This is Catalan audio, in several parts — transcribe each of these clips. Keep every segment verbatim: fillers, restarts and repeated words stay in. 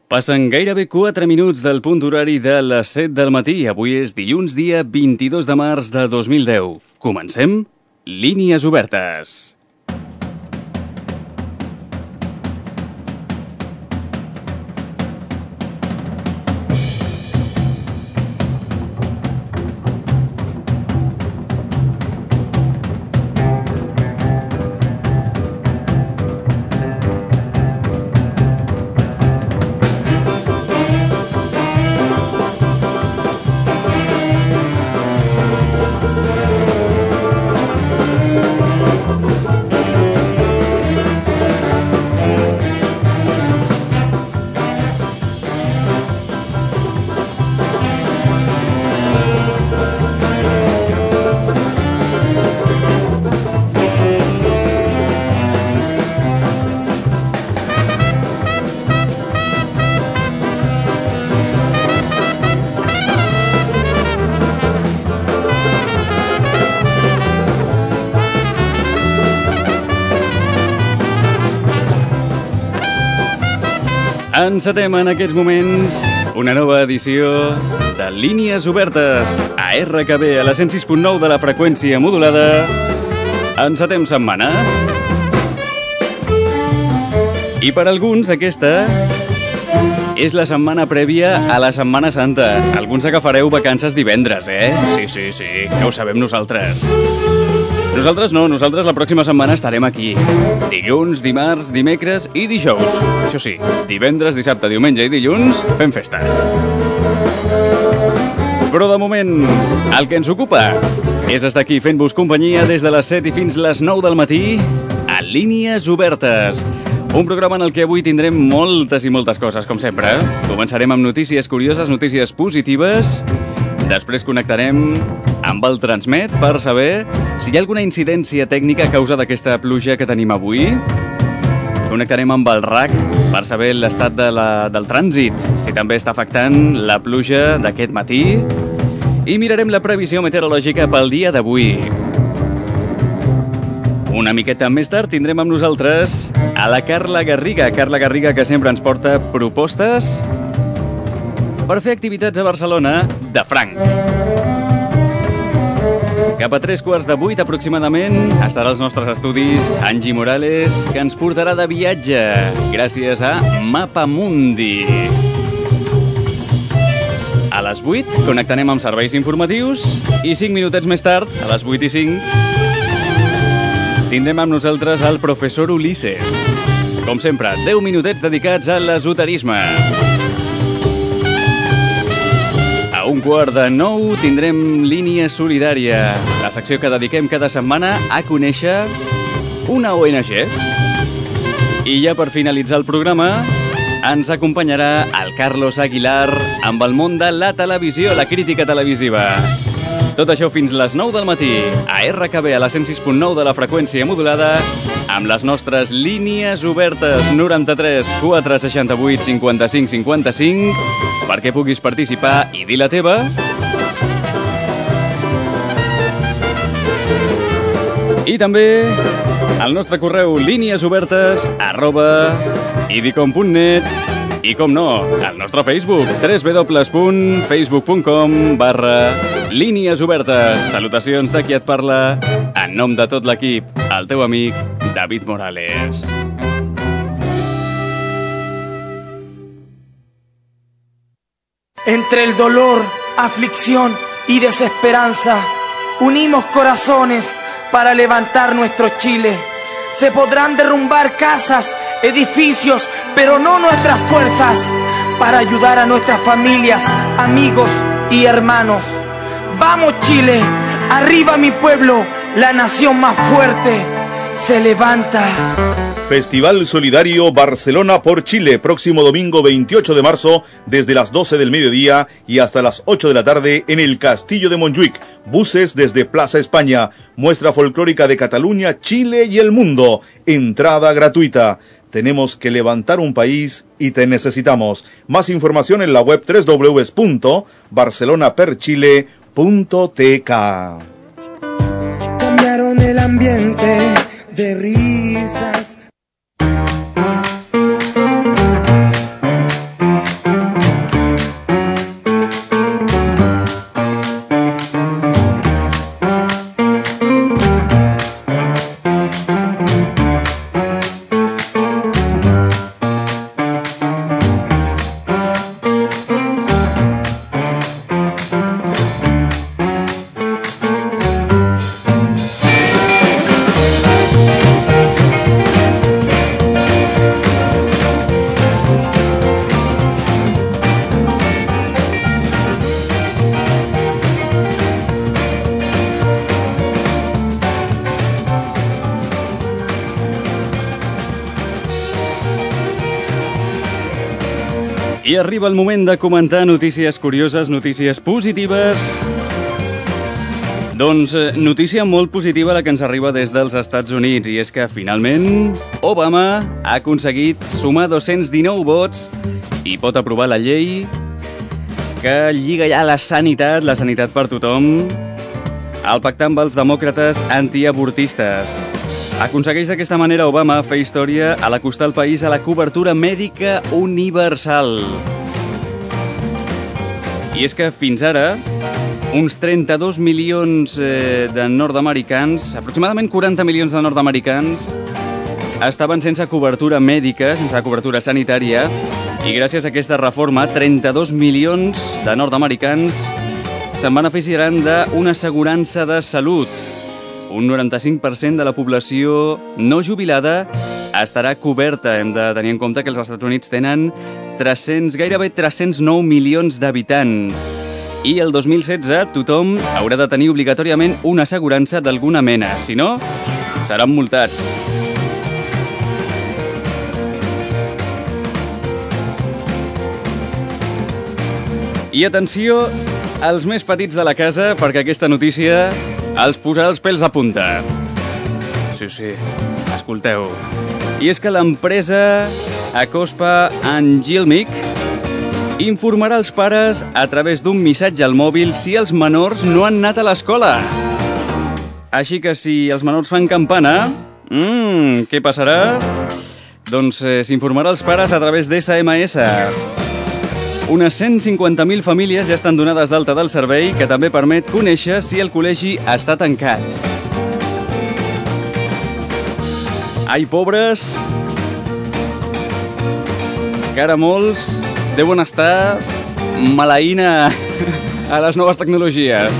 Passen gairebé quatre minuts del punt horari de les set del matí. Avui és dilluns, dia vint-i-dos de març de dos mil deu. Comencem Línies Obertes. Encetem en aquests moments una nova edició de Línies Obertes a R K B, a la cent sis punt nou de la freqüència modulada. Encetem setmana. I per alguns aquesta és la setmana prèvia a la Setmana Santa. Alguns agafareu vacances divendres, eh? Sí, sí, sí, ja ho sabem nosaltres. Nosaltres no, nosaltres la pròxima setmana estarem aquí. Dilluns, dimarts, dimecres i dijous. Això sí, divendres, dissabte, diumenge i dilluns fem festa. Però de moment, el que ens ocupa és estar aquí fent-vos companyia des de les set i fins les nou del matí a Línies Obertes. Un programa en el que avui tindrem moltes i moltes coses, com sempre. Començarem amb notícies curioses, notícies positives. Després connectarem amb el Transmet per saber si hi ha alguna incidència tècnica a causa d'aquesta pluja que tenim avui. Connectarem amb el R A C per saber l'estat de la, del trànsit, si també està afectant la pluja d'aquest matí. I mirarem la previsió meteorològica pel dia d'avui. Una miqueta més tard tindrem amb nosaltres a la Carla Garriga. Carla Garriga, que sempre ens porta propostes per fer activitats a Barcelona de franc. Cap a tres quarts de vuit aproximadament estarà als nostres estudis Angie Morales, que ens portarà de viatge gràcies a Mapamundi. A les vuit connectarem amb serveis informatius i cinc minutets més tard, a les vuit i cinc, tindrem amb nosaltres el professor Ulisses. Com sempre, deu minutets dedicats a l'esoterisme. A un quart de nou tindrem Línia Solidària, la secció que dediquem cada setmana a conèixer una O N G. I ja per finalitzar el programa ens acompanyarà el Carlos Aguilar amb el món de la televisió, la crítica televisiva. Tot això fins les nou del matí a R K B, a la cent sis punt nou de la freqüència modulada, amb les nostres línies obertes noranta-tres quatre seixanta-vuit cinquanta-cinc cinquanta-cinc perquè puguis participar i dir la teva. I també el nostre correu líniesobertes arroba idicom punt net i, com no, el nostre Facebook w w w punt facebook punt com barra línies obertes. Salutacions de qui et parla, en nom de tot l'equip, el teu amic David Morales. Entre el dolor, aflicción y desesperanza, unimos corazones para levantar nuestro Chile. Se podrán derrumbar casas, edificios, pero no nuestras fuerzas, para ayudar a nuestras familias, amigos y hermanos. ¡Vamos, Chile! ¡Arriba, mi pueblo! La nación más fuerte se levanta. Festival Solidario Barcelona por Chile, próximo domingo veintiocho de marzo, desde las doce del mediodía y hasta las ocho de la tarde en el Castillo de Montjuïc. Buses desde Plaza España, muestra folclórica de Cataluña, Chile y el mundo. Entrada gratuita. Tenemos que levantar un país y te necesitamos. Más información en la web doble u doble u doble u punto barcelona per chile punto t k. Cambiaron el ambiente de risas. I arriba el moment de comentar notícies curioses, notícies positives. Doncs notícia molt positiva la que ens arriba des dels Estats Units, i és que finalment Obama ha aconseguit sumar dos-cents dinou vots i pot aprovar la llei que lliga ja la sanitat, la sanitat per tothom, al pactar amb els demòcrates antiavortistes. Aconsegueix d'aquesta manera Obama fer història a l'acostar el país a la cobertura mèdica universal. I és que fins ara uns trenta-dos milions eh, de nord-americans, aproximadament quaranta milions de nord-americans, estaven sense cobertura mèdica, sense cobertura sanitària, i gràcies a aquesta reforma, trenta-dos milions de nord-americans se'n beneficiaran d'una assegurança de salut. Un noranta-cinc per cent de la població no jubilada estarà coberta. Hem de tenir en compte que els Estats Units tenen tres-cents, gairebé tres-cents nou milions d'habitants. I el dos mil setze tothom haurà de tenir obligatòriament una assegurança d'alguna mena. Si no, seran multats. I atenció als més petits de la casa, perquè aquesta notícia els posarà els pèls a punta. Sí, sí, escolteu. I és que l'empresa Acospa Angilmic informarà els pares a través d'un missatge al mòbil si els menors no han anat a l'escola. Així que si els menors fan campana, mmm, què passarà? Doncs eh, s'informarà als pares a través d'S M S. Unes cent cinquanta mil famílies ja estan donades d'alta del servei, que també permet conèixer si el col·legi està tancat. Ai, pobres, que ara molts deuen estar maleint a les noves tecnologies.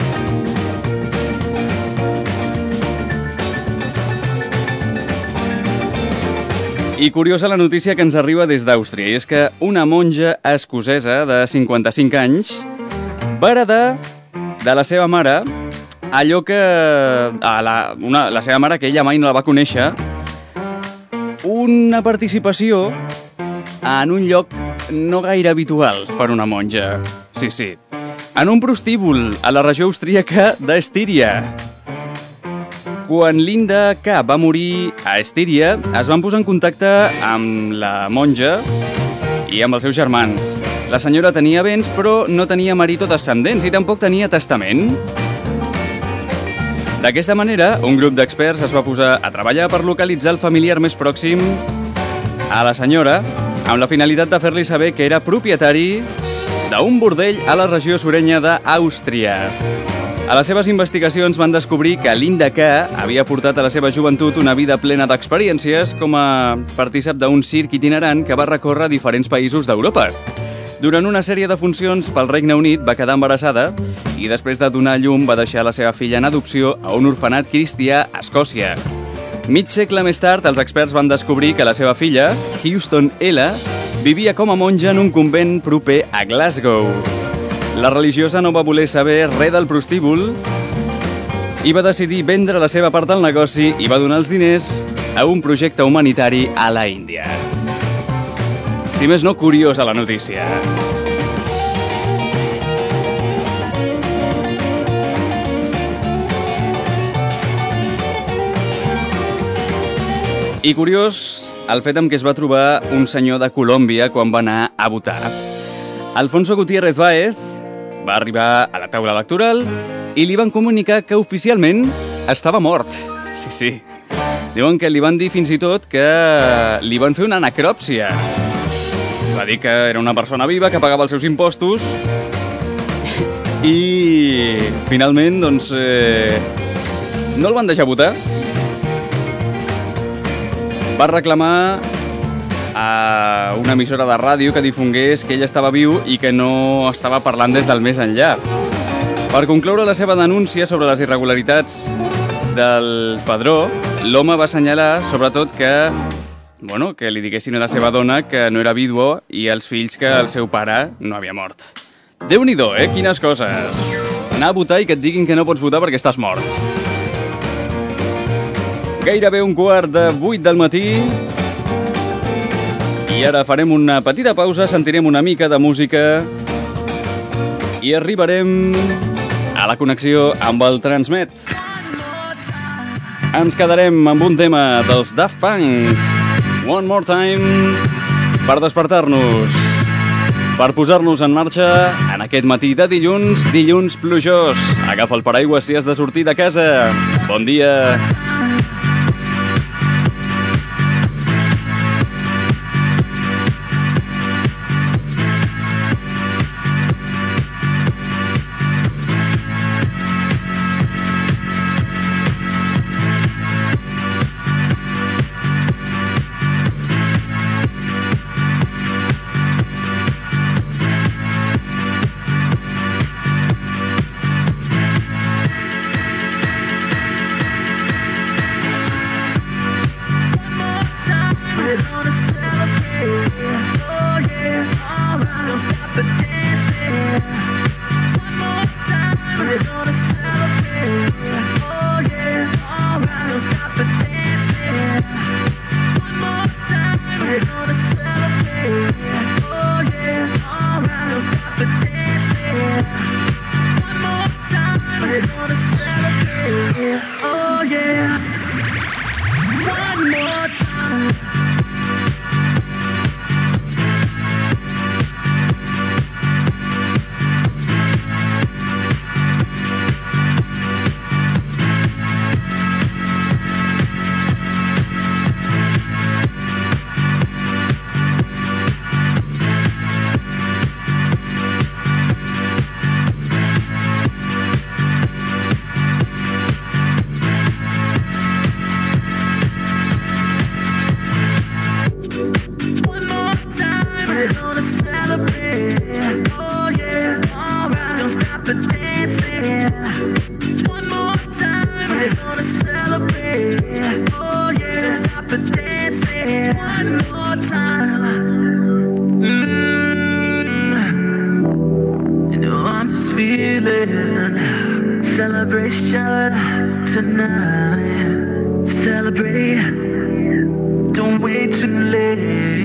I curiosa la notícia que ens arriba des d'Àustria, i és que una monja escocesa de cinquanta-cinc anys va heredar de la seva mare allò que... A la, una, la seva mare, que ella mai no la va conèixer, una participació en un lloc no gaire habitual per una monja. Sí, sí. En un prostíbul a la regió austríaca d'Estíria. Quan Linda K. va morir a Estíria, es van posar en contacte amb la monja i amb els seus germans. La senyora tenia béns, però no tenia marit o descendents i tampoc tenia testament. D'aquesta manera, un grup d'experts es va posar a treballar per localitzar el familiar més pròxim a la senyora, amb la finalitat de fer-li saber que era propietari d'un bordell a la regió surenya d'Àustria. A les seves investigacions van descobrir que Linda K. havia portat a la seva joventut una vida plena d'experiències com a partícip d'un circ itinerant que va recórrer diferents països d'Europa. Durant una sèrie de funcions pel Regne Unit va quedar embarassada i després de donar a llum va deixar la seva filla en adopció a un orfenat cristià a Escòcia. Mig segle més tard, els experts van descobrir que la seva filla, Houston Ella, vivia com a monja en un convent proper a Glasgow. La religiosa no va voler saber res del prostíbul i va decidir vendre la seva part del negoci i va donar els diners a un projecte humanitari a la Índia. Si més no, curiosa la notícia. I curiós el fet amb què es va trobar un senyor de Colòmbia quan va anar a votar. Alfonso Gutiérrez Báez va arribar a la taula electoral i li van comunicar que oficialment estava mort. Sí, sí. Diuen que li van dir fins i tot que li van fer una necròpsia. Va dir que era una persona viva, que pagava els seus impostos i finalment, doncs, eh, no el van deixar votar. Va reclamar a una emissora de ràdio que difongués que ell estava viu i que no estava parlant des del més enllà. Per concloure la seva denúncia sobre les irregularitats del padró, l'home va assenyalar sobretot que, bueno, que li diguessin a la seva dona que no era vídua i als fills que el seu pare no havia mort. Déu-n'hi-do, eh? Quines coses! Anar a votar i que et diguin que no pots votar perquè estàs mort. Gairebé un quart de vuit del matí. I ara farem una petita pausa, sentirem una mica de música i arribarem a la connexió amb el Transmet. Ens quedarem amb un tema dels Daft Punk, One More Time, per despertar-nos, per posar-nos en marxa en aquest matí de dilluns, dilluns plujós. Agafa el paraigua si has de sortir de casa. Bon dia. Celebration tonight. Celebrate. Don't wait too late.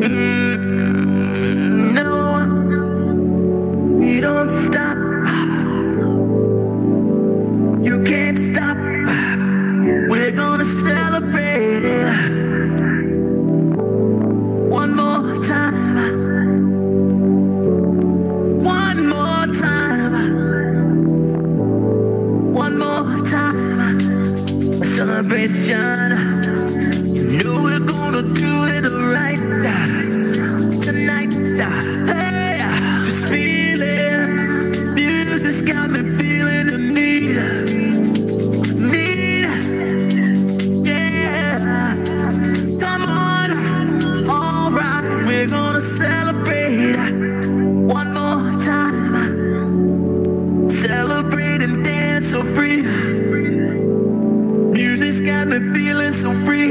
Mm, no, we don't stop. You can't stop. We're gonna celebrate one more time. One more time. One more time. Celebration. You know we're gonna do it right tonight. Hey, just feel it. Music's got me feeling the need. Need. Yeah. Come on. All right. We're gonna celebrate one more time. Celebrate and dance so free. Music's got me feeling so free.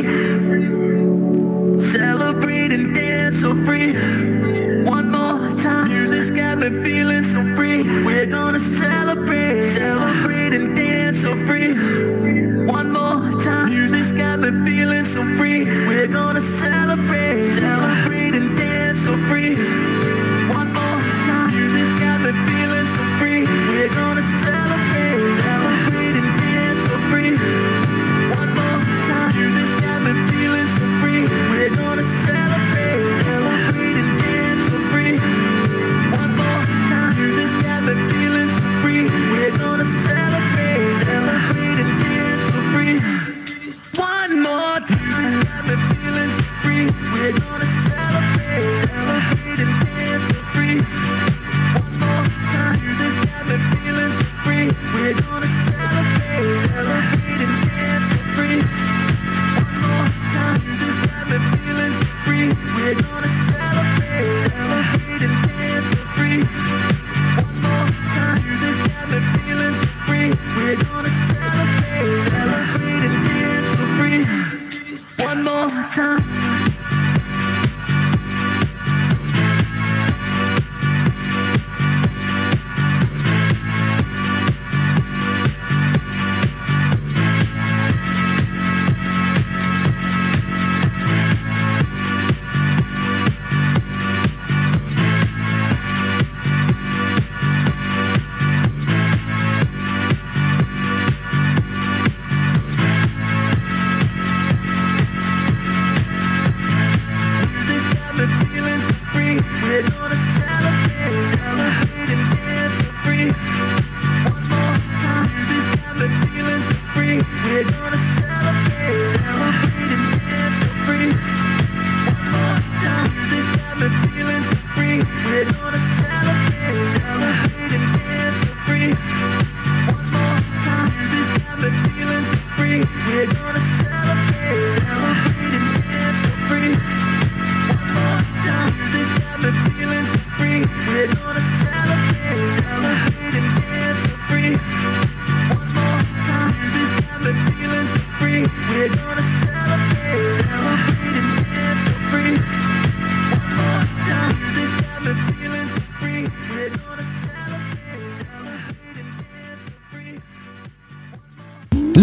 Celebrate and dance so free. One more time. Music's got me feeling so free. We're gonna celebrate. Celebrate and dance so free. One more time. Music's got me feeling so free. We're gonna celebrate. Celebrate and dance so free. One more time. Music's got me feeling so free. We're gonna celebrate. Celebrate and dance so free. One more time. Music's got me feeling so free. We're gonna celebrate. Celebrate and dance so free. One more time. Music's got me feeling so free. We're gonna celebrate. Celebrate and dance so free. One more time. Music's got me feeling so free. We're gonna celebrate. Celebrate and dance so free. One more time. Music's got me feeling so free. We're gonna celebrate. Celebrate and dance so free. One more time. Music's got me feeling so free. We're gonna celebrate. Celebrate and dance so free. One more time. Music's got me feeling so free. We're gonna celebrate. Celebrate and dance so free. One more time.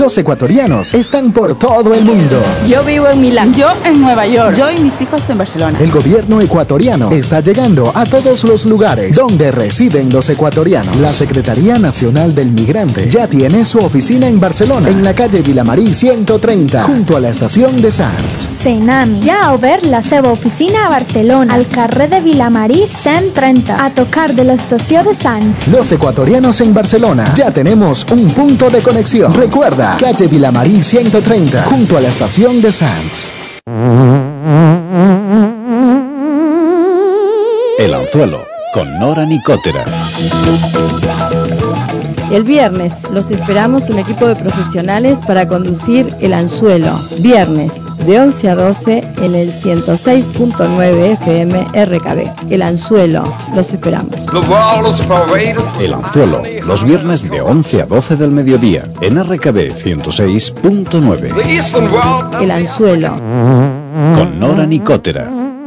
Los ecuatorianos están por todo el mundo. Yo vivo en Milán. Yo en Nueva York. Yo y mis hijos en Barcelona. El gobierno ecuatoriano está llegando a todos los lugares donde residen los ecuatorianos. La Secretaría Nacional del Migrante ya tiene su oficina en Barcelona, en la calle Vilamarí ciento treinta, junto a la estación de Sants. Senami ja ha obert la seva oficina a Barcelona, al carrer de Vilamarí cent trenta, a tocar de la estació de Sants. Los ecuatorianos en Barcelona ya tenemos un punto de conexión. Recuerda, calle Vilamarí ciento treinta, junto a la estación de Sants. El Anzuelo, con Nora Nicotera. El viernes los esperamos un equipo de profesionales para conducir El Anzuelo. Viernes de once a doce en el ciento seis punto nueve F M R K B. El Anzuelo, los esperamos. El Anzuelo, los viernes de once a doce del mediodía en R K B ciento seis punto nueve. El Anzuelo, con Nora Nicotera.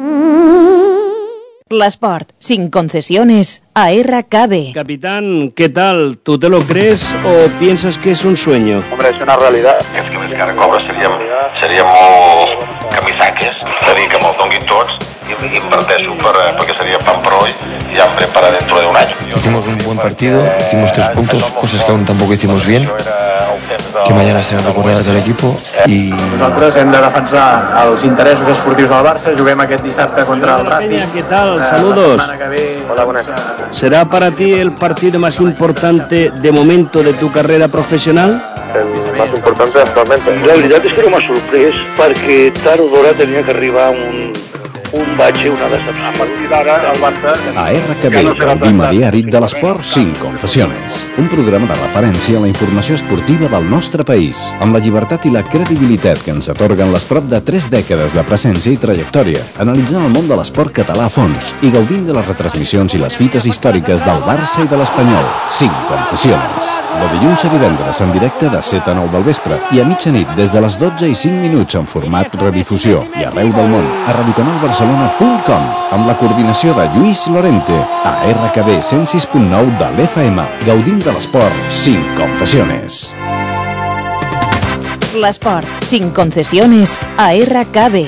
L'esport, sin concesiones, a R K B. Capitán, ¿qué tal? ¿Tú te lo crees o piensas que es un sueño? Hombre, es una realidad. Els que més cara cobra seríem, seríem molts camisaques, és a dir, que me'ls donguin tots i inverteixo per, perquè sería pan per hoy y hambre para dentro de un año. Hicimos un buen partido, hicimos tres puntos, cosas que aún tampoco hicimos bien, que mañana seran recordadas del equipo y... Nosaltres hem de defensar els interessos esportius del Barça, juguem aquest dissabte contra el Racing. ¿Qué tal? Saludos. Hola, buenas. ¿Será para ti el partido más importante de momento de tu carrera profesional? El más importante actualmente. La veritat és que no m'ha sorprès perquè tard o d'hora tenia que arribar un, un batxe, una decepció. A partir d'ara el Barça... A R K B, el Dima Diari de l'Esport sin confessiones. Un programa de referència a la informació esportiva del nostre país, amb la llibertat i la credibilitat que ens atorguen les prop de tres dècades de presència i trajectòria, analitzant el món de l'esport català a fons i gaudint de les retransmissions i les fites històriques del Barça i de l'Espanyol. Sin confessiones. De dilluns a divendres en directe de set a nou del vespre i a mitjanit des de les dotze i cinc minuts en format redifusió i arreu del món a radiocanal barcelona punt com amb la coordinació de Lluís Lorente a R K B cent sis punt nou de l'F M, gaudint de l'esport sin confessiones. L'esport, sin concesiones, a R K B.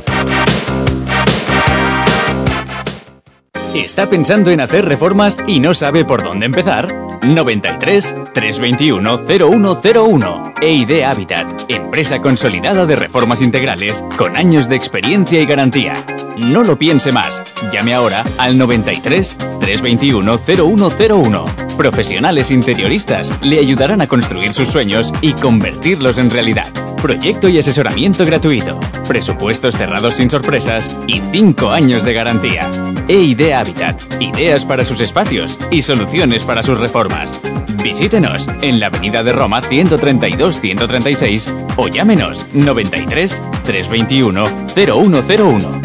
¿Está pensando en hacer reformas y no sabe por dónde empezar? noventa y tres, trescientos veintiuno, cero uno cero uno. E I D Habitat, empresa consolidada de reformas integrales con años de experiencia y garantía. No lo piense más. Llame ahora al noventa y tres, trescientos veintiuno, cero uno cero uno. Profesionales interioristas le ayudarán a construir sus sueños y convertirlos en realidad. Proyecto y asesoramiento gratuito. Presupuestos cerrados sin sorpresas y cinco años de garantía. E I D Habitat. Ideas para sus espacios y soluciones para sus reformas. Visítenos en la Avenida de Roma ciento treinta y dos ciento treinta y seis o llámenos noventa y tres, trescientos veintiuno, cero uno cero uno.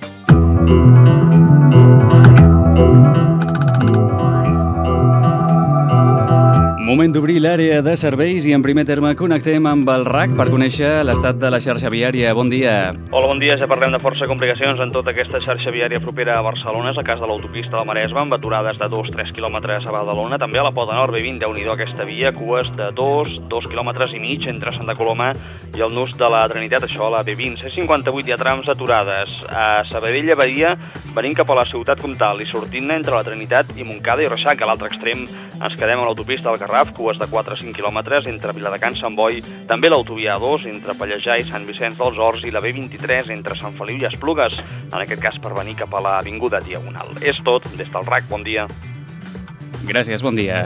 Moment d'obrir l'àrea de serveis i en primer terme connectem amb el R A C per conèixer l'estat de la xarxa viària. Bon dia. Hola, bon dia. Ja parlem de força complicacions en tota aquesta xarxa viària propera a Barcelona. És el cas de l'autopista del Maresme, amb aturades de dos a tres quilòmetres a Badalona. També a la Pota Nord, B vint, Déu-n'hi-do aquesta via, cues de dos, dos quilòmetres i mig entre Santa Coloma i el nus de la Trinitat, això a la B vint. C cinquanta-vuit hi ha trams aturades. A Sabadell, Badia, venint cap a la ciutat comtal i sortint entre la Trinitat i Montcada i Reixac. A l'altre extrem ens quedem a l'autopista del Garraf, cues de quatre a cinc quilòmetres entre Viladecans i Sant Boi, també l'autovia A dos entre Pallejà i Sant Vicenç dels Horts i la B vint-i-tres entre Sant Feliu i Esplugues, en aquest cas per venir cap a l'Avinguda Diagonal. És tot des del R A C, bon dia. Gràcies, bon dia.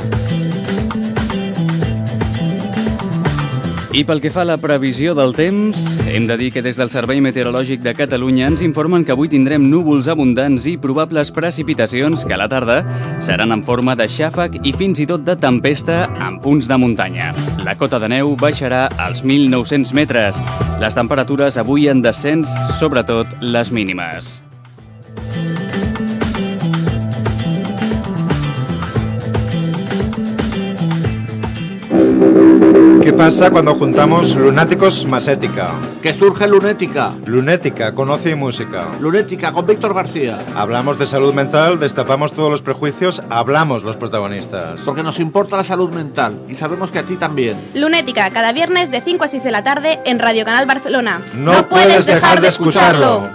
I pel que fa a la previsió del temps, hem de dir que des del Servei Meteorològic de Catalunya ens informen que avui tindrem núvols abundants i probables precipitacions que a la tarda seran en forma de xàfec i fins i tot de tempesta en punts de muntanya. La cota de neu baixarà als mil nou-cents metres. Les temperatures avui en descens, sobretot les mínimes. ¿Qué pasa cuando juntamos Lunáticos más ética? Que surge Lunética. Lunética, con ocio y música. Lunética, con Víctor García. Hablamos de salud mental, destapamos todos los prejuicios, hablamos los protagonistas. Porque nos importa la salud mental y sabemos que a ti también. Lunética, cada viernes de cinco a seis de la tarde en Radio Canal Barcelona. No, no puedes, puedes dejar, dejar de escucharlo.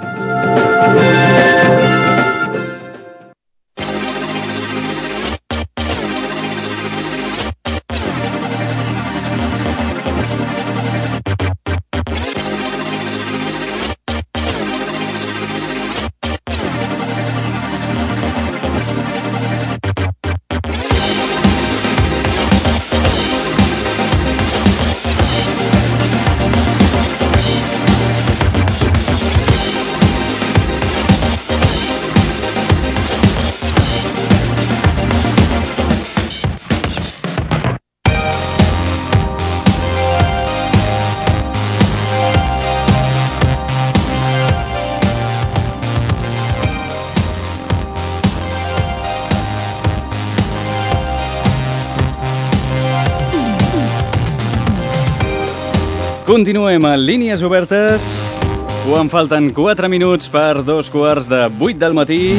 Continuem a Línies Obertes, quan falten quatre minuts per dos quarts de vuit del matí.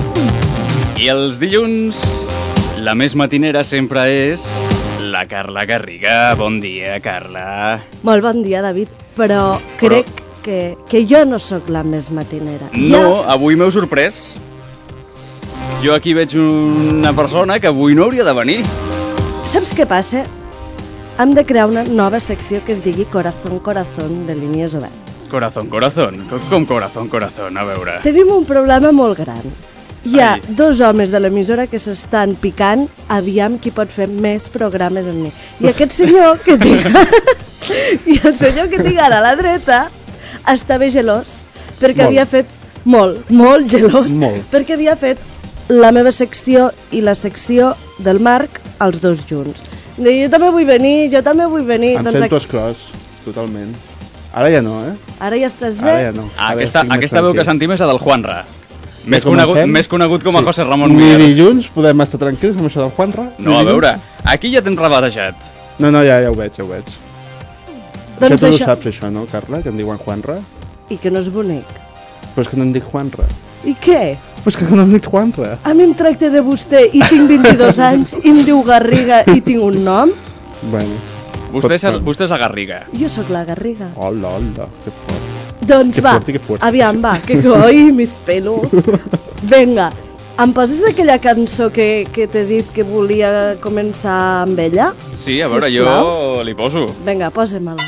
I els dilluns, la més matinera sempre és la Carla Garriga. Bon dia, Carla. Molt bon dia, David, però crec però... Que, que jo no sóc la més matinera. No, ja... avui m'heu sorprès. Jo aquí veig una persona que avui no hauria de venir. Saps què passa? Hem de crear una nova secció que es digui Corazón, Corazón, de Línies Obertes. Corazón, Corazón? Com Corazón, Corazón? A veure... Tenim un problema molt gran. Hi ha Ai. dos homes de l'emissora que s'estan picant, aviam qui pot fer més programes amb mi. I aquest senyor que tinc... I el senyor que tinc ara a la dreta estava gelós, perquè molt. havia fet... Molt, molt gelós, molt. perquè havia fet la meva secció i la secció del Marc, els dos junts. Jo també vull venir, jo també vull venir. Em doncs sento ac... escròs, totalment. Ara ja no, eh? Ara ja estàs bé? Ara ja no. Ah, aquesta aquesta veu que sentim és la del Juanra. Més conegut, més conegut com a sí. José Ramón Ni Mier. dilluns podem estar tranquils amb això del Juanra? No, a veure, aquí ja tens rebatejat. No, no, ja, ja ho veig, ja ho veig. Doncs que tu això... ho saps, això, no, Carla? Que em diuen Juanra? I que no és bonic. Però és que no em dic Juanra. I què? Però és que no em dic Juanra. A mi em tracta de vostè i tinc vint-i-dos anys i em diu Garriga i tinc un nom? Bueno, vostè, és, vostè és la Garriga. Jo sóc la Garriga. Hola, hola, que fort. Doncs que va, fort, que fort. aviam, va, que coi, mis pelos. Vinga, em poses aquella cançó que, que t'he dit que volia començar amb ella? Sí, a veure, sisplau. Jo li poso. Vinga, posa-me-la.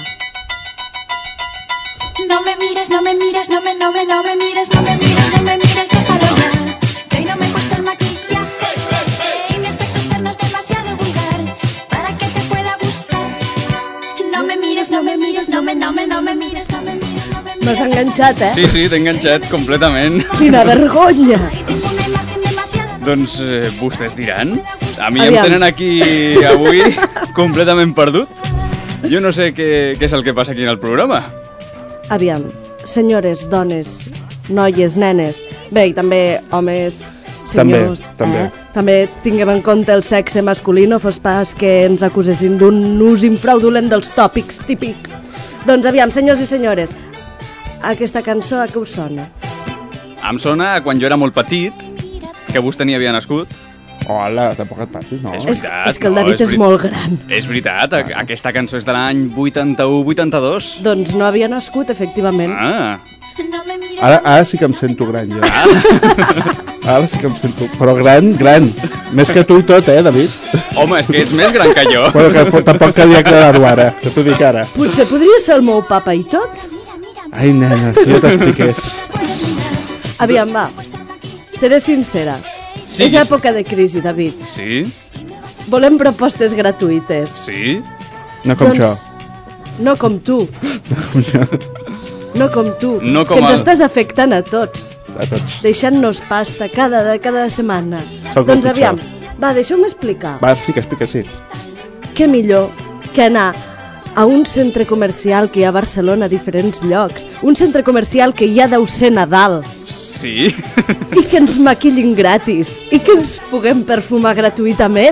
No me mires, no me mires, no me, no me, no me mires, no me mires, no me mires, déjalo ya. Que hoy no me he puesto el maquillaje y mi aspecto externo es demasiado vulgar para que te pueda gustar. No me mires, no me mires, no me, no me, no me mires, no me mires, no me mires. M'has enganxat, eh? Sí, sí, t'he enganxat completament. Quina vergonya! Doncs eh, vostès diran. A mi Aviam. em tenen aquí avui completament perdut. Jo no sé què, què és el que passa aquí en el programa. Aviam, senyores, dones, noies, nenes, bé, i també homes, senyors... També, també. Eh? També tinguem en compte el sexe masculí, no fos pas que ens acusessin d'un ús infraudulent dels tòpics típics. Doncs aviam, senyors i senyores, aquesta cançó a què us sona? Em sona quan jo era molt petit, que vostè n'hi havia nascut. Hola, tampoc et passis, no? És veritat, és, és que el David no, és, és molt gran. És veritat, aquesta cançó és de l'any vuitanta-u vuitanta-dos. Doncs no havia nascut, efectivament. Ah. Ara, ara sí que em sento gran, jo. Ah. Ara sí que em sento... Però gran, gran. Més que tu i tot, eh, David? Home, és que ets més gran que jo. Però que tampoc calia aclarar-ho ara, que t'ho dic ara. Potser podria ser el meu papa i tot? Ai, nena, si jo t'expliqués. Aviam, va. Seré sincera. Sí. És època de crisi, David. Sí? Volem propostes gratuïtes. Sí? No com doncs, jo. No com tu. No com jo. No com tu. No com que ens el... estàs afectant a tots. A tots. Deixant-nos pasta cada, cada setmana. Soc doncs aviam, va, deixeu-me explicar. Va, explica, explica, sí. Què millor que anar a un centre comercial que hi ha a Barcelona a diferents llocs. Un centre comercial que ja deu ser Nadal. Sí. I que ens maquillin gratis. I que ens puguem perfumar gratuïtament.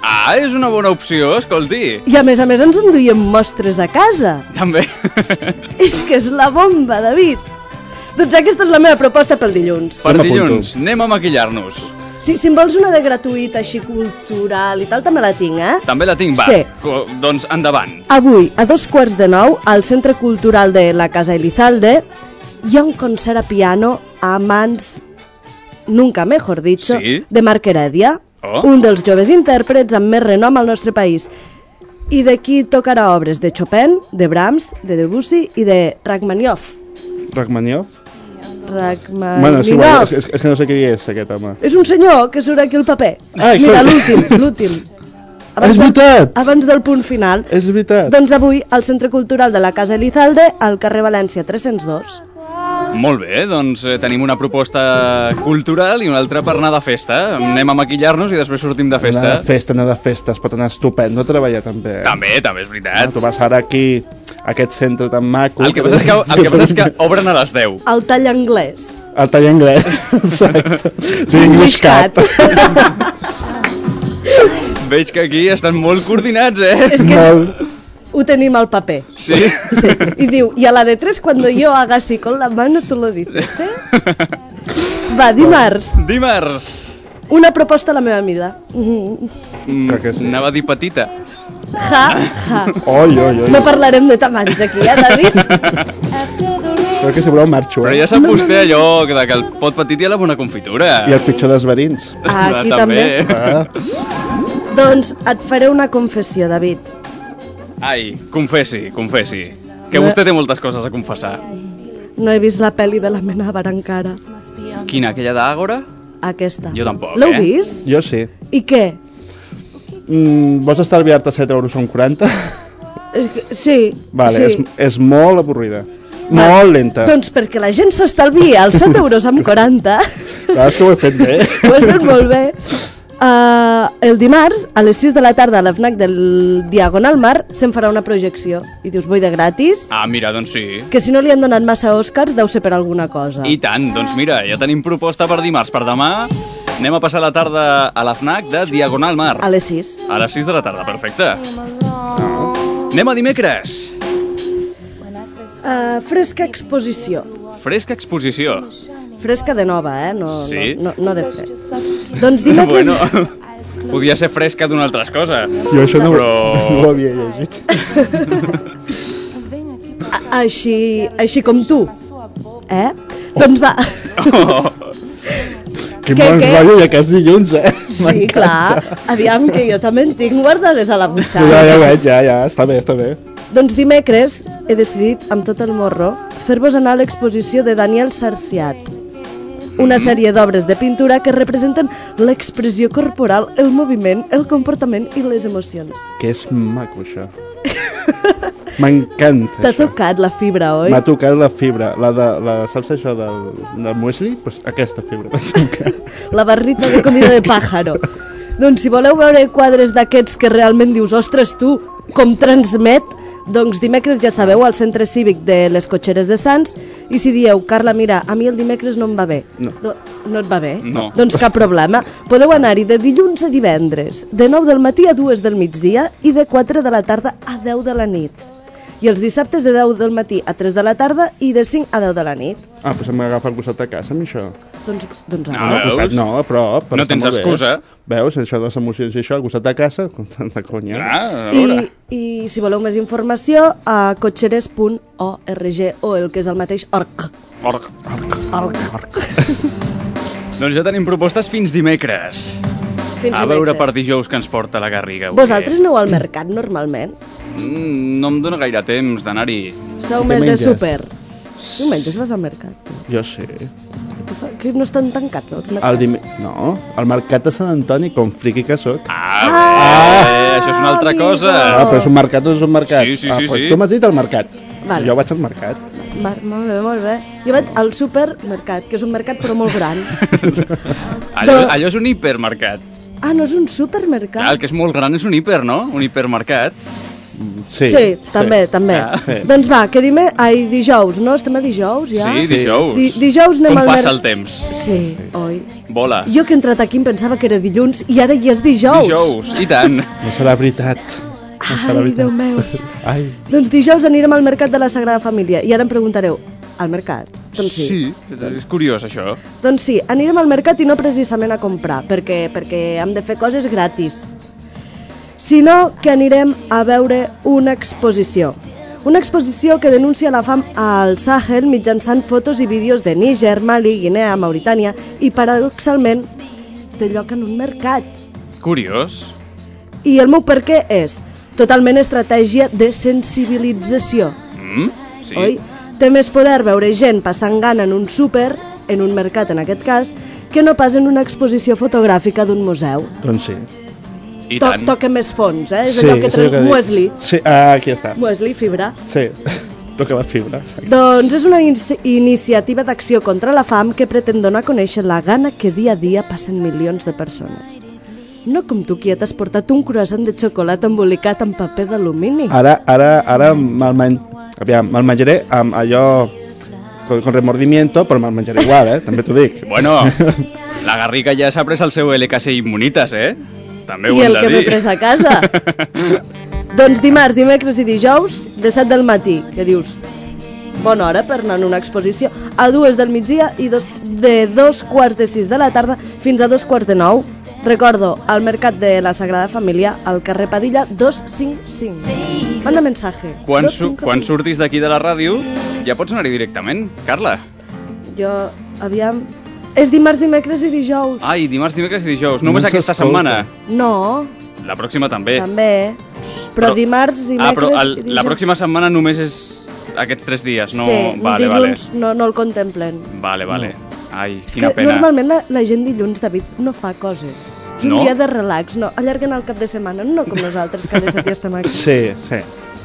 Ah, és una bona opció, escolti. I a més a més ens enduiem mostres a casa. També. És que és la bomba, David. Doncs aquesta és la meva proposta pel dilluns. Per dilluns, anem a maquillar-nos. Sí, si em vols una de gratuïta, així cultural i tal, també la tinc, eh? També la tinc, va. Sí. Co- Doncs endavant. Avui, a dos quarts de nou, al Centre Cultural de la Casa Elizalde, hi ha un concert a piano a mans, nunca mejor dicho, Sí. de Marc Heredia, Oh. un dels joves intèrprets amb més renom al nostre país. I d'aquí tocarà obres de Chopin, de Brahms, de Debussy i de Rachmaninoff. Rachmaninoff? Rachmaninoff. Bueno, sí, bueno, és, és, és que no sé qui és aquest home. És un senyor que surt aquí al paper. Ai, Mira, coi. l'últim, l'últim. És veritat! Abans del punt final. És veritat. Doncs avui, al Centre Cultural de la Casa Elizalde, al carrer València tres-cents dos. Molt bé, doncs eh, tenim una proposta cultural i una altra per anar de festa. Anem a maquillar-nos i després sortim de Anar festa. de festa, anar de festa, es pot anar estupendo a treballar també. Eh? També, també és veritat. No, tu vas ara aquí, a aquest centre tan maco... El que passa és que, el que, passa és que obren a les deu. El tall anglès. El tall anglès, exacte. L'English Cat. Veig que aquí estan molt coordinats, eh? És que és- ho tenim al paper. Sí? Sí. I diu, y a la de tres, cuando yo haga así con la mano, tú lo dices, eh? Va, dimarts. Dimarts. Una proposta a la meva mida. Mm. Mm, Crec que sí. Anava a dir petita. Ja, ja. Oi, oi, oi. No parlarem de tamanys aquí, eh, David? Crec que si voleu marxo, Però eh? ja sap vostè allò que, de que el pot petit hi ha la bona confitura. I el pitjor dels verins. Ah, aquí també. Ah. Doncs et faré una confessió, David. Ai, confessi, confessi. Que No. vostè té moltes coses a confessar. No he vist la pel·li de la Menabar encara. Quina, aquella d'Àgora? Aquesta. Jo tampoc, L'heu eh? vist? Jo sí. I què? Mm, vols estalviar-te set euros o quaranta? És que- Sí, Vale, sí. és, és molt avorrida. Molt lenta. Doncs perquè la gent s'estalvia els set euros amb quaranta, Clar, és que ho he fet bé. ho has fet molt bé. Uh, el dimarts, a les sis de la tarda, a la FNAC del Diagonal Mar, se'n farà una projecció. I dius, vull de gratis? Ah, mira, doncs sí. Que si no li han donat massa Oscars, deu ser per alguna cosa. I tant, doncs mira, ja tenim proposta per dimarts. Per demà anem a passar la tarda a la FNAC de Diagonal Mar. A les sis. A les sis de la tarda, perfecte. Anem a dimecres. Uh, fresca exposició. Fresca exposició. Fresca de nova, eh? No, Sí? no, no, no de fe. Doncs dimecres... Bueno, podia ser fresca d'una altra cosa. Jo això no, Però... no ho havia llegit. A- Així, així com tu. Eh? Doncs va. Oh. Quin Què, bon què? rotllo i aquests dilluns, eh? Sí, M'encanta. clar. Aviam, que jo també en tinc guardades a la Ja, butxaca. ja ho veig, ja, ja, està bé, està bé. Doncs dimecres he decidit, amb tot el morro, fer-vos anar a l'exposició de Daniel Sarciat. Una sèrie d'obres de pintura que representen l'expressió corporal, el moviment, el comportament i les emocions. Que és maco, això. M'encanta, T'ha això. tocat la fibra, oi? M'ha tocat la fibra. La de, la, saps això del, del muesli? Pues aquesta fibra m'ha tocat. La barrita de comida de pàjaro. Doncs si voleu veure quadres d'aquests que realment dius, ostres, tu, com transmet, doncs dimecres ja sabeu al Centre Cívic de les Cotxeres de Sants, i si dieu, Carla, mira, a mi el dimecres no em va bé. No. Do no et va bé? No. Doncs cap problema. Podeu anar-hi de dilluns a divendres, de nou del matí a dues del migdia i de quatre de la tarda a deu de la nit. I els dissabtes de deu del matí a tres de la tarda i de cinc a deu de la nit. Ah, doncs m'agafa al costat de casa, amb això. Doncs, doncs No, ara. al costat veus? no, a prop. però No està tens molt bé. excusa. Veus, això de les emocions i això, al costat de casa, de conya. Ah, a veure. I, I si voleu més informació, a cotxeres punt org o el que és el mateix org. Orc. Org. Doncs ja tenim propostes fins dimecres. Fins A veure per dimecres. dijous que ens porta la Garriga. avui. Vosaltres aneu al mercat normalment? Mm, no em dóna gaire temps d'anar-hi. Sou Què més de menges? súper? Diumenges vas al mercat? Jo sé. Que, fa, que no estan tancats els mercats? El dim... No, al mercat de Sant Antoni, com friqui que sóc. Ah, bé, això és una altra amigo. cosa. Ah, però és un mercat o és un mercat? Sí, sí, ah, sí, pues sí. Tu m'has dit al mercat. Vale. Jo vaig al mercat. Va, molt bé, molt bé. Jo vaig al supermercat, que és un mercat però molt gran. Allò, allò és un hipermercat. Ah, no és un supermercat? Clar, el que és molt gran és un hiper, no? Un hipermercat. Sí, sí, també, sí. també. Ah, sí. Doncs va, que dime... Ai, dijous, no? Estem a dijous, ja? Sí, dijous. Di dijous anem Com al passa mer- el temps? Sí, oi. Vola. Jo que he entrat aquí em pensava que era dilluns i ara ja és dijous. Dijous, i tant. No serà veritat. No serà Ai, veritat. Déu meu. Ai. Doncs dijous anirem al Mercat de la Sagrada Família. I ara em preguntareu, al mercat? Doncs sí. Sí, és curiós això. Doncs sí, anirem al mercat i no precisament a comprar, perquè, perquè hem de fer coses gratis, sinó que anirem a veure una exposició. Una exposició que denuncia la fam al Sahel mitjançant fotos i vídeos de Níger, Mali, Guinea, Mauritània i, paradoxalment, té lloc en un mercat. Curiós. I el meu per què és totalment estratègia de sensibilització. Mm, sí. Oi? Té més poder veure gent passant gana en un súper, en un mercat en aquest cas, que no pas en una exposició fotogràfica d'un museu. Doncs sí. I To tant. Toca més fons, eh? És Sí, allò que és allò treu que dic. muesli. Sí, ah, aquí està. Muesli, fibra. Sí, toca la fibra. Sí. Doncs és una in iniciativa d'acció contra la fam que pretén donar a conèixer la gana que dia a dia passen milions de persones. No com tu, que ja t'has portat un croissant de xocolata embolicat en paper d'alumini. Ara, ara, ara me'l man... Aviam, me'l menjaré amb allò con, con remordimiento, però me'l menjaré igual, eh? També t'ho dic. Bueno, la Garriga ja s'ha pres el seu L K C Immunitas, eh? També ho I hem el de que dir. m'he pres a casa. Doncs dimarts, dimecres i dijous, de set del matí, que dius, bona hora per anar a una exposició, a dues del migdia i dos, de dos quarts de sis de la tarda fins a dos quarts de nou. Recordo, al Mercat de la Sagrada Família, al carrer Padilla dos cinc cinc. Manda mensaje. Quan, dos su cinc quan cinc. surtis d'aquí de la ràdio, ja pots anar-hi directament, Carla. Jo, aviam... És dimarts, dimecres i dijous. Ai, dimarts, dimecres i dijous. Només No aquesta s'escolta. setmana. No, La pròxima també. també. Però, Però- dimarts, dimecres Ah, però el, i dijous. la pròxima setmana només és aquests tres dies, no? Sí, vale, dilluns no, no el contemplen. vale. Vale, vale. Ai, És quina que pena. normalment la, la gent dilluns, David, no fa coses. És un No? dia de relax, no. Allarguen el cap de setmana, no com nosaltres, que a les set ja estem aquí. Sí, sí.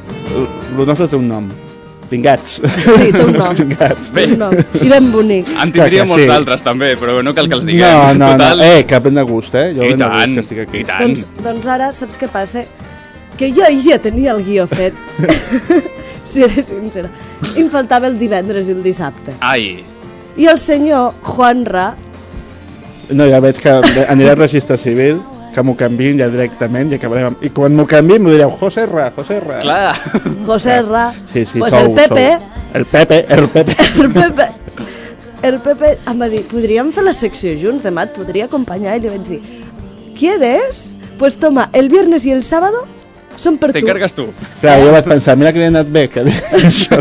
El nostre té un nom. Pingats. Sí, té un nom. Pingats. Té un nom. I ben bonic. En tindria Clar que molts sí. d'altres, també, però no cal que els diguem. No, no, Total, no. Eh, que ben de gust, eh? Jo I ben de gust tant, que estic aquí. i tant. Doncs, doncs ara, saps què passa? Que jo ja tenia el guió fet. Si eres sincera. I em faltava el divendres i el dissabte. Ai, I el senyor Juanra, No, ja veig que aniré al registre civil, que m'ho canviïn ja directament i acabarem amb... I quan m'ho canviïn m'ho direu José Ra, José Ra. clar. José Ra, Sí, sí, pues sou, el Pepe, sou. El Pepe, el Pepe. el Pepe, el Pepe em va dir, podríem fer la secció junts demà, et podria acompanyar, i li vaig dir, ¿quieres? Pues toma, el viernes y el sábado son per Te tu. encargues tu. Clar, jo vaig pensar, mira que li ha anat bé, que això...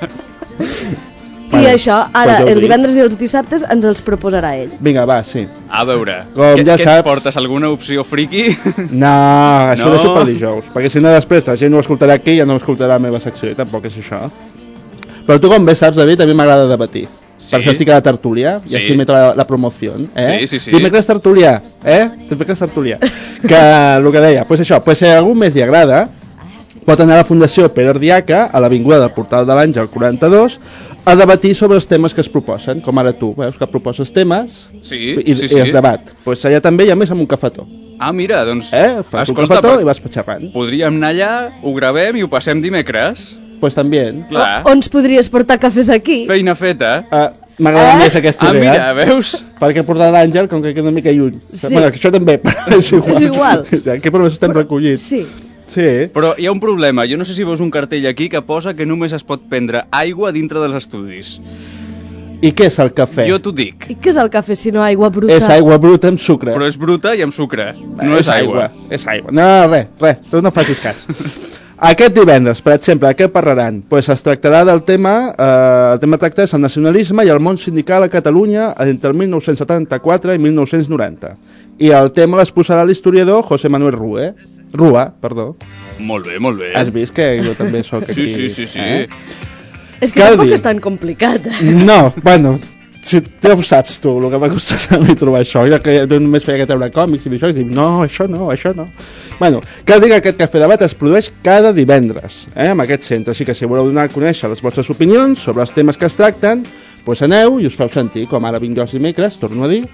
I Vale, això, ara, pues ja ho el dic. divendres i els dissabtes ens els proposarà ell. Vinga, va, sí. A veure, Com què, ja què saps- ens portes? Alguna opció friki? No, això No. no. deixo per dijous, perquè si no després la gent ho escoltarà aquí i ja no escoltarà la meva secció, i tampoc és això. Però tu com bé saps, David, a mi m'agrada debatir. Sí. Per això estic a la tertúlia, i Sí. així meto la, la promoció. Eh? Sí, sí, sí. Dimecres tertúlia, eh? Dimecres tertúlia. Que el que deia, pues això, pues si a algú més li agrada, pot anar a la Fundació Pere Ardiaca, a l'Avinguda del Portal de l'Àngel quaranta-dos, a debatir sobre els temes que es proposen, com ara tu, veus que proposes temes Sí, i, sí, i sí. es debat. Pues allà també hi ha més amb un cafetó. Ah, mira, doncs... Eh? Fas un escolta, cafetó però i vas xerrant. podríem anar allà, ho gravem i ho passem dimecres. Pues també. Clar, O ens podries portar cafès aquí? feina feta. Uh, M'agrada Eh? més aquesta Ah, idea. mira, veus? Perquè portar l'Àngel, com que queda una mica lluny. Sí. Bueno, que això també, però és igual. És igual. Aquí per més estem recollits. Sí. Sí. Però hi ha un problema. Jo no sé si veus un cartell aquí que posa que només es pot prendre aigua dintre dels estudis. I què és el cafè? Jo t'ho dic. I què és el cafè si no aigua bruta? És aigua bruta amb sucre. Però és bruta i amb sucre. No és aigua. És aigua. No, res, res. Tu no facis cas. Aquest divendres, per exemple, de què parlaran? Pues es tractarà del tema, eh, el tema tractat és el nacionalisme i el món sindical a Catalunya entre el mil nou-cents setanta-quatre i mil nou-cents noranta. I el tema l'exposarà l'historiador José Manuel Rue. Rua, perdó. Molt bé, molt bé. Has vist que jo també sóc aquí? Sí, sí, sí, sí. Eh? És que Cal tampoc dir. és tan complicat. eh? No, bueno, si ja ho saps tu, el que m'ha costat a mi trobar això. Jo, que jo només feia que treure còmics i això, i dic, no, això no, això no. Bueno, cal dir que aquest Cafè Debat es produeix cada divendres, eh, en aquest centre, així que si voleu donar a conèixer les vostres opinions sobre els temes que es tracten, doncs aneu i us feu sentir, com ara vinc jo els dimecres, torno a dir,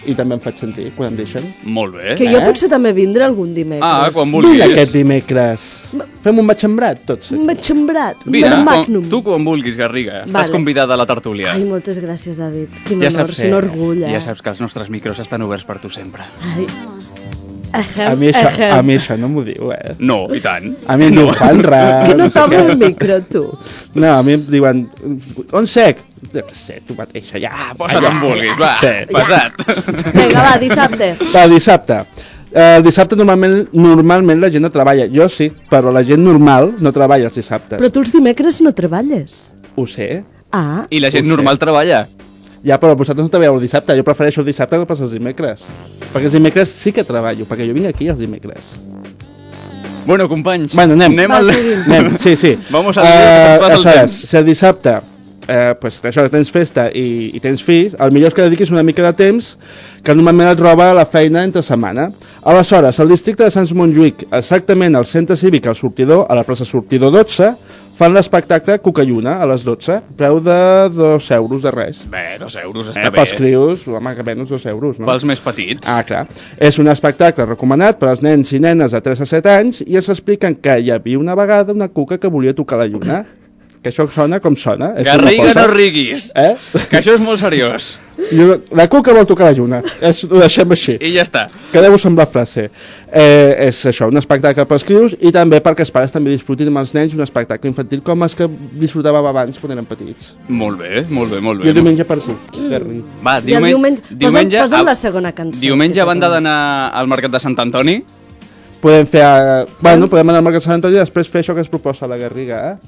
i també em faig sentir quan em deixen. Molt bé. Que jo potser també vindré algun dimecres. Ah, quan vulguis. Vine aquest dimecres. Fem un matxembrat, tots. Un matxembrat, un Vine, magnum. quan, tu quan vulguis, Garriga. Estàs Vale. convidada a la tertúlia. Ai, moltes gràcies, David. Quin Ja honor, saps, quin orgull, eh? ja saps que els nostres micros estan oberts per tu sempre. Ai. A mi, això, a mi això no m'ho diu, eh? No, i tant. A mi no. Em fan rar. Que no sé t'obre què. el micro, tu. No, a mi em diuen, on sec? Jo què sé, tu mateixa, ja. Ah, posa't on vulguis, va, Sí. pesat. Vinga, va, dissabte. Va, dissabte. Eh, el dissabte normalment, normalment la gent no treballa. Jo sí, però la gent normal no treballa els dissabtes. Però tu els dimecres no treballes. Ho sé. Ah. I la gent Ho sé. normal treballa. Ja, però vosaltres no treballeu el dissabte. Jo prefereixo el dissabte que pas els dimecres. Perquè els dimecres sí que treballo, perquè jo vinc aquí els dimecres. Bueno, companys, Bueno, anem. anem Va, al... seguim. Anem, sí, sí. Vamos al dia que se'ns passa el aleshores, temps. si el dissabte eh, pues, això que tens festa i, i tens fills, el millor és que dediquis una mica de temps que normalment et roba a la feina entre setmana. Aleshores, al districte de Sants Montjuïc, exactament al centre cívic, al sortidor, a la plaça Sortidor dotze, fan l'espectacle Cucalluna a les dotze, preu de dos euros de res. Bé, dos euros Eh, està bé. pels crios, home, que menys dos euros, no? Pels més petits. Ah, clar. És un espectacle recomanat per als nens i nenes de tres a set anys i ens expliquen que hi havia una vegada una cuca que volia tocar la lluna. Que això sona com sona. És una Garriga, cosa- no riguis. Eh? Que això és molt seriós. I la cuca vol tocar la lluna. És, ho deixem així. I ja està. Quedeu-vos amb la frase. Eh, és això, un espectacle pels crios i també perquè els pares també disfrutin amb els nens un espectacle infantil com els que disfrutàvem abans quan érem petits. Molt bé, molt bé, molt I bé. el diumenge per tu, Garri. Va, I el diumen... diumenge... diumenge... Posa'm, posa'm a- la segona cançó. Diumenge, a banda d'anar al mercat de Sant Antoni, Podem fer... Eh, bueno, podem anar al Mercat Sant Antoni i després fer això que es proposa la Garriga, eh?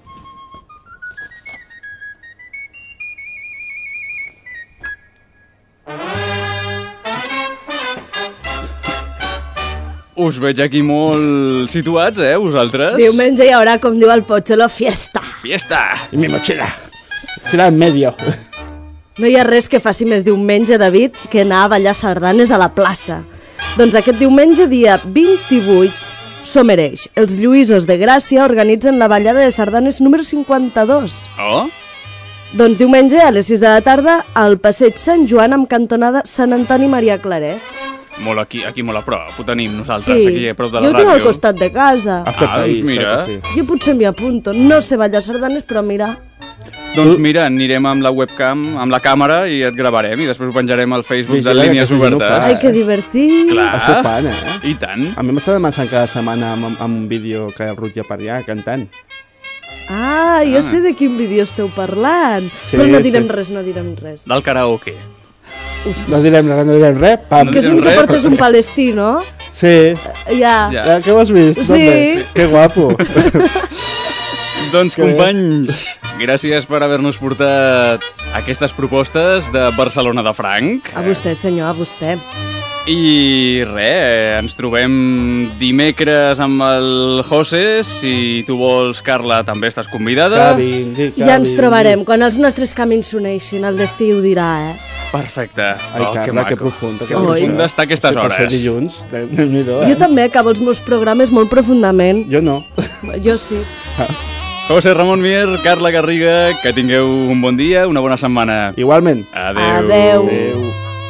us veig aquí molt situats, eh, vosaltres? Diumenge hi haurà, com diu el Pocholo, fiesta. Fiesta! I mi mochila. Serà en medio. No hi ha res que faci més diumenge, David, que anar a ballar sardanes a la plaça. Doncs aquest diumenge, dia vint-i-vuit, s'ho mereix. Els Lluïsos de Gràcia organitzen la ballada de sardanes número cinquanta-dos. Oh? Doncs diumenge a les sis de la tarda al passeig Sant Joan amb cantonada Sant Antoni Maria Claret. Molt aquí, aquí molt a prop, ho tenim nosaltres, Sí, aquí a prop de la jo ho tinc al ràdio. costat de casa. Ah, doncs mira. Jo potser m'hi apunto. No sé ballar sardanes, però mira... Doncs mira, anirem amb la webcam, amb la càmera i et gravarem i després ho penjarem al Facebook de Vigila, que Línies aquest no ho Obertes. fa. Ai, que divertit. Clar. Això fan, eh? I tant. A mi m'està demanant cada setmana amb, amb, amb un vídeo que rutlla per allà, cantant. Ah, jo Ah. sé de quin vídeo esteu parlant. Sí, però no direm sí. res, no direm res. Del karaoke. No direm res, no direm res. Pam. Que és un que portes un palestí, no? Sí. Ja. Ja. Què ho has vist? Sí. D'on que guapo. Doncs, Que bé. companys, gràcies per haver-nos portat aquestes propostes de Barcelona de Franc. A vostè, senyor, a vostè. I res, ens trobem dimecres amb el José. Si tu vols, Carla, també estàs convidada. Que vingui, que Ja ens vingui. trobarem. Quan els nostres camins s'uneixin, el destí ho dirà, eh? Perfecte. Ai, Oh, Carla, que maco. que profunda. Que Que profunda està a aquestes Que per ser hores. dilluns, déu-n'hi-do, eh? Jo també acabo els meus programes molt profundament. Jo no. Jo sí. José Ramon Mier, Carla Garriga, que tingueu un bon dia, una bona setmana. Igualment. Adeu. Adeu. Adeu.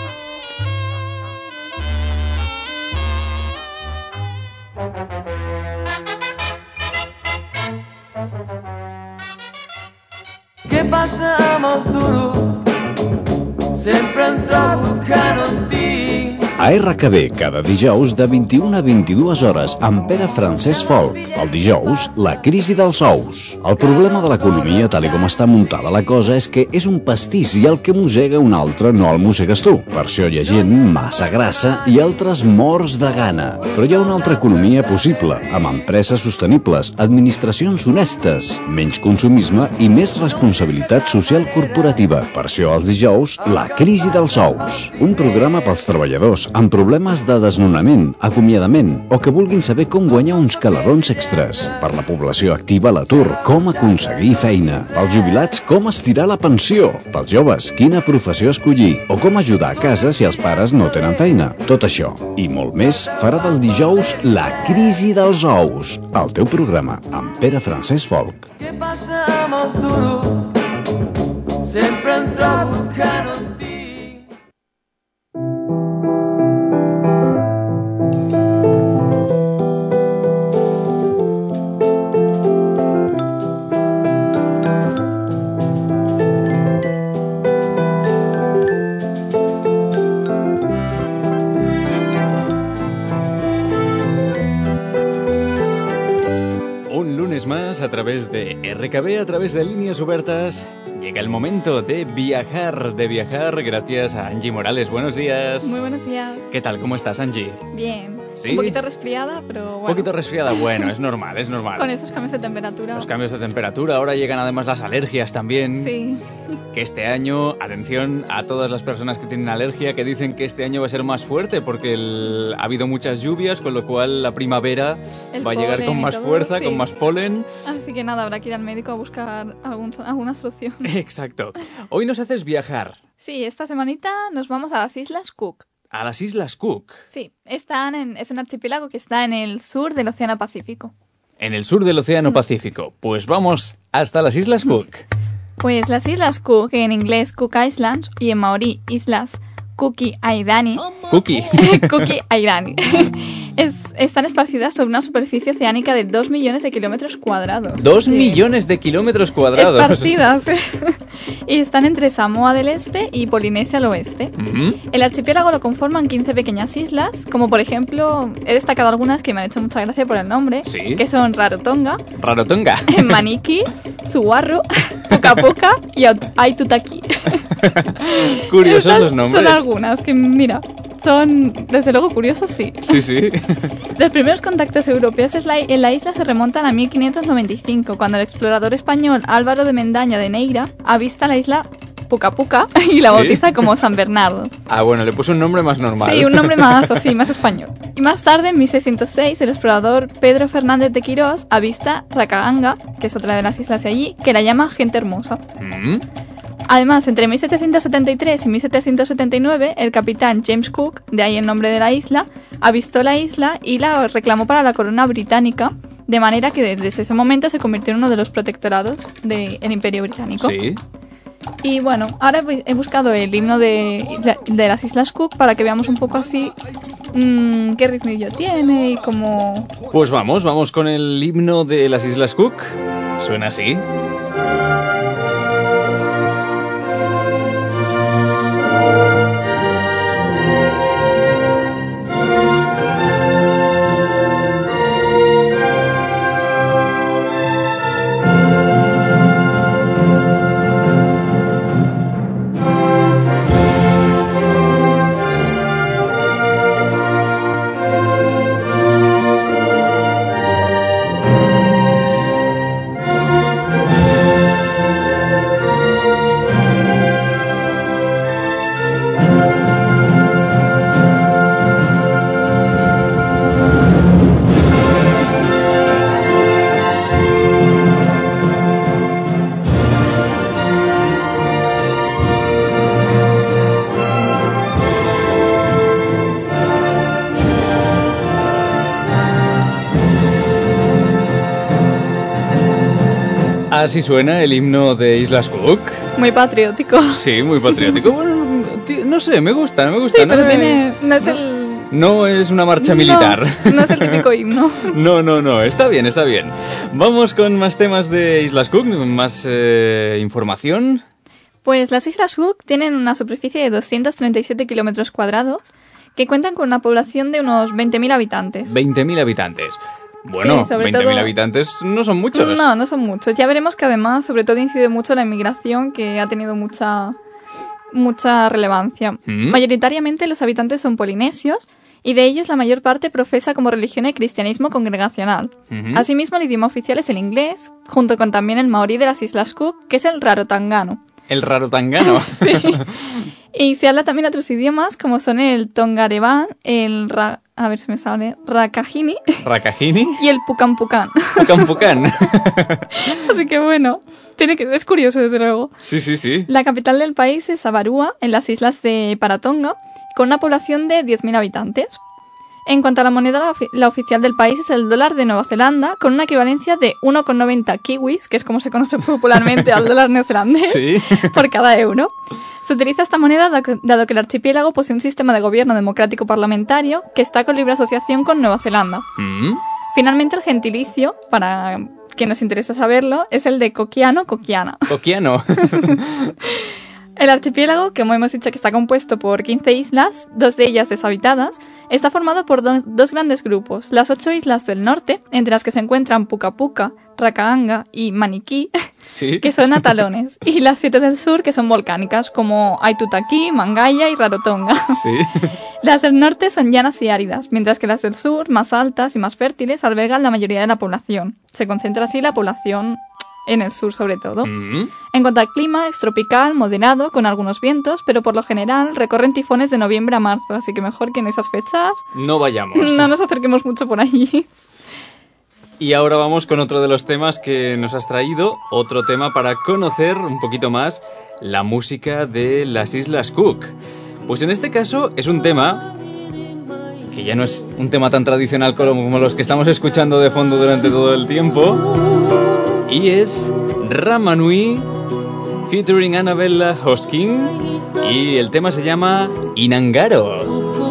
Què passa amb el suro? Sempre em trobo que no en tinc. A R K B, cada dijous de vint-i-una a vint-i-dues hores, amb Pere Francesc Folk. El dijous, la crisi dels ous. El problema de l'economia, tal i com està muntada la cosa, és que és un pastís i el que mossega un altre no el mossegues tu. Per això hi ha gent massa grassa i altres morts de gana. Però hi ha una altra economia possible, amb empreses sostenibles, administracions honestes, menys consumisme i més responsabilitat social corporativa. Per això els dijous, la crisi dels ous. Un programa pels treballadors amb problemes de desnonament, acomiadament o que vulguin saber com guanyar uns calarons extras. Per la població activa, l'atur, com aconseguir feina. Pels jubilats, com estirar la pensió. Pels joves, quina professió escollir o com ajudar a casa si els pares no tenen feina. Tot això i molt més farà del dijous la crisi dels ous. El teu programa amb Pere Francesc Folk. Què passa amb el suro? Sempre em trobo que no en tinc. a través de R K B, a través de Líneas Obertas. Llega el momento de viajar, de viajar, gracias a Angie Morales. Buenos días. Muy buenos días. ¿Qué tal? ¿Cómo estás, Angie? Bien. ¿Sí? Un poquito resfriada, pero bueno. Un poquito resfriada, bueno, es normal, es normal. Con esos cambios de temperatura. Los cambios de temperatura, ahora llegan además las alergias también. Sí. Que este año, atención a todas las personas que tienen alergia, que dicen que este año va a ser más fuerte porque el, ha habido muchas lluvias, con lo cual la primavera El va a llegar polen con y más todo, fuerza, sí. con más polen. Así que nada, habrá que ir al médico a buscar algún, alguna solución. Exacto. Hoy nos haces viajar Sí, esta semanita nos vamos a las Islas Cook. a las Islas Cook, Sí, están en, es un archipiélago que está en el sur del Océano Pacífico. en el sur del Océano Pacífico. Pues vamos hasta las Islas Cook. Pues las Islas Cook, en inglés Cook Islands y en maorí Islas Kuki-Airani, Cookie. Kuki-Airani, es, están esparcidas sobre una superficie oceánica de dos millones de kilómetros cuadrados. Dos Sí. millones de kilómetros cuadrados. Esparcidas. Y están entre Samoa del Este y Polinesia al oeste. Ujú. El archipiélago lo conforman quince pequeñas islas, como por ejemplo, he destacado algunas que me han hecho mucha gracia por el nombre, Sí. que son Rarotonga, Rarotonga. Maniki, Suwarru, Puka Puka y Aut- Aitutaki. Curiosos Estas los nombres. Son algunas que, mira, son desde luego curiosos, sí. Sí, sí. Los primeros contactos europeos en la, en la isla se remontan a mil quinientos noventa y cinco, cuando el explorador español Álvaro de Mendaña de Neira avista la isla Puka Puka y la ¿Sí? bautiza como San Bernardo. Ah, bueno, le puso un nombre más normal. Sí, un nombre más así, más español. Y más tarde, en mil seiscientos seis, el explorador Pedro Fernández de Quirós avista Rakaganga, que es otra de las islas de allí, que la llama Gente Hermosa. Mm. Además, entre mil setecientos setenta y tres y mil setecientos setenta y nueve, el capitán James Cook, de ahí el nombre de la isla, avistó la isla y la reclamó para la corona británica, de manera que desde ese momento se convirtió en uno de los protectorados del Imperio Británico. Sí. Y bueno, ahora he buscado el himno de, de las Islas Cook para que veamos un poco así mmm, qué ritmillo tiene y cómo... Pues vamos, vamos con el himno de las Islas Cook. Suena así. Así suena el himno de Islas Cook. Muy patriótico. Sí, muy patriótico. Bueno, tío, no sé, me gusta, me gusta. Sí, no pero me- tiene, no es el... No es una marcha militar. No, no es el típico himno. No, no, no, está bien, está bien. Vamos con más temas de Islas Cook, más eh, información. Pues las Islas Cook tienen una superficie de doscientos treinta y siete kilómetros cuadrados que cuentan con una población de unos veinte mil habitantes. veinte mil habitantes. Bueno, Sí, sobre veinte mil todo- habitantes no son muchos. No, no son muchos. Ya veremos que además, sobre todo, incide mucho la inmigración, que ha tenido mucha, mucha relevancia. ¿Mm? Mayoritariamente los habitantes son polinesios y de ellos la mayor parte profesa como religión el cristianismo congregacional. Ujú. Asimismo, el idioma oficial es el inglés, junto con también el maorí de las Islas Cook, que es el rarotangano. El rarotangano. Sí. Y se habla también otros idiomas, como son el tongareván, el ra... a ver si me sale... rakajini Rakajini. y el pucampucán. Pucampucán. Así que bueno, tiene que... es curioso desde luego. Sí, sí, sí. La capital del país es Avarua, en las islas de Paratonga, con una población de diez mil habitantes. En cuanto a la moneda, la, ofi- la oficial del país es el dólar de Nueva Zelanda, con una equivalencia de uno coma noventa kiwis, que es como se conoce popularmente al dólar neozelandés, Sí. por cada euro. Se utiliza esta moneda dado que, dado que el archipiélago posee un sistema de gobierno democrático parlamentario que está con libre asociación con Nueva Zelanda. Mm. Finalmente, el gentilicio, para quien nos interesa saberlo, es el de coquiano-coquiana. Coquiano. El archipiélago, que como hemos dicho que está compuesto por quince islas, dos de ellas deshabitadas, está formado por dos, dos grandes grupos. Las ocho islas del norte, entre las que se encuentran Puka Puka, Rakaanga y Maniquí, ¿Sí? que son atalones, y las siete del sur, que son volcánicas, como Aitutaki, Mangaya y Rarotonga. Sí. Las del norte son llanas y áridas, mientras que las del sur, más altas y más fértiles, albergan la mayoría de la población. Se concentra así la población en el sur sobre todo. Mm. En cuanto al clima, es tropical, moderado, con algunos vientos, pero por lo general recorren tifones de noviembre a marzo, así que mejor que en esas fechas No vayamos. no nos acerquemos mucho por allí. Y ahora vamos con otro de los temas que nos has traído, otro tema para conocer un poquito más la música de las Islas Cook. Pues en este caso es un tema que ya no es un tema tan tradicional como los que estamos escuchando de fondo durante todo el tiempo, y es Rama Nui featuring Annabella Hosking, y el tema se llama Inangaro.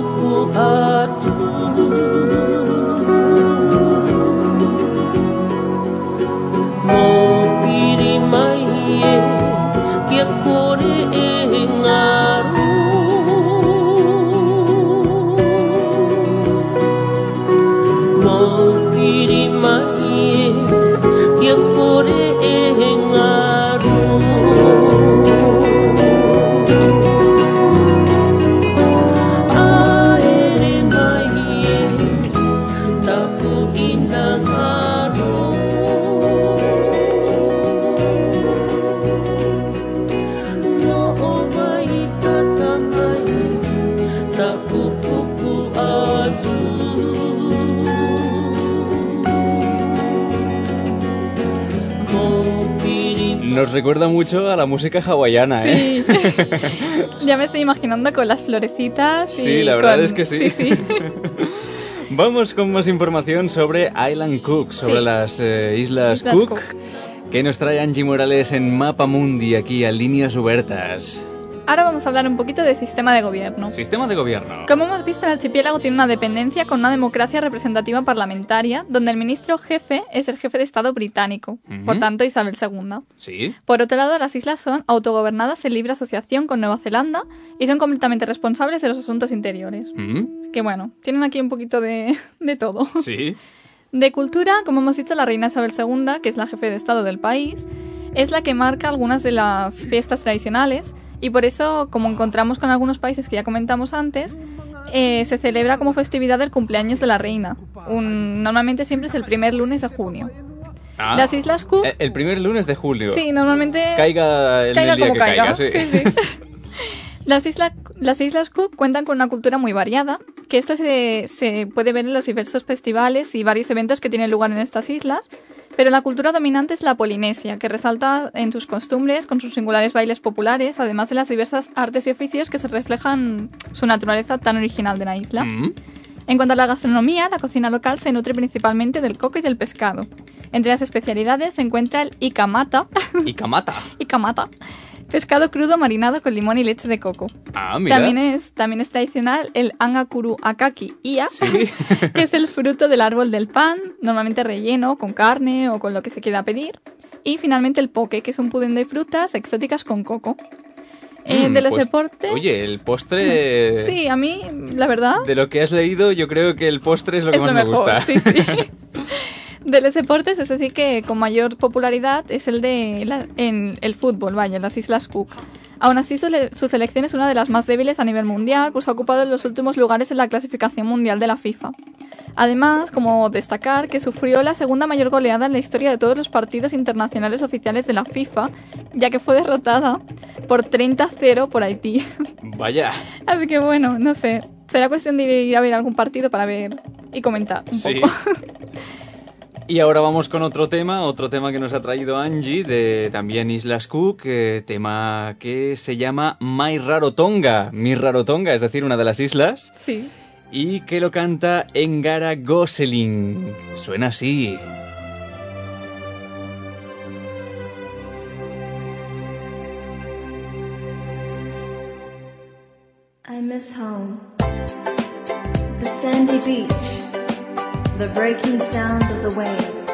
Nos recuerda mucho a la música hawaiana, ¿eh? Sí. Ya me estoy imaginando con las florecitas. Y sí, la verdad con... es que sí. Sí, sí. Vamos con más información sobre Island Cook, sobre Sí. las eh, Islas, Islas Cook, Cook. que nos trae Angie Morales en Mapa Mundi, aquí a Líneas Obertas. Ahora vamos a hablar un poquito de sistema de gobierno. Sistema de gobierno. Como hemos visto, el archipiélago tiene una dependencia con una democracia representativa parlamentaria, donde el ministro jefe es el jefe de Estado británico, Ujú. por tanto Isabel segunda. Sí. Por otro lado, las islas son autogobernadas en libre asociación con Nueva Zelanda y son completamente responsables de los asuntos interiores. ¿Mm? Que bueno, tienen aquí un poquito de, de todo. Sí. De cultura, como hemos dicho, la reina Isabel segunda, que es la jefe de Estado del país, es la que marca algunas de las fiestas tradicionales, y por eso, como encontramos con algunos países que ya comentamos antes, eh, se celebra como festividad el cumpleaños de la reina. Un, normalmente siempre es el primer lunes de junio. Ah, Las Islas Cook... eh, El primer lunes de julio. Sí, normalmente... Caiga el, caiga el día como que caiga. caiga, sí. Sí, sí. Las, isla, las Islas Cook cuentan con una cultura muy variada, que esto se, se puede ver en los diversos festivales y varios eventos que tienen lugar en estas islas, pero la cultura dominante es la polinesia, que resalta en sus costumbres, con sus singulares bailes populares, además de las diversas artes y oficios que se reflejan su naturaleza tan original de la isla. Mm. En cuanto a la gastronomía, la cocina local se nutre principalmente del coco y del pescado. Entre las especialidades se encuentra el ikamata. Ikamata. Ikamata. Pescado crudo marinado con limón y leche de coco. Ah, mira. También es, también es tradicional el angakuru akaki ia, Sí. que es el fruto del árbol del pan, normalmente relleno con carne o con lo que se quiera pedir. Y finalmente el poke, que es un pudín de frutas exóticas con coco. Eh, Mm, de los pues, deportes... Oye, el postre... Sí, a mí, la verdad... De lo que has leído, yo creo que el postre es lo que es más lo me mejor, gusta. sí, sí. De los deportes, es decir, que con mayor popularidad es el de la- en el fútbol, vaya, las Islas Cook. Aún así, su, le- su selección es una de las más débiles a nivel mundial, pues ha ocupado los últimos lugares en la clasificación mundial de la FIFA. Además, como destacar que sufrió la segunda mayor goleada en la historia de todos los partidos internacionales oficiales de la FIFA, ya que fue derrotada por treinta a cero por Haití. Vaya. Así que bueno, no sé, será cuestión de ir a ver algún partido para ver y comentar un Sí. poco. Y ahora vamos con otro tema, otro tema que nos ha traído Angie, de también Islas Cook, eh, tema que se llama My Rarotonga, Mi Rarotonga, es decir, una de las islas, Sí. y que lo canta Engara Gosling. Suena así. I miss home. The sandy beach, the breaking sound of the waves,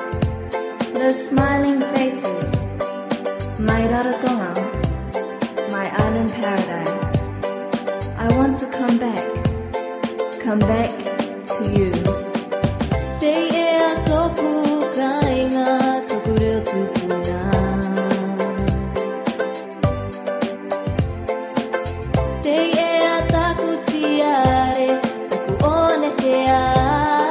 the smiling faces, my Rarotonga, my island in paradise. I want to come back, come back to you. Te e toku kai ga tokuru tsukuna. Te e taku tiare toku one te a.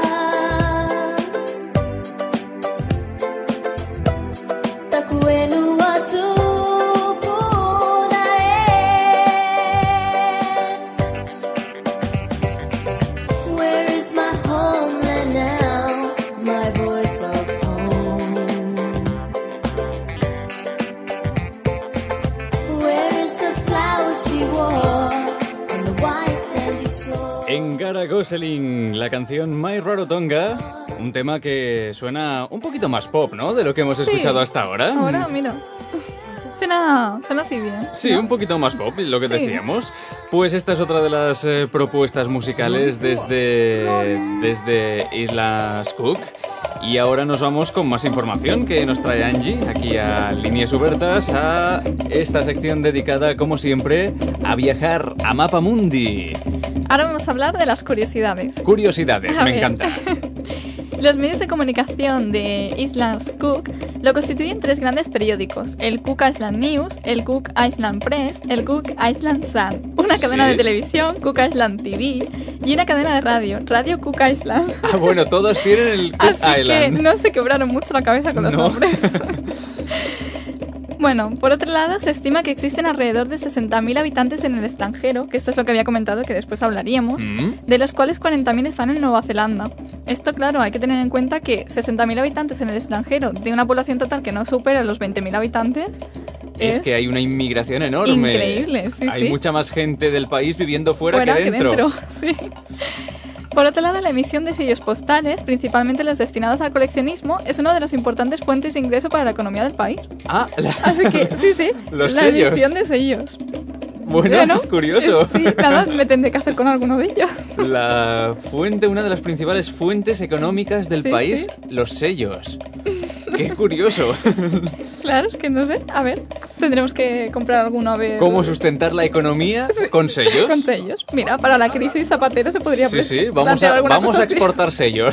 Engara Gosling, la canción My Rarotonga, un tema que suena un poquito más pop, ¿no? De lo que hemos Sí. escuchado hasta ahora. Ahora, mira. Suena, suena así bien. Sí, un poquito más pop, lo que Sí. decíamos. Pues esta es otra de las eh, propuestas musicales desde, desde Islas Cook. Y ahora nos vamos con más información que nos trae Angie, aquí a Líneas Obertas, a esta sección dedicada, como siempre, a viajar a Mapa Mundi. Ahora vamos a hablar de las curiosidades. Curiosidades, A me ver. encanta. Los medios de comunicación de Islas Cook lo constituyen tres grandes periódicos: el Cook Island News, el Cook Island Press, el Cook Island Sun, una cadena Sí. de televisión, Cook Island T V, y una cadena de radio, Radio Cook Island. Ah, bueno, todos tienen el Cook Así Island. que no se quebraron mucho la cabeza con los No. nombres. Bueno, por otro lado, se estima que existen alrededor de sesenta mil habitantes en el extranjero, que esto es lo que había comentado, que después hablaríamos, Mm. de los cuales cuarenta mil están en Nueva Zelanda. Esto, claro, hay que tener en cuenta que sesenta mil habitantes en el extranjero, de una población total que no supera los veinte mil habitantes, Es, es que hay una inmigración enorme. increíble, sí, Hay sí. mucha más gente del país viviendo fuera, fuera que dentro. sí. Por otro lado, la emisión de sellos postales, principalmente los destinados al coleccionismo, es una de las importantes fuentes de ingreso para la economía del país. Ah, la- Así que, sí, sí, Los la sellos. emisión de sellos. Bueno, es curioso. eh, Sí, nada, me tendré que hacer con alguno de ellos. La fuente, una de las principales fuentes económicas del Sí, país, sí. los sellos. Qué curioso. Claro, es que no sé, a ver, tendremos que comprar alguno a ver. ¿Cómo sustentar la economía con sellos? Con sellos. Mira, para la crisis Zapatero se podría Sí, sí, pres- vamos plantear a, alguna vamos cosa a así. exportar sellos.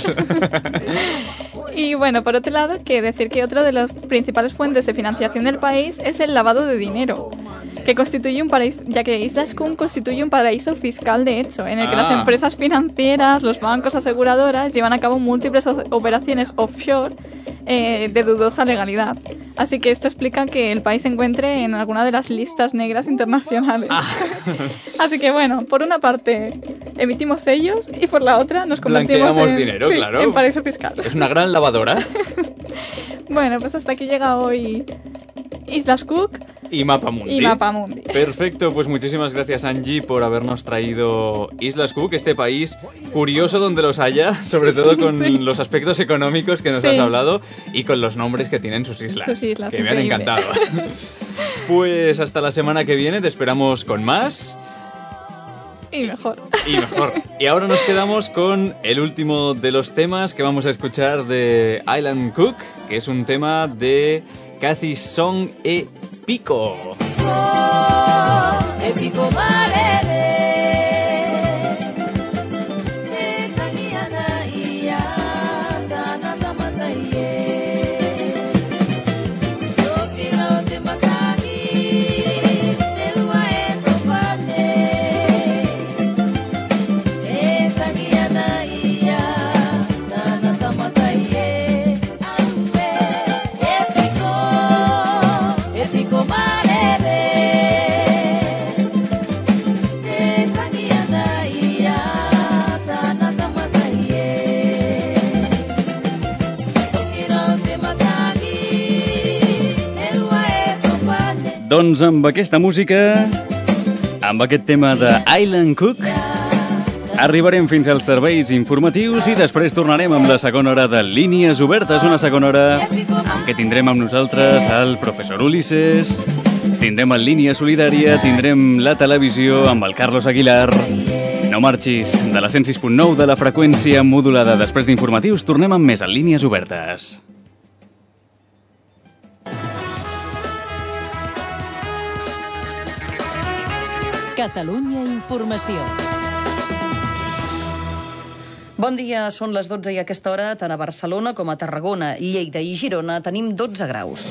Y bueno, por otro lado, que decir que otra de las principales fuentes de financiación del país es el lavado de dinero, que constituye un paraíso, ya que Islas Cook constituye un paraíso fiscal de hecho, en el que las Ah. empresas financieras, los bancos, aseguradoras llevan a cabo múltiples o- operaciones offshore eh, de dudosa legalidad. Así que esto explica que el país se encuentre en alguna de las listas negras internacionales. Ah. Así que bueno, por una parte emitimos sellos y por la otra nos convertimos Blanqueamos en, dinero, sí, claro. en paraíso fiscal. Es una gran lavadora. Bueno, pues hasta aquí llega hoy Islas Cook Y Mapa Mundi. y Mapa Mundi. Perfecto, pues muchísimas gracias Angie por habernos traído Islas Cook, este país curioso donde los haya, sobre todo con Sí. los aspectos económicos que nos Sí. has hablado y con los nombres que tienen sus islas, Sus islas, que me han increíble. encantado. Pues hasta la semana que viene, te esperamos con más Y mejor. y mejor. Y ahora nos quedamos con el último de los temas que vamos a escuchar de Island Cook, que es un tema de Cathy Song e Pico. E pico marere. E kaniana ia kana tamata ie. Tokiro te makagi te lua e topate. E kaniana ia kana tamata ie. Aue e pico e pico marere. E kaniana ia kana tamata ie. Tokiro te makagi te lua e topate. Doncs amb aquesta música, amb aquest tema de Island Cook, arribarem fins als serveis informatius i després tornarem amb la segona hora de Línies Obertes, una segona hora en què tindrem amb nosaltres el professor Ulisses, tindrem el Línia Solidària, tindrem la televisió amb el Carlos Aguilar. No marxis, de la cent sis punt nou de la freqüència modulada. Després d'informatius tornem amb més a Línies Obertes. Catalunya Informació. Bon dia, són les dotze i a aquesta hora, tant a Barcelona com a Tarragona, Lleida i Girona tenim dotze graus.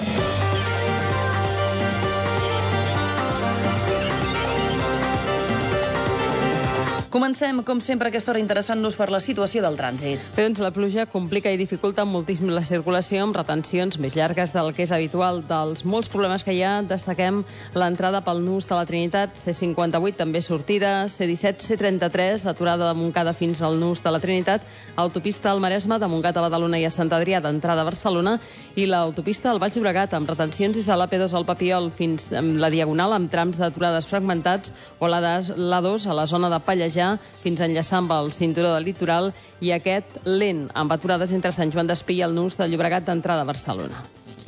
Comencem, com sempre, a aquesta hora interessant-nos per la situació del trànsit. Bé, doncs la pluja complica i dificulta moltíssim la circulació amb retencions més llargues del que és habitual. Dels molts problemes que hi ha, destaquem l'entrada pel nus de la Trinitat, C cinquanta-vuit també sortida, C disset, C trenta-tres, aturada de Montcada fins al nus de la Trinitat, autopista al Maresme, de Montgat a Badalona i a Sant Adrià, d'entrada a Barcelona, i l'autopista al Baix Llobregat, amb retencions des de l'A P dos al Papiol fins a la Diagonal, amb trams d'aturades fragmentats, o l'A dos a la zona de Pallejà, fins a enllaçar amb el cinturó del litoral, i aquest lent, amb aturades entre Sant Joan d'Espí i el nus del Llobregat d'entrada a Barcelona.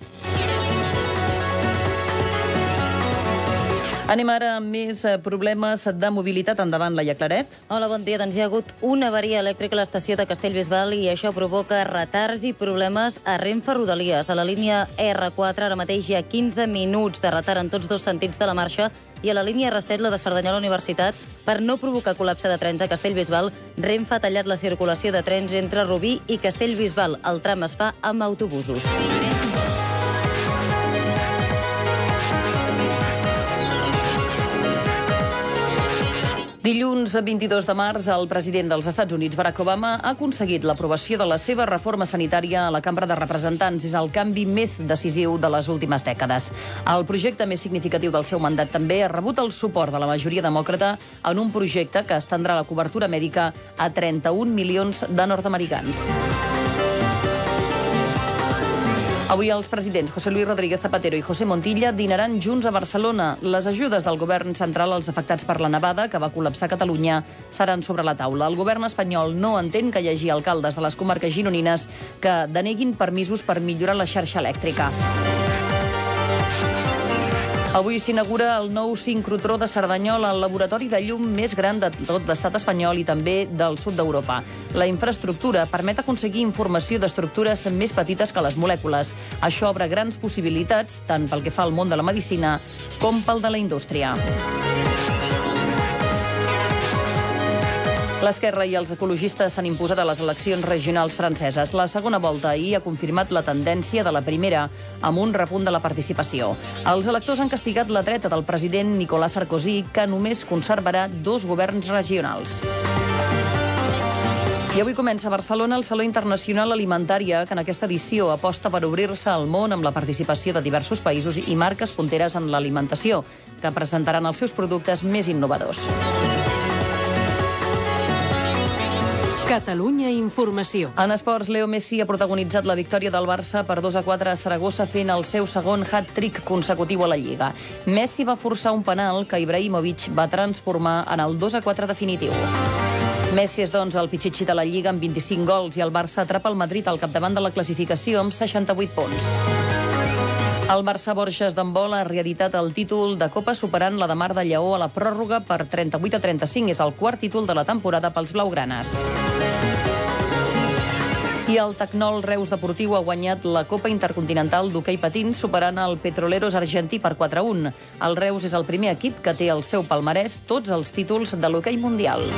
Anem ara amb més problemes de mobilitat. Endavant, Laia Claret. Hola, bon dia. Doncs hi ha hagut una avaria elèctrica a l'estació de Castellbisbal i això provoca retards i problemes a Renfe Rodalies. A la línia R quatre ara mateix hi ha quinze minuts de retard en tots dos sentits de la marxa, i a la línia R set, la de Cerdanyola Universitat, per no provocar col·lapse de trens a Castellbisbal, Renfe ha tallat la circulació de trens entre Rubí i Castellbisbal. El tram es fa amb autobusos. Dilluns vint-i-dos de març, el president dels Estats Units, Barack Obama, ha aconseguit l'aprovació de la seva reforma sanitària a la Cambra de Representants. És el canvi més decisiu de les últimes dècades. El projecte més significatiu del seu mandat també ha rebut el suport de la majoria demòcrata en un projecte que estendrà la cobertura mèdica a trenta-un milions de nord-americans. Avui els presidents José Luis Rodríguez Zapatero i José Montilla dinaran junts a Barcelona. Les ajudes del govern central als afectats per la nevada que va col·lapsar Catalunya seran sobre la taula. El govern espanyol no entén que hi hagi alcaldes de les comarques gironines que deneguin permisos per millorar la xarxa elèctrica. Avui s'inaugura el nou sincrotró de Cerdanyola, el laboratori de llum més gran de tot l'estat espanyol i també del sud d'Europa. La infraestructura permet aconseguir informació d'estructures més petites que les molècules. Això obre grans possibilitats, tant pel que fa al món de la medicina com pel de la indústria. L'esquerra i els ecologistes s'han imposat a les eleccions regionals franceses. La segona volta ahir ha confirmat la tendència de la primera, amb un repunt de la participació. Els electors han castigat la dreta del president Nicolas Sarkozy, que només conservarà dos governs regionals. I avui comença a Barcelona el Saló Internacional Alimentària, que en aquesta edició aposta per obrir-se al món amb la participació de diversos països i marques punteres en l'alimentació, que presentaran els seus productes més innovadors. Catalunya Informació. En esports, Leo Messi ha protagonitzat la victòria del Barça per dos a quatre a Saragossa, fent el seu segon hat-trick consecutiu a la Lliga. Messi va forçar un penal que Ibrahimovic va transformar en el dos a quatre definitiu. Messi és, doncs, el pitxitxi de la Lliga amb vint-i-cinc gols i el Barça atrapa el Madrid al capdavant de la classificació amb seixanta-vuit punts. El Barça Borges d'handbol ha reeditat el títol de Copa superant la de Mar de Lleó a la pròrroga per trenta-vuit a trenta-cinc. És el quart títol de la temporada pels blaugranes. I el Tecnol Reus Deportiu ha guanyat la Copa Intercontinental d'hoquei patins superant el Petroleros argentí per quatre a un. El Reus és el primer equip que té al seu palmarès tots els títols de l'hoquei mundial.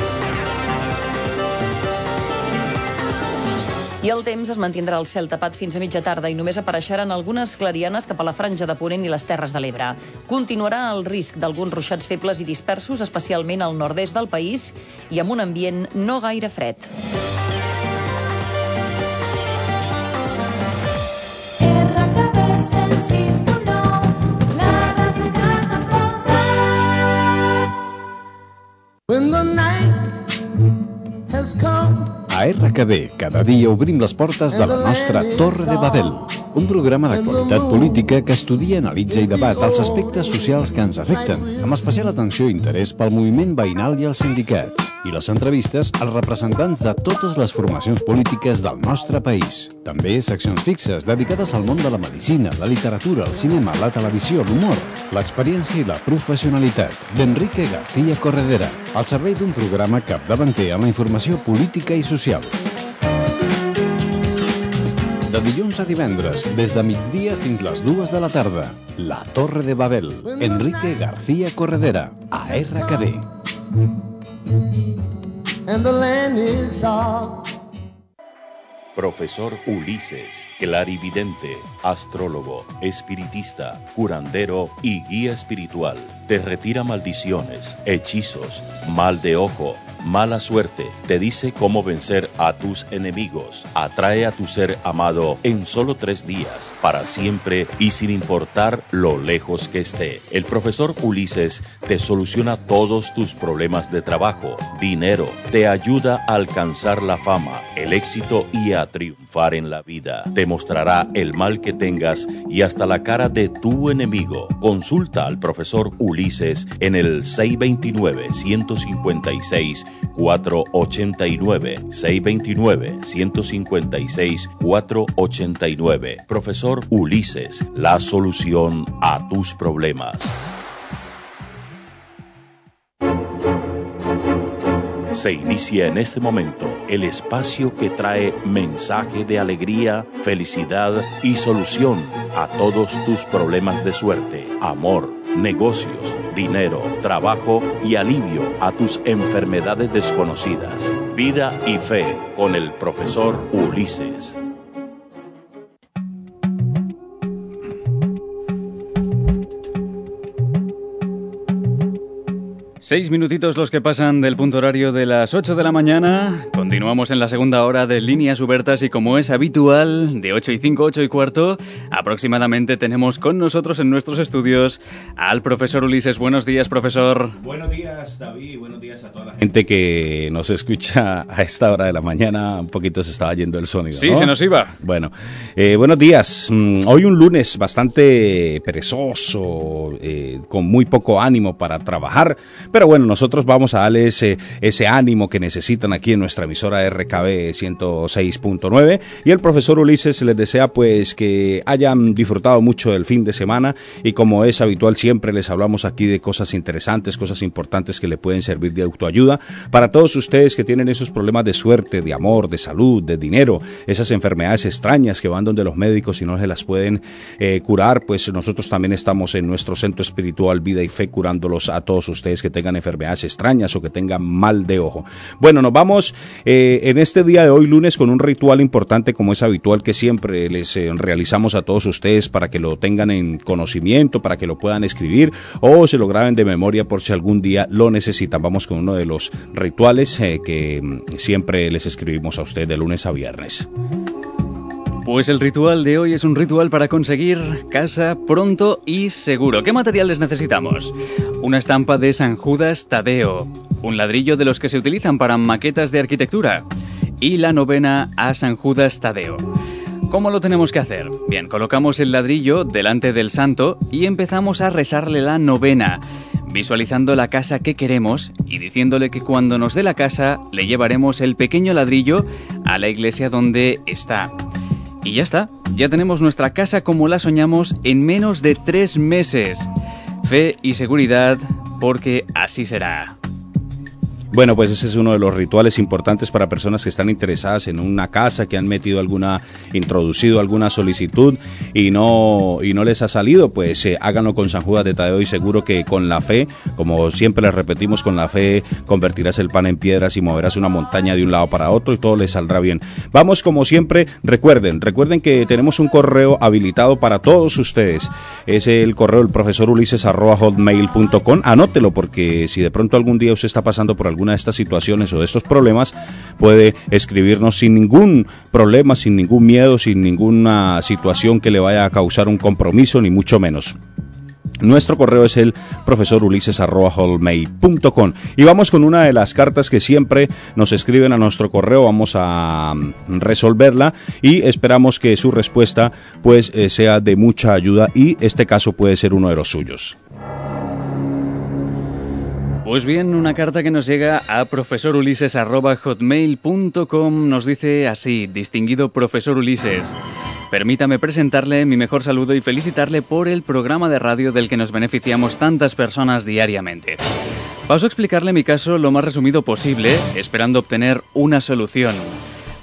I el temps es mantindrà al cel tapat fins a mitja tarda i només apareixeran algunes clarianes cap a la franja de Ponent i les Terres de l'Ebre. Continuarà el risc d'alguns ruixats febles i dispersos, especialment al nord-est del país, i amb un ambient no gaire fred. When the night has come. A R K B, cada dia obrim les portes de la nostra Torre de Babel, un programa d'actualitat política que estudia, analitza i debat els aspectes socials que ens afecten, amb especial atenció i interès pel moviment veïnal i els sindicats, i les entrevistes als representants de totes les formacions polítiques del nostre país. També seccions fixes dedicades al món de la medicina, la literatura, el cinema, la televisió, l'humor, l'experiència i la professionalitat, d'Enrique García Corredera, al servei d'un programa capdavanter en la informació política i social. De dilluns a divendres, des de migdia fins les dues de la tarda. La Torre de Babel. Enrique García Corredera, a R K B. And the land is dark. Profesor Ulises, clarividente, astrólogo, espiritista, curandero y guía espiritual. Te retira maldiciones, hechizos, mal de ojo, mala suerte. Te dice cómo vencer a tus enemigos. Atrae a tu ser amado en solo tres días, para siempre y sin importar lo lejos que esté. El profesor Ulises te soluciona todos tus problemas de trabajo, dinero, te ayuda a alcanzar la fama, el éxito y a triunfar en la vida. Te mostrará el mal que tengas y hasta la cara de tu enemigo. Consulta al profesor Ulises en el seis dos nueve, uno cinco seis, cuatro ocho nueve, seis dos nueve, uno cinco seis, cuatro ocho nueve. Profesor Ulises, la solución a tus problemas. Se inicia en este momento el espacio que trae mensaje de alegría, felicidad y solución a todos tus problemas de suerte, amor, negocios, dinero, trabajo y alivio a tus enfermedades desconocidas. Vida y fe con el profesor Ulises. Seis minutitos los que pasan del punto horario de las ocho de la mañana. Continuamos en la segunda hora de Líneas Ubertas y, como es habitual, de ocho y cinco, ocho y cuarto, aproximadamente tenemos con nosotros en nuestros estudios al profesor Ulises. Buenos días, profesor. Buenos días, David. Buenos días a toda la gente que nos escucha a esta hora de la mañana. Un poquito se estaba yendo el sonido, Sí, ¿no? se nos iba. Bueno, eh, buenos días. Hoy un lunes bastante perezoso, eh, con muy poco ánimo para trabajar. Pero bueno, nosotros vamos a darle ese, ese ánimo que necesitan aquí en nuestra emisora R K B ciento seis punto nueve, y el profesor Ulises les desea pues que hayan disfrutado mucho del fin de semana, y como es habitual siempre les hablamos aquí de cosas interesantes, cosas importantes que le pueden servir de autoayuda para todos ustedes que tienen esos problemas de suerte, de amor, de salud, de dinero, esas enfermedades extrañas que van donde los médicos y no se las pueden eh, curar. Pues nosotros también estamos en nuestro centro espiritual Vida y Fe curándolos a todos ustedes que tengan enfermedades extrañas o que tengan mal de ojo. Bueno, nos vamos eh, en este día de hoy lunes con un ritual importante, como es habitual, que siempre les eh, realizamos a todos ustedes para que lo tengan en conocimiento, para que lo puedan escribir o se lo graben de memoria por si algún día lo necesitan. Vamos con uno de los rituales eh, que mm, siempre les escribimos a ustedes de lunes a viernes. Pues el ritual de hoy es un ritual para conseguir casa pronto y seguro. ¿Qué materiales necesitamos? Una estampa de San Judas Tadeo, un ladrillo de los que se utilizan para maquetas de arquitectura y la novena a San Judas Tadeo. ¿Cómo lo tenemos que hacer? Bien, colocamos el ladrillo delante del santo y empezamos a rezarle la novena, visualizando la casa que queremos y diciéndole que cuando nos dé la casa le llevaremos el pequeño ladrillo a la iglesia donde está. Y ya está, ya tenemos nuestra casa como la soñamos en menos de tres meses. Fe y seguridad, porque así será. Bueno, pues ese es uno de los rituales importantes para personas que están interesadas en una casa, que han metido alguna, introducido alguna solicitud y no, y no les ha salido. Pues eh, háganlo con San Judas de Tadeo y seguro que con la fe, como siempre les repetimos, con la fe convertirás el pan en piedras y moverás una montaña de un lado para otro y todo les saldrá bien. Vamos, como siempre, recuerden, recuerden que tenemos un correo habilitado para todos ustedes. Es el correo del profesor Ulises arroba hotmail punto com. Anótelo, porque si de pronto algún día usted está pasando por alguna de estas situaciones o de estos problemas, puede escribirnos sin ningún problema, sin ningún miedo, sin ninguna situación que le vaya a causar un compromiso, ni mucho menos. Nuestro correo es el profesor ulises arroba hotmail punto com. Y vamos con una de las cartas que siempre nos escriben a nuestro correo. Vamos a resolverla y esperamos que su respuesta pues eh, sea de mucha ayuda, y este caso puede ser uno de los suyos. Pues bien, una carta que nos llega a profesor ulises arroba hotmail punto com nos dice así: distinguido profesor Ulises, permítame presentarle mi mejor saludo y felicitarle por el programa de radio del que nos beneficiamos tantas personas diariamente. Paso a explicarle mi caso lo más resumido posible, esperando obtener una solución.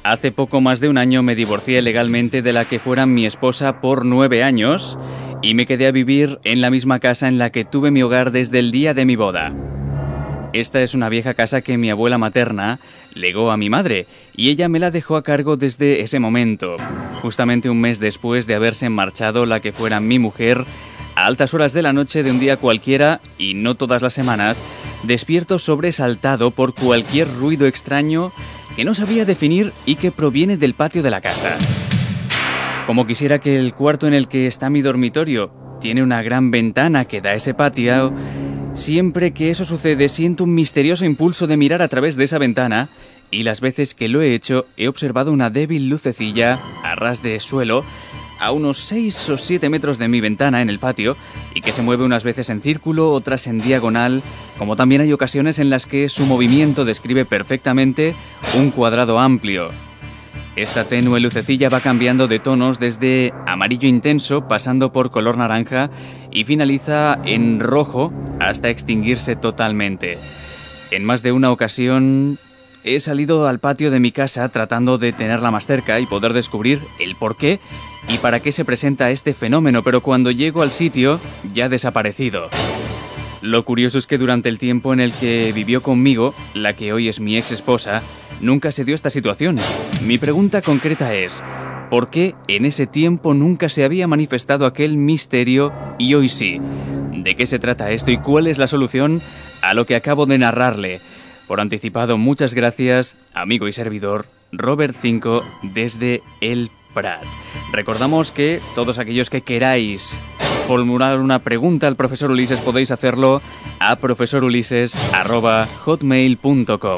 Hace poco más de un año me divorcié legalmente de la que fuera mi esposa por nueve años y me quedé a vivir en la misma casa en la que tuve mi hogar desde el día de mi boda. Esta es una vieja casa que mi abuela materna legó a mi madre y ella me la dejó a cargo desde ese momento, justamente un mes después de haberse marchado la que fuera mi mujer. A altas horas de la noche de un día cualquiera, y no todas las semanas, despierto sobresaltado por cualquier ruido extraño que no sabía definir y que proviene del patio de la casa. Como quisiera que el cuarto en el que está mi dormitorio tiene una gran ventana que da a ese patio, siempre que eso sucede siento un misterioso impulso de mirar a través de esa ventana, y las veces que lo he hecho he observado una débil lucecilla a ras de suelo a unos seis o siete metros de mi ventana en el patio y que se mueve unas veces en círculo, otras en diagonal, como también hay ocasiones en las que su movimiento describe perfectamente un cuadrado amplio. Esta tenue lucecilla va cambiando de tonos desde amarillo intenso, pasando por color naranja y finaliza en rojo hasta extinguirse totalmente. En más de una ocasión he salido al patio de mi casa tratando de tenerla más cerca y poder descubrir el por qué y para qué se presenta este fenómeno, pero cuando llego al sitio ya ha desaparecido. Lo curioso es que durante el tiempo en el que vivió conmigo, la que hoy es mi ex esposa, nunca se dio esta situación. Mi pregunta concreta es, ¿por qué en ese tiempo nunca se había manifestado aquel misterio y hoy sí? ¿De qué se trata esto y cuál es la solución a lo que acabo de narrarle? Por anticipado, muchas gracias, amigo y servidor, Robert cinco, desde El Prat. Recordamos que todos aquellos que queráis formular una pregunta al profesor Ulises podéis hacerlo a profesor ulises arroba hotmail punto com.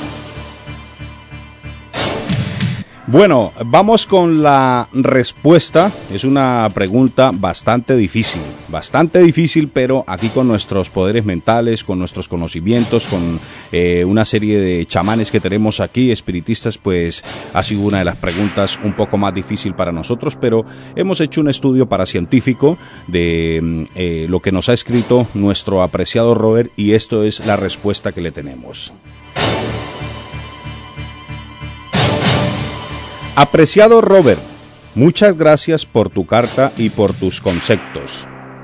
Bueno, vamos con la respuesta. Es una pregunta bastante difícil, bastante difícil, pero aquí con nuestros poderes mentales, con nuestros conocimientos, con eh, una serie de chamanes que tenemos aquí, espiritistas, pues ha sido una de las preguntas un poco más difícil para nosotros, pero hemos hecho un estudio paracientífico de eh, lo que nos ha escrito nuestro apreciado Robert y esto es la respuesta que le tenemos. Apreciado Robert, muchas gracias por tu carta y por tus conceptos.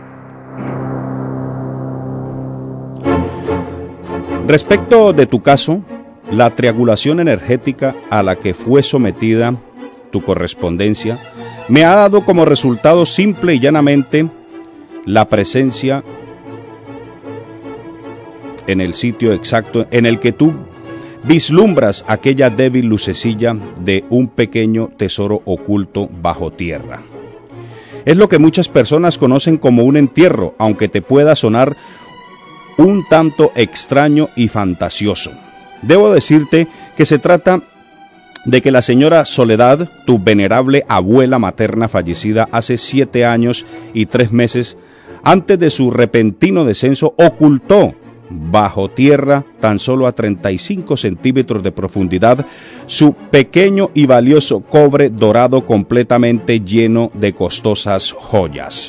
Respecto de tu caso, la triangulación energética a la que fue sometida tu correspondencia me ha dado como resultado simple y llanamente la presencia en el sitio exacto en el que tú vislumbras aquella débil lucecilla de un pequeño tesoro oculto bajo tierra. Es lo que muchas personas conocen como un entierro, aunque te pueda sonar un tanto extraño y fantasioso. Debo decirte que se trata de que la señora Soledad, tu venerable abuela materna fallecida hace siete años y tres meses, antes de su repentino descenso, ocultó bajo tierra, tan solo a treinta y cinco centímetros de profundidad, su pequeño y valioso cobre dorado completamente lleno de costosas joyas.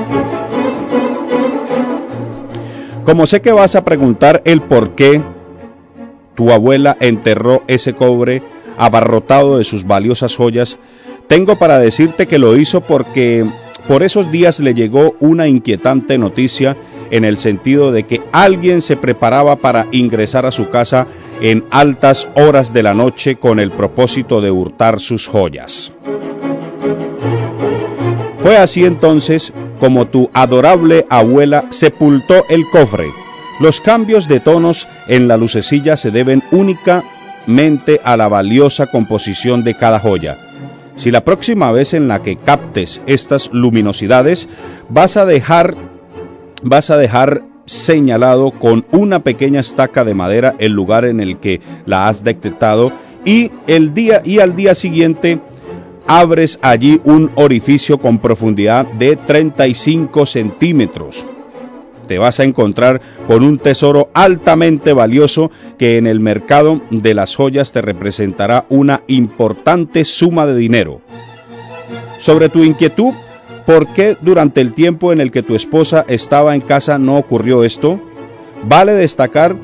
Como sé que vas a preguntar el por qué tu abuela enterró ese cobre abarrotado de sus valiosas joyas, tengo para decirte que lo hizo porque por esos días le llegó una inquietante noticia en el sentido de que alguien se preparaba para ingresar a su casa en altas horas de la noche con el propósito de hurtar sus joyas. Fue así entonces como tu adorable abuela sepultó el cofre. Los cambios de tonos en la lucecilla se deben únicamente a la valiosa composición de cada joya. Si la próxima vez en la que captes estas luminosidades vas a dejar vas a dejar señalado con una pequeña estaca de madera el lugar en el que la has detectado y el día y al día siguiente abres allí un orificio con profundidad de treinta y cinco centímetros. Te vas a encontrar con un tesoro altamente valioso que en el mercado de las joyas te representará una importante suma de dinero. Sobre tu inquietud, ¿por qué durante el tiempo en el que tu esposa estaba en casa no ocurrió esto? Vale destacar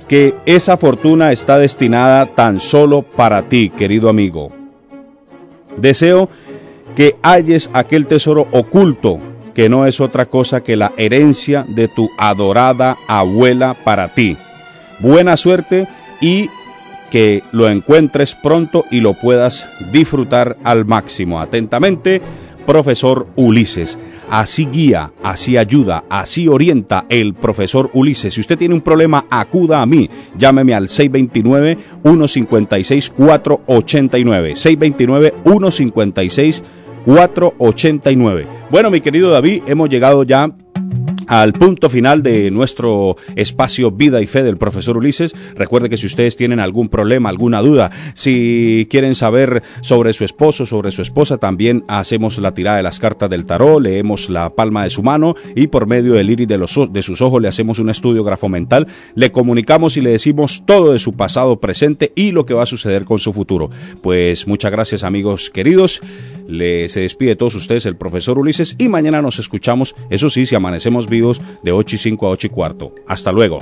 que esa fortuna está destinada tan solo para ti, querido amigo. Deseo que halles aquel tesoro oculto, que no es otra cosa que la herencia de tu adorada abuela para ti. Buena suerte y que lo encuentres pronto y lo puedas disfrutar al máximo. Atentamente, profesor Ulises. Así guía, así ayuda, así orienta el profesor Ulises. Si usted tiene un problema, acuda a mí. Llámeme al seis dos nueve, uno cinco seis, cuatro ocho nueve. seis dos nueve, uno cinco seis, cuatro ocho nueve. Bueno, mi querido David, hemos llegado ya al punto final de nuestro espacio Vida y Fe del profesor Ulises. Recuerde que si ustedes tienen algún problema, alguna duda, si quieren saber sobre su esposo, sobre su esposa, también hacemos la tirada de las cartas del tarot, leemos la palma de su mano y por medio del iris de, los, de sus ojos le hacemos un estudio grafomental, le comunicamos y le decimos todo de su pasado, presente y lo que va a suceder con su futuro. Pues muchas gracias, amigos queridos. Le, se despide de todos ustedes el profesor Ulises y mañana nos escuchamos, eso sí, si amanecemos vivos, de ocho y cinco a ocho y cuarto. Hasta luego.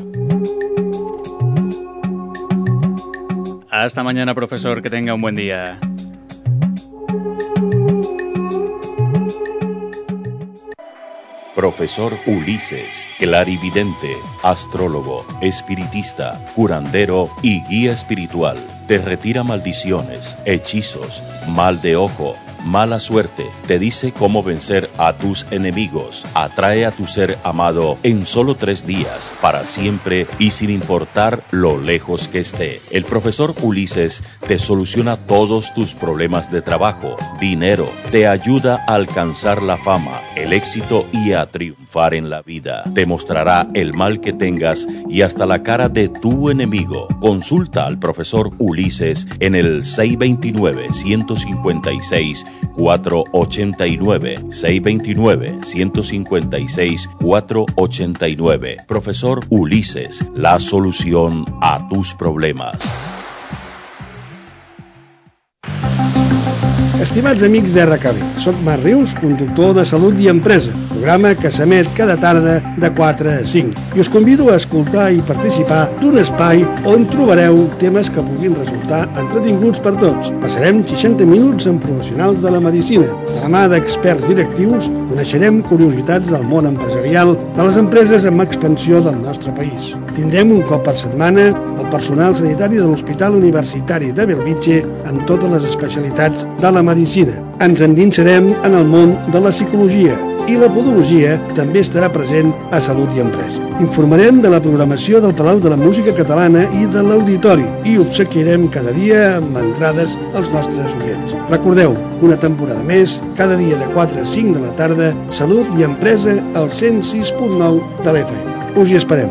Hasta mañana, profesor, que tenga un buen día. Profesor Ulises, clarividente, astrólogo, espiritista, curandero y guía espiritual. Te retira maldiciones, hechizos, mal de ojo, mala suerte, te dice cómo vencer a tus enemigos, atrae a tu ser amado en solo tres días, para siempre y sin importar lo lejos que esté. El profesor Ulises te soluciona todos tus problemas de trabajo, dinero, te ayuda a alcanzar la fama, el éxito y a triunfar en la vida. Te mostrará el mal que tengas y hasta la cara de tu enemigo. Consulta al profesor Ulises en el seis dos nueve, uno cinco seis, cuatro ocho nueve, seis dos nueve, uno cinco seis, cuatro ocho nueve. Profesor Ulises, la solución a tus problemas. Estimats amics d'R K B, soc Marc Rius, conductor de Salut i Empresa, programa que s'emet cada tarda de quatre a cinc. I us convido a escoltar i participar d'un espai on trobareu temes que puguin resultar entretinguts per tots. Passarem seixanta minuts amb professionals de la medicina. De la mà d'experts directius coneixerem curiositats del món empresarial de les empreses amb expansió del nostre país. Tindrem un cop per setmana el personal sanitari de l'Hospital Universitari de Bellvitge amb totes les especialitats de la medicina. Ens endinsarem en el món de la psicologia i la podologia també estarà present a Salut i Empresa. Informarem de la programació del Palau de la Música Catalana i de l'Auditori i obsequiarem cada dia amb entrades als nostres oients. Recordeu, una temporada més, cada dia de quatre a cinc de la tarda, Salut i Empresa al cent sis punt nou de l'F M. Us hi esperem.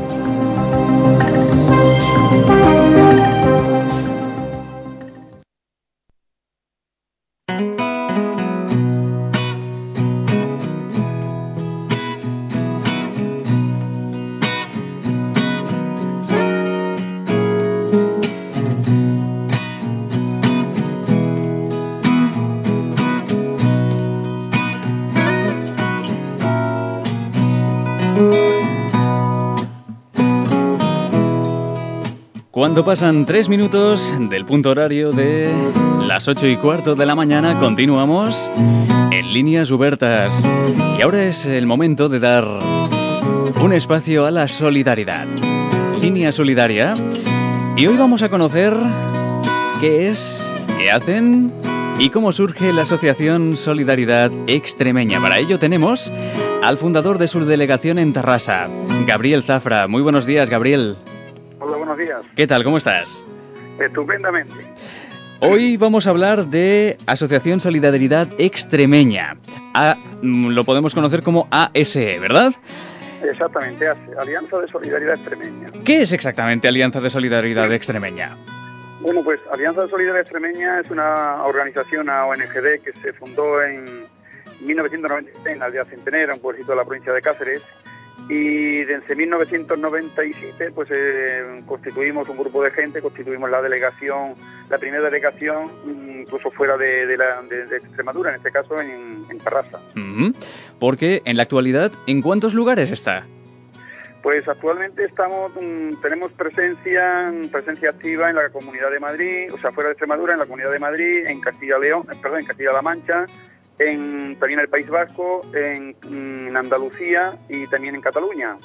Cuando pasan tres minutos del punto horario de las ocho y cuarto de la mañana, continuamos en Líneas Obertas. Y ahora es el momento de dar un espacio a la solidaridad. Línea Solidaria. Y hoy vamos a conocer qué es, qué hacen y cómo surge la Asociación Solidaridad Extremeña. Para ello tenemos al fundador de su delegación en Tarrasa, Gabriel Zafra. Muy buenos días, Gabriel. Hola, buenos días. ¿Qué tal? ¿Cómo estás? Estupendamente. Hoy vamos a hablar de Asociación Solidaridad Extremeña. A, lo podemos conocer como A S E, ¿verdad? Exactamente, Alianza de Solidaridad Extremeña. ¿Qué es exactamente Alianza de Solidaridad Extremeña? Bueno, pues Alianza de Solidaridad Extremeña es una organización, una O N G D, que se fundó en mil novecientos noventa y seis en la aldea Centenera, un pueblito de la provincia de Cáceres. Y desde mil novecientos noventa y siete pues eh, constituimos un grupo de gente, constituimos la delegación, la primera delegación incluso fuera de, de, la, de, de Extremadura, en este caso en, en Tarrasa. Uh-huh. Porque en la actualidad, ¿en cuántos lugares está? Pues actualmente estamos mm, tenemos presencia presencia activa en la Comunidad de Madrid, o sea, fuera de Extremadura, en la Comunidad de Madrid, en Castilla León, eh, perdón, en Castilla-La Mancha, en también el País Vasco, en, en Andalucía y también en Cataluña.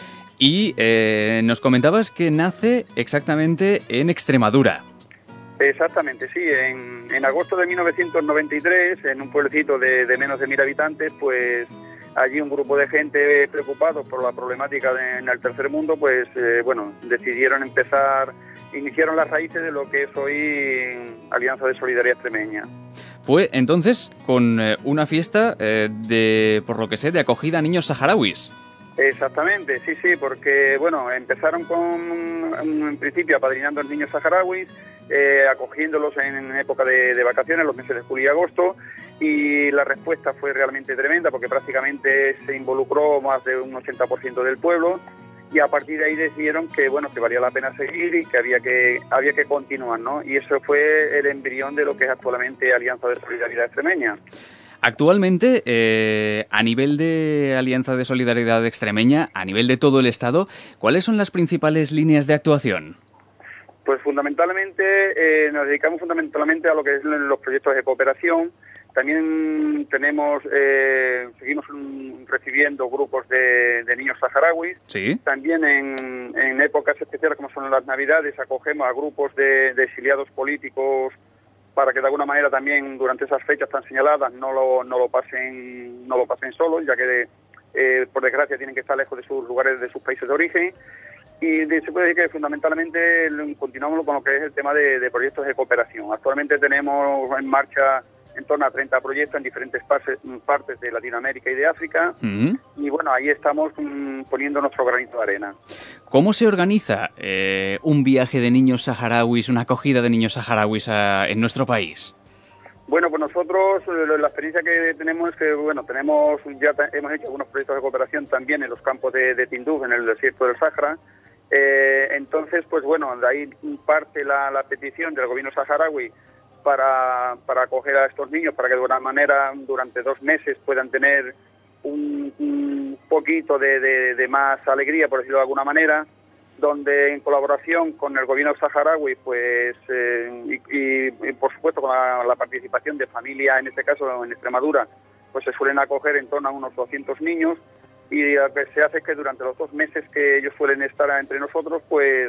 Y eh, nos comentabas que nace exactamente en Extremadura. Exactamente, sí. En, en agosto de mil novecientos noventa y tres, en un pueblecito de, de menos de mil habitantes, pues allí un grupo de gente preocupados por la problemática de, en el tercer mundo, pues eh, bueno, decidieron empezar, iniciaron las raíces de lo que es hoy Alianza de Solidaridad Extremeña. Fue entonces con eh, una fiesta eh, de, por lo que sé, de acogida a niños saharauis. Exactamente, sí, sí, porque bueno, empezaron con, en principio, apadrinando a los niños saharauis, eh, acogiéndolos en, en época de, de vacaciones, los meses de julio y agosto, y la respuesta fue realmente tremenda porque prácticamente se involucró más de un ochenta por ciento del pueblo, y a partir de ahí decidieron que bueno, que valía la pena seguir y que había que había que continuar, ¿no? Y eso fue el embrión de lo que es actualmente Alianza de Solidaridad Extremeña. Actualmente, eh, a nivel de Alianza de Solidaridad Extremeña, a nivel de todo el Estado, ¿cuáles son las principales líneas de actuación? Pues fundamentalmente eh, nos dedicamos fundamentalmente a lo que es los proyectos de cooperación. También tenemos, eh, seguimos un, recibiendo grupos de, de niños saharauis. Sí. También en, en épocas especiales como son las Navidades acogemos a grupos de, de exiliados políticos para que de alguna manera también durante esas fechas tan señaladas no lo, no lo pasen no lo pasen solos, ya que eh, por desgracia tienen que estar lejos de sus lugares, de sus países de origen. Y de, se puede decir que fundamentalmente continuamos con lo que es el tema de, de proyectos de cooperación. Actualmente tenemos en marcha en torno a treinta proyectos en diferentes partes, partes de Latinoamérica y de África. Mm. Y bueno, ahí estamos mm, poniendo nuestro granito de arena. ¿Cómo se organiza eh, un viaje de niños saharauis, una acogida de niños saharauis a, en nuestro país? Bueno, pues nosotros eh, la experiencia que tenemos es que bueno, tenemos ya hemos hecho algunos proyectos de cooperación también en los campos de, de Tinduf, en el desierto del Sáhara. Eh, entonces, pues bueno, de ahí parte la, la petición del gobierno saharaui para, para acoger a estos niños, para que de alguna manera durante dos meses puedan tener un, un poquito de, de, de más alegría, por decirlo de alguna manera, donde en colaboración con el gobierno saharaui, pues eh, y, y, y por supuesto con la, la participación de familia, en este caso en Extremadura, pues se suelen acoger en torno a unos doscientos niños, y lo que se hace es que durante los dos meses que ellos suelen estar entre nosotros, pues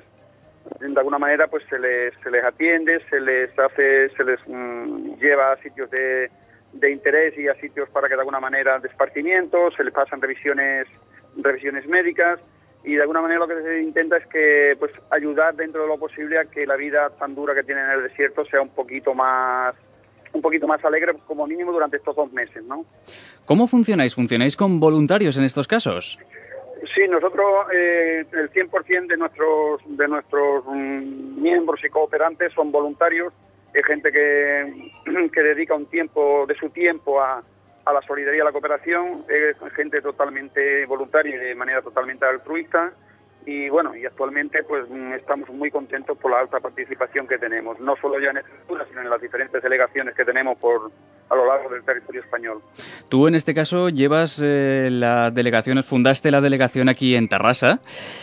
de alguna manera pues se les se les atiende, se les hace, se les mmm, lleva a sitios de, de interés y a sitios para que de alguna manera de esparcimiento, se les pasan revisiones revisiones médicas, y de alguna manera lo que se intenta es que pues ayudar dentro de lo posible a que la vida tan dura que tienen en el desierto sea un poquito más un poquito más alegre, como mínimo durante estos dos meses, ¿no? ¿Cómo funcionáis? ¿Funcionáis con voluntarios en estos casos? Sí, nosotros eh, el cien por ciento de nuestros de nuestros mm, miembros y cooperantes son voluntarios, es gente que, que dedica un tiempo de su tiempo a, a la solidaridad y a la cooperación, es gente totalmente voluntaria y de manera totalmente altruista. Y bueno, y actualmente pues estamos muy contentos por la alta participación que tenemos, no solo ya en Extremadura, sino en las diferentes delegaciones que tenemos por a lo largo del territorio español. Tú en este caso llevas eh, la delegación, fundaste la delegación aquí en Tarrasa,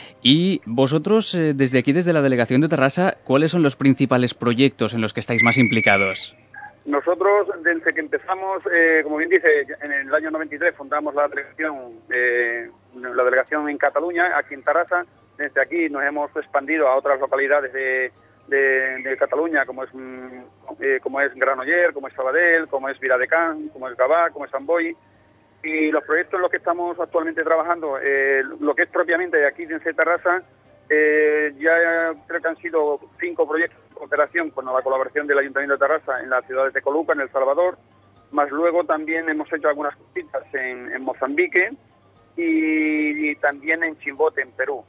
y vosotros eh, desde aquí, desde la delegación de Tarrasa, ¿cuáles son los principales proyectos en los que estáis más implicados? Nosotros, desde que empezamos, eh, como bien dice, en el año noventa y tres fundamos la delegación, eh, la delegación en Cataluña, aquí en Tarrasa. Desde aquí nos hemos expandido a otras localidades de, de, de Cataluña, como es eh, como es Granollers, como es Sabadell, como es Viladecans, como es Gavà, como es Sant Boi. Y los proyectos en los que estamos actualmente trabajando, eh, lo que es propiamente de aquí de Tarrasa, eh, ya creo que han sido cinco proyectos de cooperación con la colaboración del Ayuntamiento de Tarrasa en las ciudades de Coluca, en El Salvador, más luego también hemos hecho algunas cositas en, en Mozambique y, y también en Chimbote, en Perú.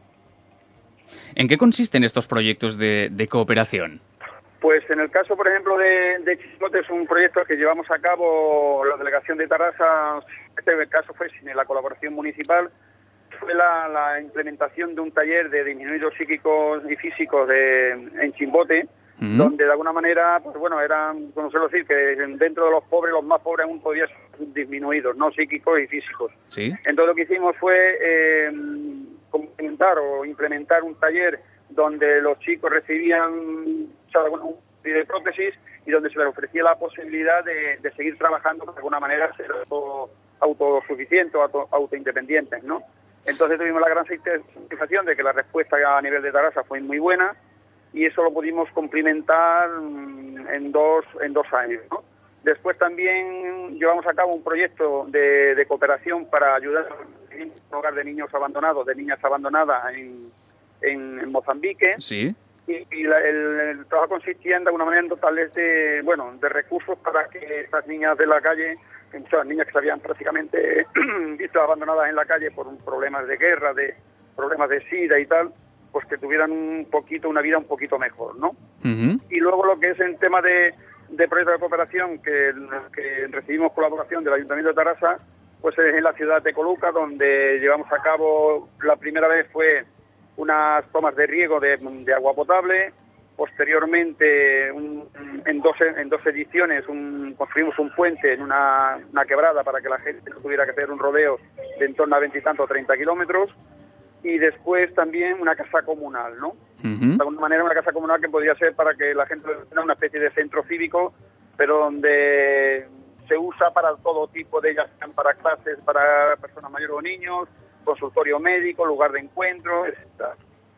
¿En qué consisten estos proyectos de, de cooperación? Pues en el caso, por ejemplo, de, de Chimbote, es un proyecto que llevamos a cabo la delegación de Tarrasa. Este caso fue sin la colaboración municipal. Fue la, la implementación de un taller de disminuidos psíquicos y físicos de, en Chimbote, mm. donde de alguna manera, pues bueno, eran, como suelo decir, que dentro de los pobres, los más pobres aún podían ser disminuidos, no psíquicos y físicos. ¿Sí? Entonces lo que hicimos fue, eh, como implementar o implementar un taller donde los chicos recibían, o sea, bueno, un de prótesis y donde se les ofrecía la posibilidad de, de seguir trabajando de alguna manera, ser auto, autosuficientes o auto, autoindependientes, ¿no? Entonces tuvimos la gran satisfacción de que la respuesta a nivel de Tarrasa fue muy buena y eso lo pudimos cumplimentar en dos, en dos años, ¿no? Después también llevamos a cabo un proyecto de, de cooperación para ayudar a un hogar de niños abandonados, de niñas abandonadas en, en, en Mozambique. Sí. Y, y la, el, el trabajo consistía en, de alguna manera, en dotarles de, bueno, de recursos para que estas niñas de la calle, muchas niñas que se habían prácticamente visto abandonadas en la calle por problemas de guerra, de problemas de sida y tal, pues que tuvieran un poquito, una vida un poquito mejor, ¿no? Uh-huh. Y luego lo que es el tema de, de proyectos de cooperación, que, que recibimos colaboración del Ayuntamiento de Tarrasa, pues es en la ciudad de Coluca, donde llevamos a cabo, la primera vez fue unas tomas de riego de, de agua potable. Posteriormente, un, en, dos, en dos ediciones, un, construimos un puente en una, una quebrada para que la gente no tuviera que hacer un rodeo de en torno a veintitantos o treinta kilómetros. Y después también una casa comunal, ¿no? Uh-huh. De alguna manera una casa comunal que podría ser para que la gente tenga una especie de centro cívico, pero donde se usa para todo tipo de, ya sean para clases, para personas mayores o niños, consultorio médico, lugar de encuentro, etcétera.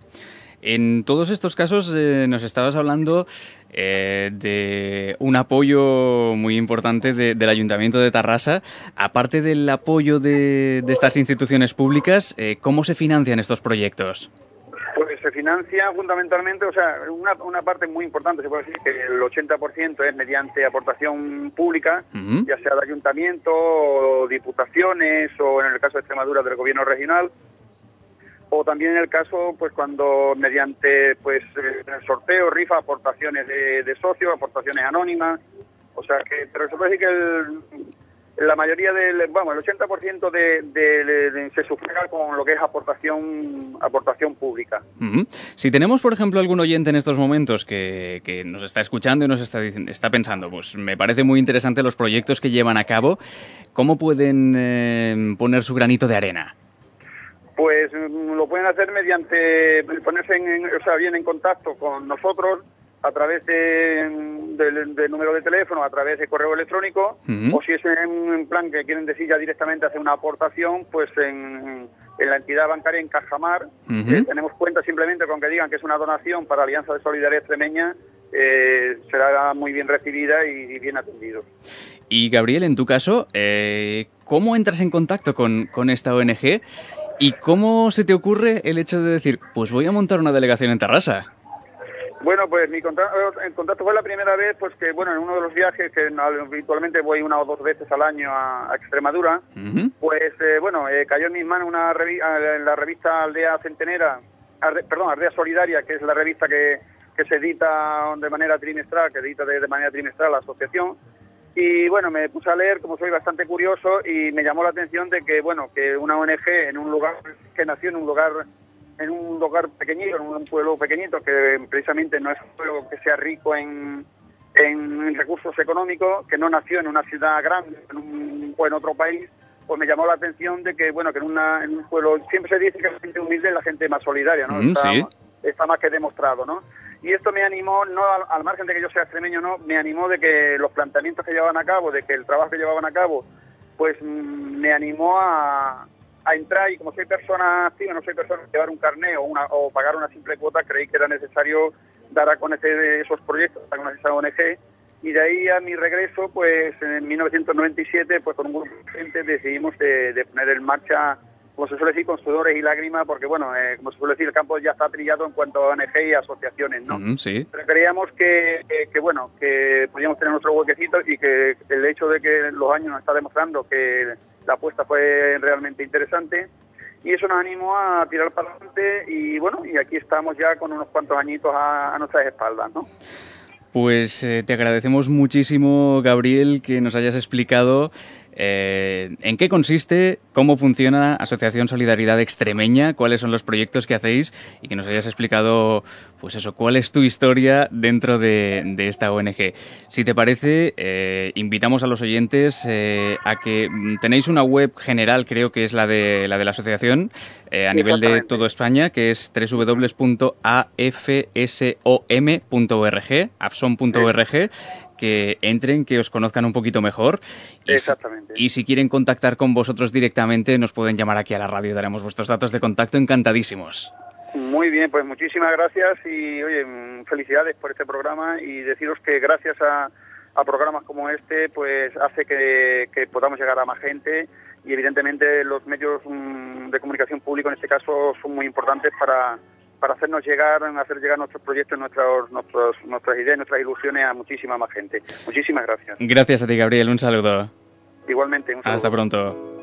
En todos estos casos eh, nos estabas hablando eh, de un apoyo muy importante de, del Ayuntamiento de Tarrasa. Aparte del apoyo de, de estas instituciones públicas, eh, ¿cómo se financian estos proyectos? Pues se financia fundamentalmente, o sea, una, una parte muy importante, se puede decir que el ochenta por ciento es mediante aportación pública, uh-huh. ya sea de ayuntamiento, o diputaciones, o en el caso de Extremadura del gobierno regional, o también en el caso, pues cuando mediante pues eh, sorteo, rifa, aportaciones de, de socios, aportaciones anónimas, o sea que, pero se puede decir que el, la mayoría del, vamos, el ochenta por ciento de, de, de, de, se sufraga con lo que es aportación aportación pública. Uh-huh. Si tenemos, por ejemplo, algún oyente en estos momentos que, que nos está escuchando y nos está, está pensando, pues me parece muy interesante los proyectos que llevan a cabo, ¿cómo pueden eh, poner su granito de arena? Pues lo pueden hacer mediante ponerse en, o sea, bien en contacto con nosotros a través de, de, de número de teléfono, a través de correo electrónico, uh-huh. o si es en un plan que quieren decir ya directamente hacer una aportación, pues en, en la entidad bancaria en Cajamar, uh-huh. eh, tenemos cuenta simplemente con que digan que es una donación para Alianza de Solidaridad Extremeña, eh, será muy bien recibida y, y bien atendido. Y Gabriel, en tu caso, eh, ¿cómo entras en contacto con, con esta O N G? ¿Y cómo se te ocurre el hecho de decir, pues voy a montar una delegación en Tarrasa? Bueno, pues mi contacto, el contacto fue la primera vez, pues que, bueno, en uno de los viajes, que habitualmente voy una o dos veces al año a, a Extremadura, uh-huh. pues, eh, bueno, eh, cayó en mis manos una revi- en la revista Aldea Centenera, Arde, perdón, Aldea Solidaria, que es la revista que, que se edita de manera trimestral, que edita de, de manera trimestral la asociación. Y bueno, me puse a leer, como soy bastante curioso, y me llamó la atención de que, bueno, que una O N G en un lugar que nació en un lugar en un lugar pequeñito, en un pueblo pequeñito, que precisamente no es un pueblo que sea rico en, en recursos económicos, que no nació en una ciudad grande en un, o en otro país, pues me llamó la atención de que, bueno, que en, una, en un pueblo, siempre se dice que la gente humilde es la gente más solidaria, ¿no? Mm, está, sí. está más que demostrado, ¿no? Y esto me animó, no al, al margen de que yo sea extremeño, no, me animó de que los planteamientos que llevaban a cabo, de que el trabajo que llevaban a cabo, pues mm, me animó a, a entrar, y como soy persona activa, no soy persona de llevar un carné o, una, o pagar una simple cuota, creí que era necesario dar a conocer esos proyectos, a conocer esa O N G, y de ahí a mi regreso, pues en mil novecientos noventa y siete, pues con un grupo de gente decidimos de, de poner en marcha, como se suele decir, con sudores y lágrimas, porque bueno, eh, como se suele decir, el campo ya está trillado en cuanto a O N G y asociaciones, ¿no? Mm, sí. Pero creíamos que, que, que, bueno, que podíamos tener nuestro huequecito y que el hecho de que los años nos está demostrando que la apuesta fue realmente interesante, y eso nos animó a tirar para adelante, y bueno, y aquí estamos ya con unos cuantos añitos a, a nuestras espaldas, ¿no? Pues eh, te agradecemos muchísimo, Gabriel, que nos hayas explicado Eh, ¿En qué consiste? ¿Cómo funciona Asociación Solidaridad Extremeña? ¿Cuáles son los proyectos que hacéis? Y que nos hayas explicado, pues eso, cuál es tu historia dentro de, de esta O N G. Si te parece, eh, invitamos a los oyentes eh, a que tenéis una web general, creo que es la de la, de la asociación, eh, a nivel de toda España, que es doble u doble u doble u punto a f s o m punto org, afsom punto org, que entren, que os conozcan un poquito mejor. Y Exactamente. Si, y si quieren contactar con vosotros directamente, nos pueden llamar aquí a la radio y daremos vuestros datos de contacto encantadísimos. Muy bien, pues muchísimas gracias y, oye, felicidades por este programa y deciros que gracias a, a programas como este, pues hace que, que podamos llegar a más gente y, evidentemente, los medios um, de comunicación público, en este caso, son muy importantes para... para hacernos llegar, hacer llegar nuestros proyectos, nuestros, nuestros, nuestras ideas, nuestras ilusiones a muchísima más gente. Muchísimas gracias. Gracias a ti, Gabriel. Un saludo. Igualmente. Un saludo. Hasta pronto.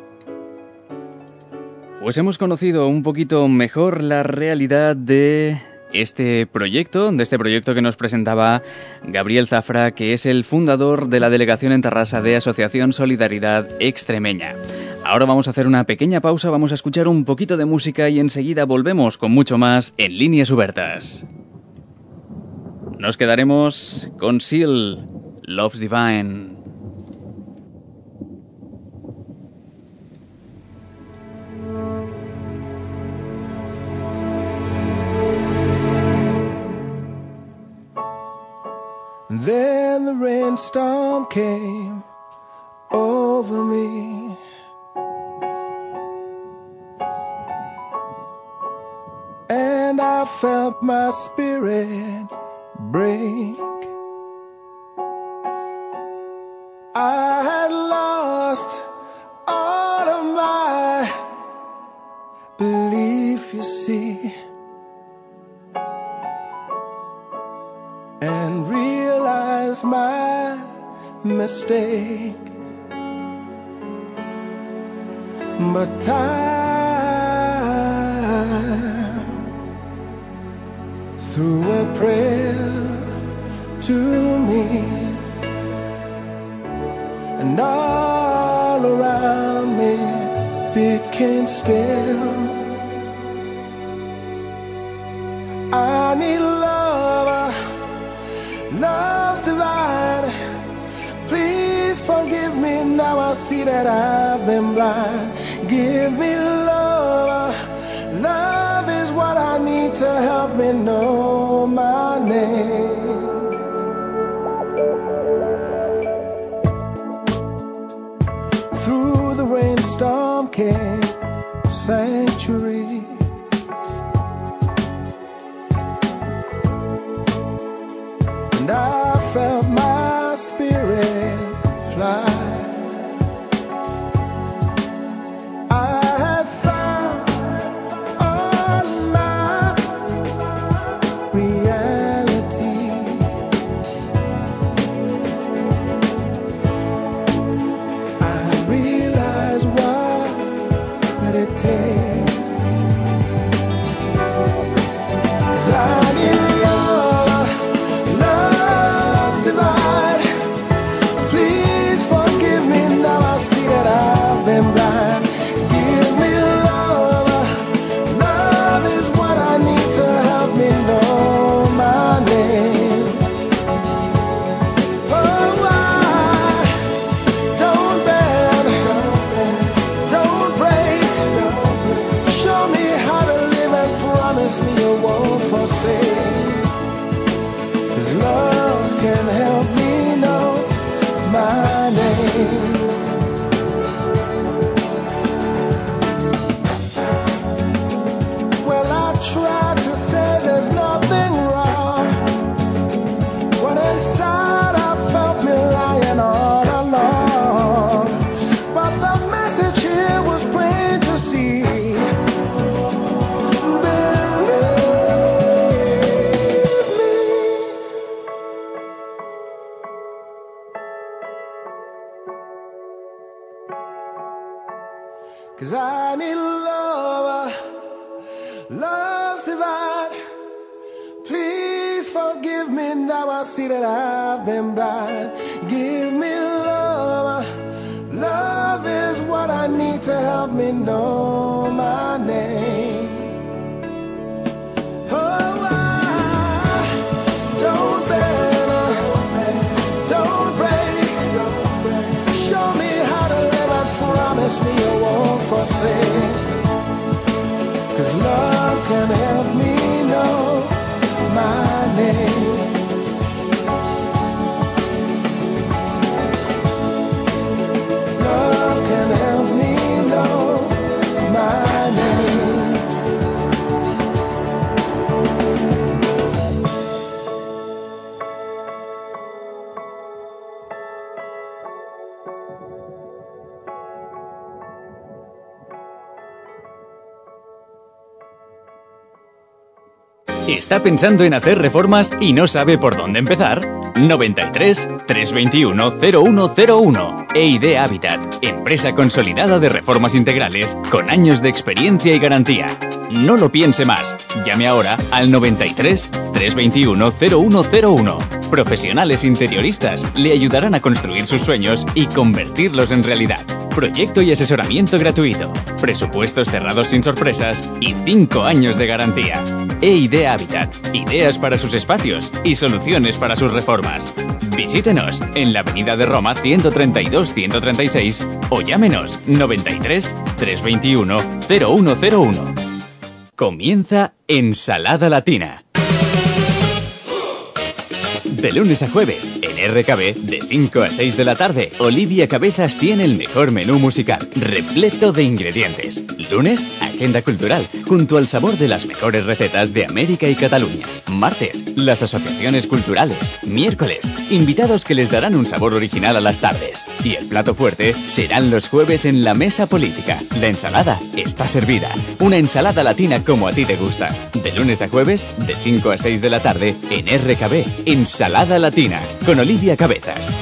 Pues hemos conocido un poquito mejor la realidad de este proyecto, de este proyecto que nos presentaba Gabriel Zafra, que es el fundador de la delegación en Tarrasa de Asociación Solidaridad Extremeña. Ahora vamos a hacer una pequeña pausa, vamos a escuchar un poquito de música y enseguida volvemos con mucho más en Líneas Obertas. Nos quedaremos con Seal, Love's Divine. Then the rainstorm came over me. And I felt my spirit break. I had lost all of my belief, you see, and realized my mistake. But time threw a prayer to me, and all around me became still. I need love, love's divine. Please forgive me, now I see that I've been blind. Give me love, love is what I need to help me know my name. Through the rainstorm came sanctuary. And I felt my spirit fly. I had found all my reality. I realized what it takes. 'Cause I need love, love's divine. Please forgive me, now I see that I've been blind. Give me love, love is what I need to help me know my name. Oh, I don't bend, don't break. Show me how to live and promise me you won't forsake. 'Cause love can help me know my name. Well, I tried to say there's nothing wrong, but inside I felt me lying all alone. But the message here was plain to see. Believe me. 'Cause I need love, love's divine. Please forgive me, now I see that I've been blind. Give me love, love help me know my name. Oh, I don't bend, don't break. Show me how to live and promise me you won't forsake. 'Cause love can help me know my name. Love can help me know my name. ¿Está pensando en hacer reformas y no sabe por dónde empezar? noventa y tres, trescientos veintiuno, cero uno cero uno. E I D Habitat, empresa consolidada de reformas integrales con años de experiencia y garantía. No lo piense más. Llame ahora al noventa y tres, trescientos veintiuno, cero uno cero uno. Profesionales interioristas le ayudarán a construir sus sueños y convertirlos en realidad. Proyecto y asesoramiento gratuito. Presupuestos cerrados sin sorpresas y cinco años de garantía. E I D Habitat. Ideas para sus espacios y soluciones para sus reformas. Visítenos en la Avenida de Roma ciento treinta y dos ciento treinta y seis o llámenos noventa y tres, trescientos veintiuno, cero uno cero uno. Comienza Ensalada Latina. De lunes a jueves, en R K B, de cinco a seis de la tarde, Olivia Cabezas tiene el mejor menú musical, repleto de ingredientes. Lunes, agenda cultural, junto al sabor de las mejores recetas de América y Cataluña. Martes, las asociaciones culturales. Miércoles, invitados que les darán un sabor original a las tardes. Y el plato fuerte serán los jueves en la mesa política. La ensalada está servida. Una ensalada latina como a ti te gusta. De lunes a jueves, de cinco a seis de la tarde, en R K B, Ensalada Latina, con Olivia Cabezas.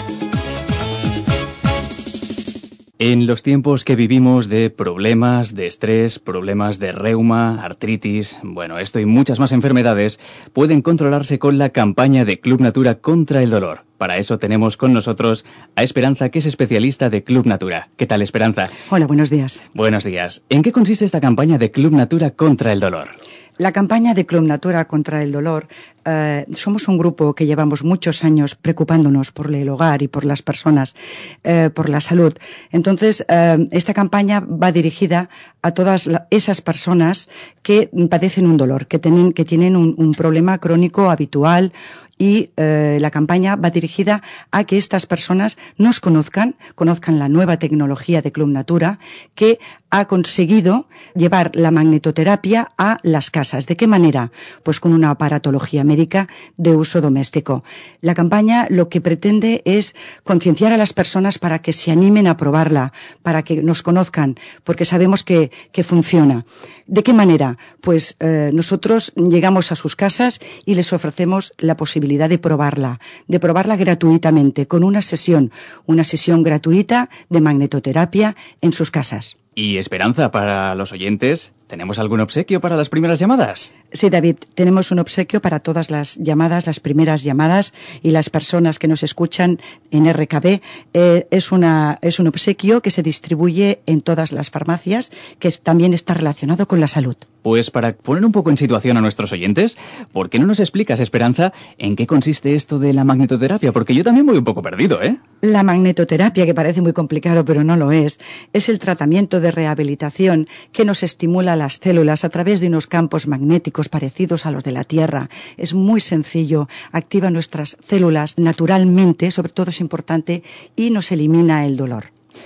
En los tiempos que vivimos de problemas, de estrés, problemas de reuma, artritis, bueno, esto y muchas más enfermedades, pueden controlarse con la campaña de Club Natura contra el dolor. Para eso tenemos con nosotros a Esperanza, que es especialista de Club Natura. ¿Qué tal, Esperanza? Hola, buenos días. Buenos días. ¿En qué consiste esta campaña de Club Natura contra el dolor? La campaña de Club Natura contra el dolor, eh, somos un grupo que llevamos muchos años preocupándonos por el hogar y por las personas, eh, por la salud. Entonces, eh, esta campaña va dirigida a todas la, esas personas que padecen un dolor, que tienen, que tienen un, un problema crónico habitual. Y eh, la campaña va dirigida a que estas personas nos conozcan, conozcan la nueva tecnología de Club Natura, que ha conseguido llevar la magnetoterapia a las casas. ¿De qué manera? Pues con una aparatología médica de uso doméstico. La campaña lo que pretende es concienciar a las personas para que se animen a probarla, para que nos conozcan, porque sabemos que, que funciona. ¿De qué manera? Pues eh, nosotros llegamos a sus casas y les ofrecemos la posibilidad de probarla, de probarla gratuitamente, con una sesión, una sesión gratuita de magnetoterapia en sus casas. Y Esperanza, para los oyentes, ¿tenemos algún obsequio para las primeras llamadas? Sí, David, tenemos un obsequio para todas las llamadas, las primeras llamadas y las personas que nos escuchan en R K B. Eh, es, una, es un obsequio que se distribuye en todas las farmacias, que también está relacionado con la salud. Pues para poner un poco en situación a nuestros oyentes, ¿por qué no nos explicas, Esperanza, en qué consiste esto de la magnetoterapia? Porque yo también voy un poco perdido, ¿eh? La magnetoterapia, que parece muy complicado, pero no lo es, es el tratamiento de rehabilitación que nos estimula las células a través de unos campos magnéticos parecidos a los de la Tierra. Es muy sencillo, activa nuestras células naturalmente, sobre todo es importante, y nos elimina el dolor.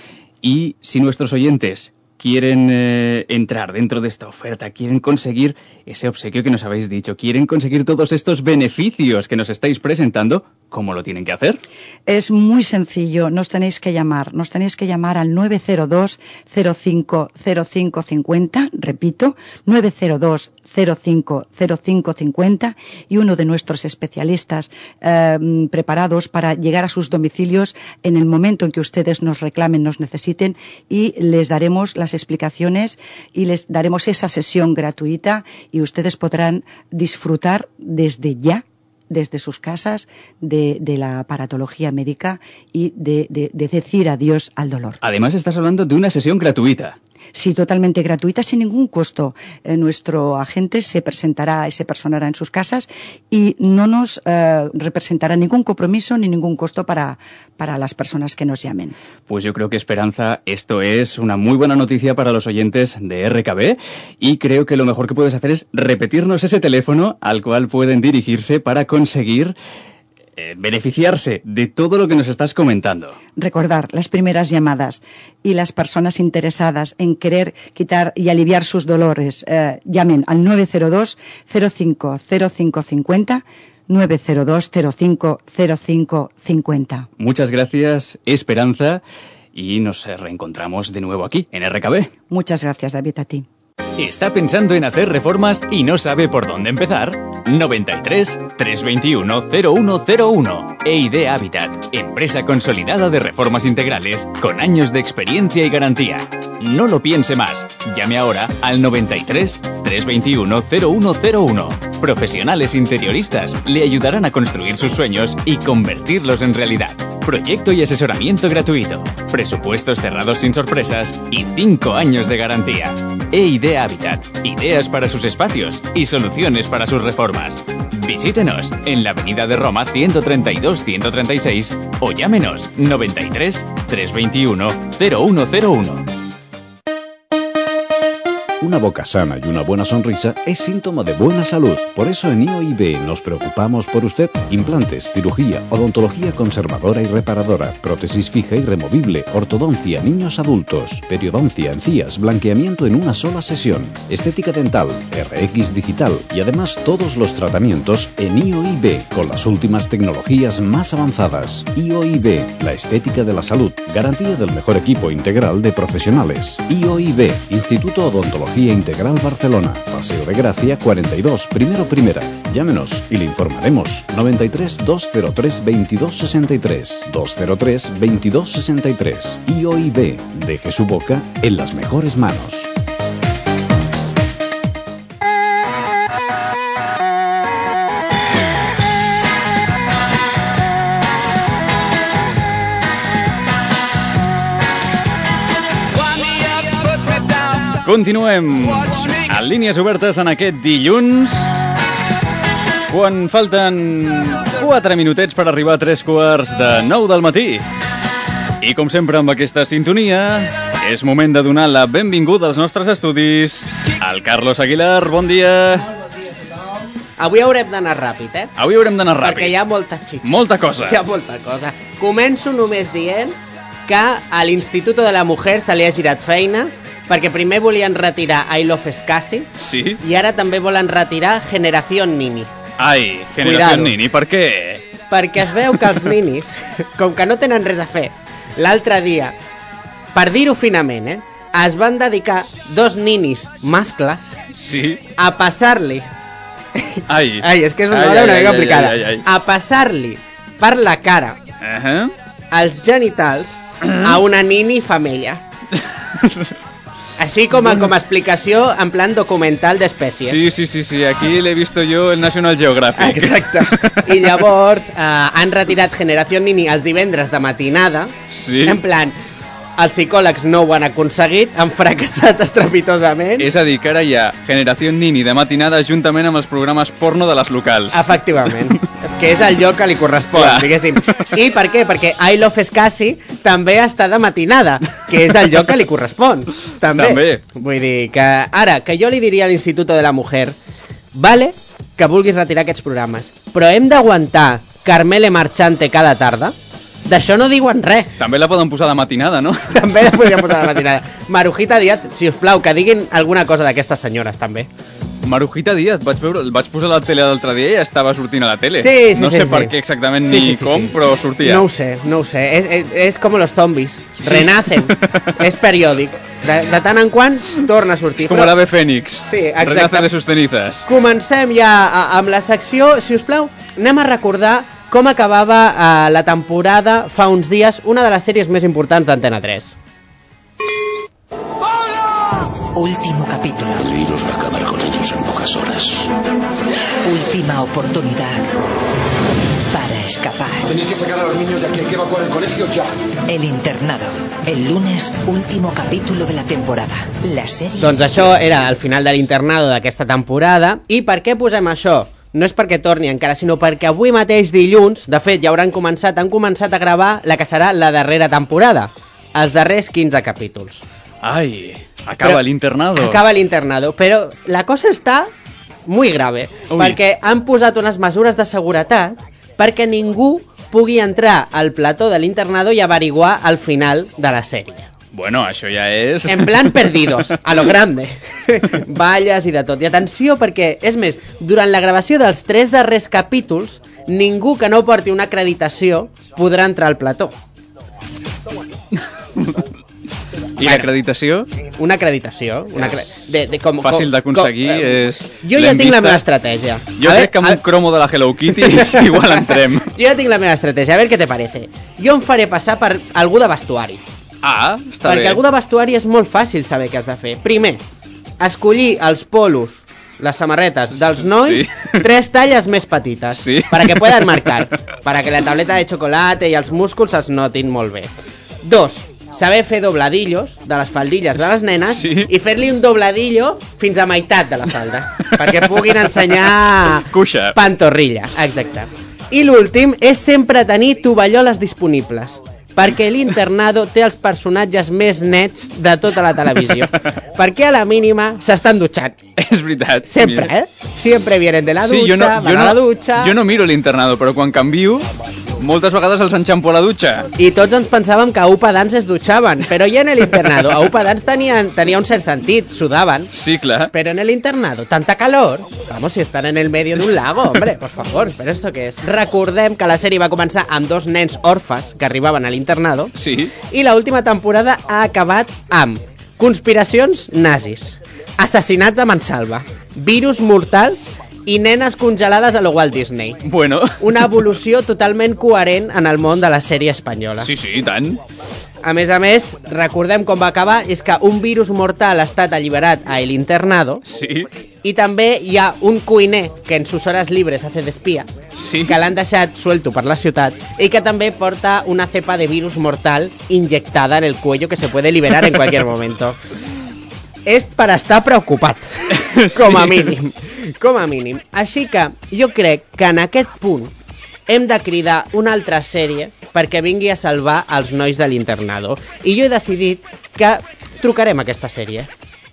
Y si nuestros oyentes quieren eh, entrar dentro de esta oferta, quieren conseguir ese obsequio que nos habéis dicho, quieren conseguir todos estos beneficios que nos estáis presentando, ¿cómo lo tienen que hacer? Es muy sencillo, nos tenéis que llamar, nos tenéis que llamar al nueve cero dos, cero cinco cero cinco cinco cero, repito, nueve cero dos, cero cinco cero cinco cinco cero, y uno de nuestros especialistas eh, preparados para llegar a sus domicilios en el momento en que ustedes nos reclamen, nos necesiten, y les daremos las explicaciones y les daremos esa sesión gratuita y ustedes podrán disfrutar desde ya, desde sus casas, de, de la aparatología médica y de, de, de decir adiós al dolor. Además, estás hablando de una sesión gratuita. sí, totalmente gratuita, sin ningún costo. Eh, nuestro agente se presentará y se personará en sus casas y no nos eh, representará ningún compromiso ni ningún costo para, para las personas que nos llamen. Pues yo creo que, Esperanza, esto es una muy buena noticia para los oyentes de R K B y creo que lo mejor que puedes hacer es repetirnos ese teléfono al cual pueden dirigirse para conseguir Eh, beneficiarse de todo lo que nos estás comentando. Recordar las primeras llamadas y las personas interesadas en querer quitar y aliviar sus dolores, eh, llamen al nueve cero dos cero cinco cero cinco cinco cero, nueve cero dos cero cinco cero cinco cinco cero. Muchas gracias, Esperanza, y nos reencontramos de nuevo aquí, en R K B. Muchas gracias, David, a ti. ¿Está pensando en hacer reformas y no sabe por dónde empezar? noventa y tres, trescientos veintiuno, cero uno cero uno. E I D Habitat, empresa consolidada de reformas integrales con años de experiencia y garantía. No lo piense más. Llame ahora al noventa y tres, trescientos veintiuno, cero uno cero uno. Profesionales interioristas le ayudarán a construir sus sueños y convertirlos en realidad. Proyecto y asesoramiento gratuito. Presupuestos cerrados sin sorpresas y cinco años de garantía. E I D Habitat. Ideas para sus espacios y soluciones para sus reformas. Visítenos en la Avenida de Roma ciento treinta y dos ciento treinta y seis o llámenos noventa y tres, trescientos veintiuno, cero uno cero uno. Una boca sana y una buena sonrisa es síntoma de buena salud. Por eso en I O I B nos preocupamos por usted. Implantes, cirugía, odontología conservadora y reparadora, prótesis fija y removible, ortodoncia, niños adultos, periodoncia, encías, blanqueamiento en una sola sesión, estética dental, R X digital y además todos los tratamientos en I O I B con las últimas tecnologías más avanzadas. I O I B, la estética de la salud, garantía del mejor equipo integral de profesionales. I O I B, Instituto Odontología Integral Barcelona, Paseo de Gracia cuarenta y dos, primero primera. Llámenos y le informaremos. noventa y tres, doscientos tres, veintidós sesenta y tres, doscientos tres, veintidós sesenta y tres. I O I B, deje su boca en las mejores manos. Continuem a línies obertes en aquest dilluns, quan falten quatre minutets per arribar a tres quarts de nou del matí. I com sempre amb aquesta sintonia, és moment de donar la benvinguda als nostres estudis al Carlos Aguilar. Bon dia. Avui haurem d'anar ràpid, eh? Avui haurem d'anar ràpid. Perquè hi ha molta xitxa. Molta cosa. Hi ha molta cosa. Començo només dient que a l'Institut de la Mujer se li ha girat feina, perquè primer volien retirar I Love Escassi, sí, i ara també volen retirar Generación Nini. Ai, Generación Nini, per què? Perquè es veu que els ninis, com que no tenen res a fer, l'altre dia, per dir-ho finament, eh, es van dedicar dos ninis mascles sí, a passar-li... Ai, ai, és que és una hora una mica complicada. Ai, ai, ai. A passar-li per la cara uh -huh. els genitals uh -huh. a una nini femella. Així com a, com a explicació en plan documental d'espècies. Sí, sí, sí, sí, aquí l'he vist jo el National Geographic. Exacte. I llavors eh, han retirat Generación Nini els divendres de matinada. Sí. En plan, els psicòlegs no ho han aconseguit, han fracassat estrepitosament. És a dir, que ara hi ha Generación Nini de matinada juntament amb els programes porno de les locals. Efectivament, que és el lloc que li correspon, clar, diguéssim. I per què? Perquè I Love Escassi també està de matinada, que és el lloc que li correspon. També. També. Vull dir que ara, que jo li diria a l'Institut de la Mujer, vale que vulguis retirar aquests programes, però hem d'aguantar Carmele Marchante cada tarda? D'això no diuen res. També la poden posar de matinada, no? També la podríem posar de matinada. Marujita Díaz, si us plau, que diguin alguna cosa d'aquestes senyores, també. Marujita Díaz, vaig, veure, el vaig posar a la tele l'altre dia i estava sortint a la tele. Sí, sí, no sí, sé sí. per què exactament sí, ni sí, sí, com, sí. però sortia. No ho sé, no ho sé. És, és, és com los zombies. Sí. Renacen. És periòdic. De, de tant en quant torna a sortir. És com l'ave Fènix. Sí, exacte. Renace de sus cenizas. Comencem ja a, amb la secció. Si us plau, anem a recordar com acabava eh, la temporada fa uns dies, una de les sèries més importants d'Antena tres. Último capítulo. El virus va a acabar con ellos en pocas horas. Última oportunidad para a escapar. Tenéis que sacar a los niños de aquí, hay que evacuar el colegio ya. El internado. El lunes, último capítulo de la temporada. La serie... Doncs això era el final de l'internado d'aquesta temporada. I per què posem això? No és perquè torni encara, sinó perquè avui mateix dilluns, de fet, ja hauran començat, han començat a gravar la que serà la darrera temporada. Els darrers quinze capítols. Ai, acaba Però l'internado. Acaba l'internado, però la cosa està muy grave, Ui. perquè han posat unes mesures de seguretat perquè ningú pugui entrar al plató de l'internado i averiguar el final de la sèrie. Bueno, això ja és... En plan perdidos, a lo grande. Valles i de tot. I atenció perquè, és més, durant la gravació dels tres darrers capítols, ningú que no porti una acreditació podrà entrar al plató. I l'acreditació? Una acreditació. Una acre... de, de, com, Fàcil d'aconseguir, com, és... Jo ja tinc la meva estratègia. Jo a crec que amb un cromo de la Hello Kitty igual entrem. Jo ja tinc la meva estratègia, a veure què te parece. Jo em faré passar per algú de vestuari. Ah, està Perquè bé. algú de vestuari és molt fàcil saber què has de fer. Primer, escollir els polos, les samarretes dels nois, sí. tres talles més petites, sí. para que puedan marcar, para que la tableta de chocolate i els músculs es notin molt bé. Dos, saber fer dobladillos de les faldilles de les nenes, sí. i fer-li un dobladillo fins a meitat de la falda, perquè puguin ensenyar Cuixa. pantorrilla. Exacte. I l'últim és sempre tenir tovalloles disponibles, perquè l'internado té els personatges més nets de tota la televisió. Perquè a la mínima s'estan dutxant. És veritat. Sempre, mira. eh? Siempre vienen de la dutxa, sí, jo no, van jo a la no, dutxa... Jo no miro l'internado, però quan canvio, moltes vegades els enxampo a la dutxa. I tots ens pensàvem que a Upa Dance es dutxaven, però ja en el internado. A Upa Dance tenien, tenia un cert sentit, sudaven. Sí, clar. Pero en el internado, tanta calor. Vamos, si están en el medio de un lago, hombre, por favor. ¿Pero esto qué es? Recordem que la sèrie va començar amb dos nens orfes que arribaven a l'internado. Sí. I la última temporada ha acabat amb conspiracions nazis, assassinats a mansalva, virus mortals i nenes congelades a lo Walt Disney. Bueno. Una evolució totalment coherent en el món de la sèrie espanyola. Sí, sí, i tant. A més a més, recordem com va acabar, és que un virus mortal ha estat alliberat a El Internado. Sí. I també hi ha un cuiner que en sus horas libres hace d'espia, sí. que l'han deixat suelto per la ciutat i que també porta una cepa de virus mortal inyectada en el cuello que se puede liberar en cualquier momento. És per estar preocupat, com a mínim. Com a mínim. Així que jo crec que en aquest punt hem de cridar una altra sèrie perquè vingui a salvar els nois de l'internado. I jo he decidit que trucarem a aquesta sèrie.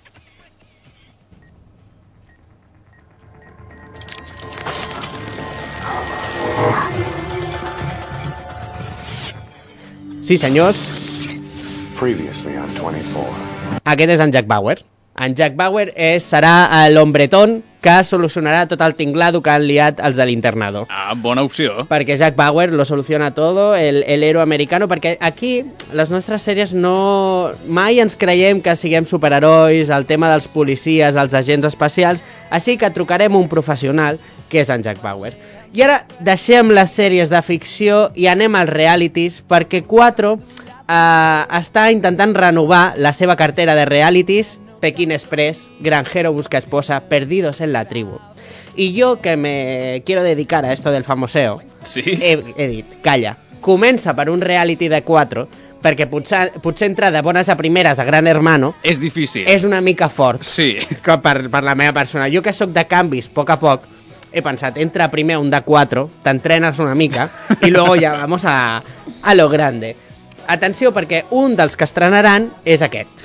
Sí, senyors. Previously on twenty-four. Aquest és en Jack Bauer. En Jack Bauer és, serà l'hombretón que solucionarà tot el tinglado que han liat els de l'internado. Ah, bona opció. Perquè Jack Bauer lo soluciona todo, el, el héroe americano, perquè aquí les nostres sèries no... mai ens creiem que siguem superherois, el tema dels policies, els agents especials, així que trucarem un professional, que és en Jack Bauer. I ara deixem les sèries de ficció i anem als realities, perquè quatre eh, està intentant renovar la seva cartera de realities. Pekín Express, Granjero busca esposa, Perdidos en la tribu. Y yo, que me quiero dedicar a esto del famoseo, sí. he, he dit, calla, comença per un reality de quatre, perquè potser, potser entrar de bones a primeres a Gran Hermano és difícil. És una mica fort, sí. per, per la meva persona. Jo que sóc de canvis, a poc a poc, he pensat, entra primer un de quatre, t'entrenes una mica, i luego ja vamos a, a lo grande. Atenció, perquè un dels que estrenaran és aquest.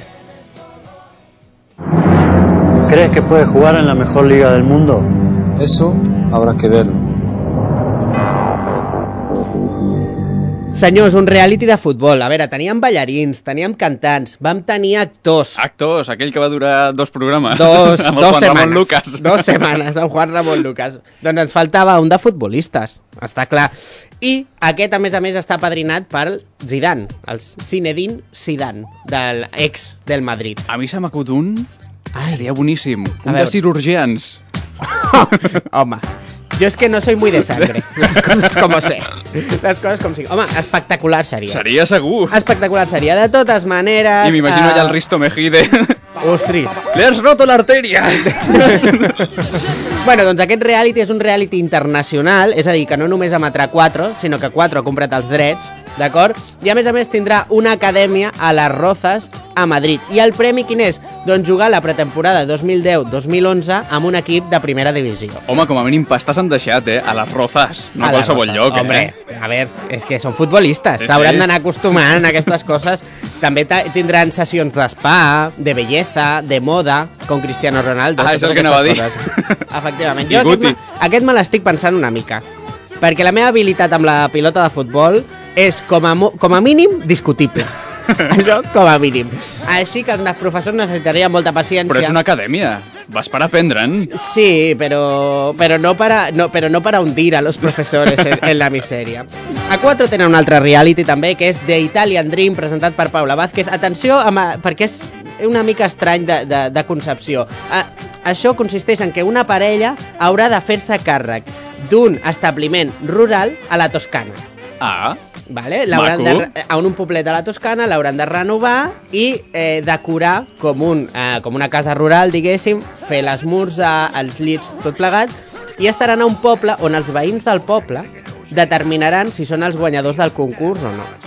¿Crees que puedes jugar en la mejor liga del mundo? Eso habrá que verlo. Senyors, un reality de futbol. A veure, teníem ballarins, teníem cantants, vam tenir actors. Actors, aquell que va durar dos programes. Dos, amb dos Juan setmanes. Ramon Lucas. Dos setmanes, amb Juan Ramon Lucas. Doncs ens faltava un de futbolistes, està clar. I aquest, a més a més, està padrinat per Zidane, el Zinedine Zidane, del ex del Madrid. A mi se m'acut un... Ai, seria boníssim. Un veure. de cirurgians. Home, jo és que no soy muy de sangre. Les coses com sé. Les coses com sigui. Home, espectacular seria. Seria segur. Espectacular seria. De totes maneres... I m'imagino uh... allà el Risto Mejide Ostris. Le has roto l'artèria! Bueno, doncs aquest reality és un reality internacional, és a dir, que no només emetrà quatre, sinó que quatre ha comprat els drets, d'acord? I a més a més tindrà una acadèmia a les Rozas, a Madrid. I el premi quin és? Doncs jugar la pretemporada dos mil deu dos mil onze amb un equip de primera divisió. Home, com a mínim pasta s'han deixat, eh? A les Rozas, no a, a qualsevol lloc, eh? Hombre, a veure, és que són futbolistes, s'hauran sí, sí. d'anar acostumant a aquestes coses. També tindran sessions d'espa, de bellesa, de moda, com Cristiano Ronaldo. Ah, és el que anava a dir. Efectivament. Jo aquest, me, aquest me l'estic pensant una mica, perquè la meva habilitat amb la pilota de futbol és, com a, com a mínim, discutible. Això, com a mínim. Així que els professors necessitarien molta paciència. Però és una acadèmia. Vas per aprendre'n. Sí, però, però, no para, no, però no para hundir a los profesores en, en la misèria. A quatre tenen un altre reality també, que és The Italian Dream, presentat per Paula Vázquez. Atenció, amb, perquè és una mica estrany de, de, de concepció. A, això consisteix en que una parella haurà de fer-se càrrec d'un establiment rural a la Toscana. Ah, vale? De, a un poblet de la Toscana l'hauran de renovar i eh, decorar com, un, eh, com una casa rural, diguéssim, fer les murs, eh, els llits, tot plegat, i estaran a un poble on els veïns del poble determinaran si són els guanyadors del concurs o no.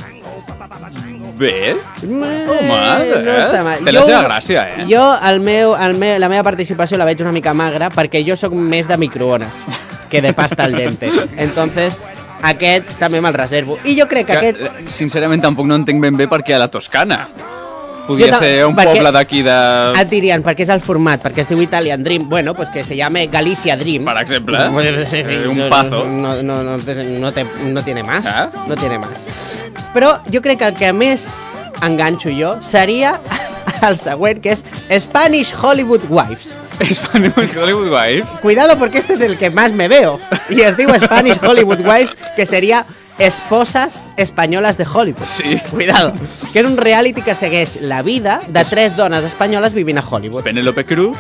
Bé, eh, home, no eh? Té la seva gràcia, eh? Jo, el meu, el meu, la meva participació la veig una mica magra perquè jo sóc més de microones que de pasta al dente. Entonces, aquest també me'l reservo. I jo crec que, que aquest... Sincerament, tampoc no entenc ben bé perquè a la Toscana. Podria ser un poble d'aquí de... Et dirien, perquè és el format, perquè es diu Italian Dream. Bueno, pues que se llame Galicia Dream. Per exemple, sí, eh, un pazo. No, no, no, no, te, no tiene más. ¿Eh? No tiene más. Però jo crec que el que més enganxo jo seria el següent, que és Spanish Hollywood Wives. Spanish Hollywood Wives. Cuidado, porque este es el que más me veo. Y os digo Spanish Hollywood Wives, que sería esposas españolas de Hollywood. Sí. Cuidado. Que és un reality que segueix la vida de tres dones espanyoles vivint a Hollywood. Penélope Cruz.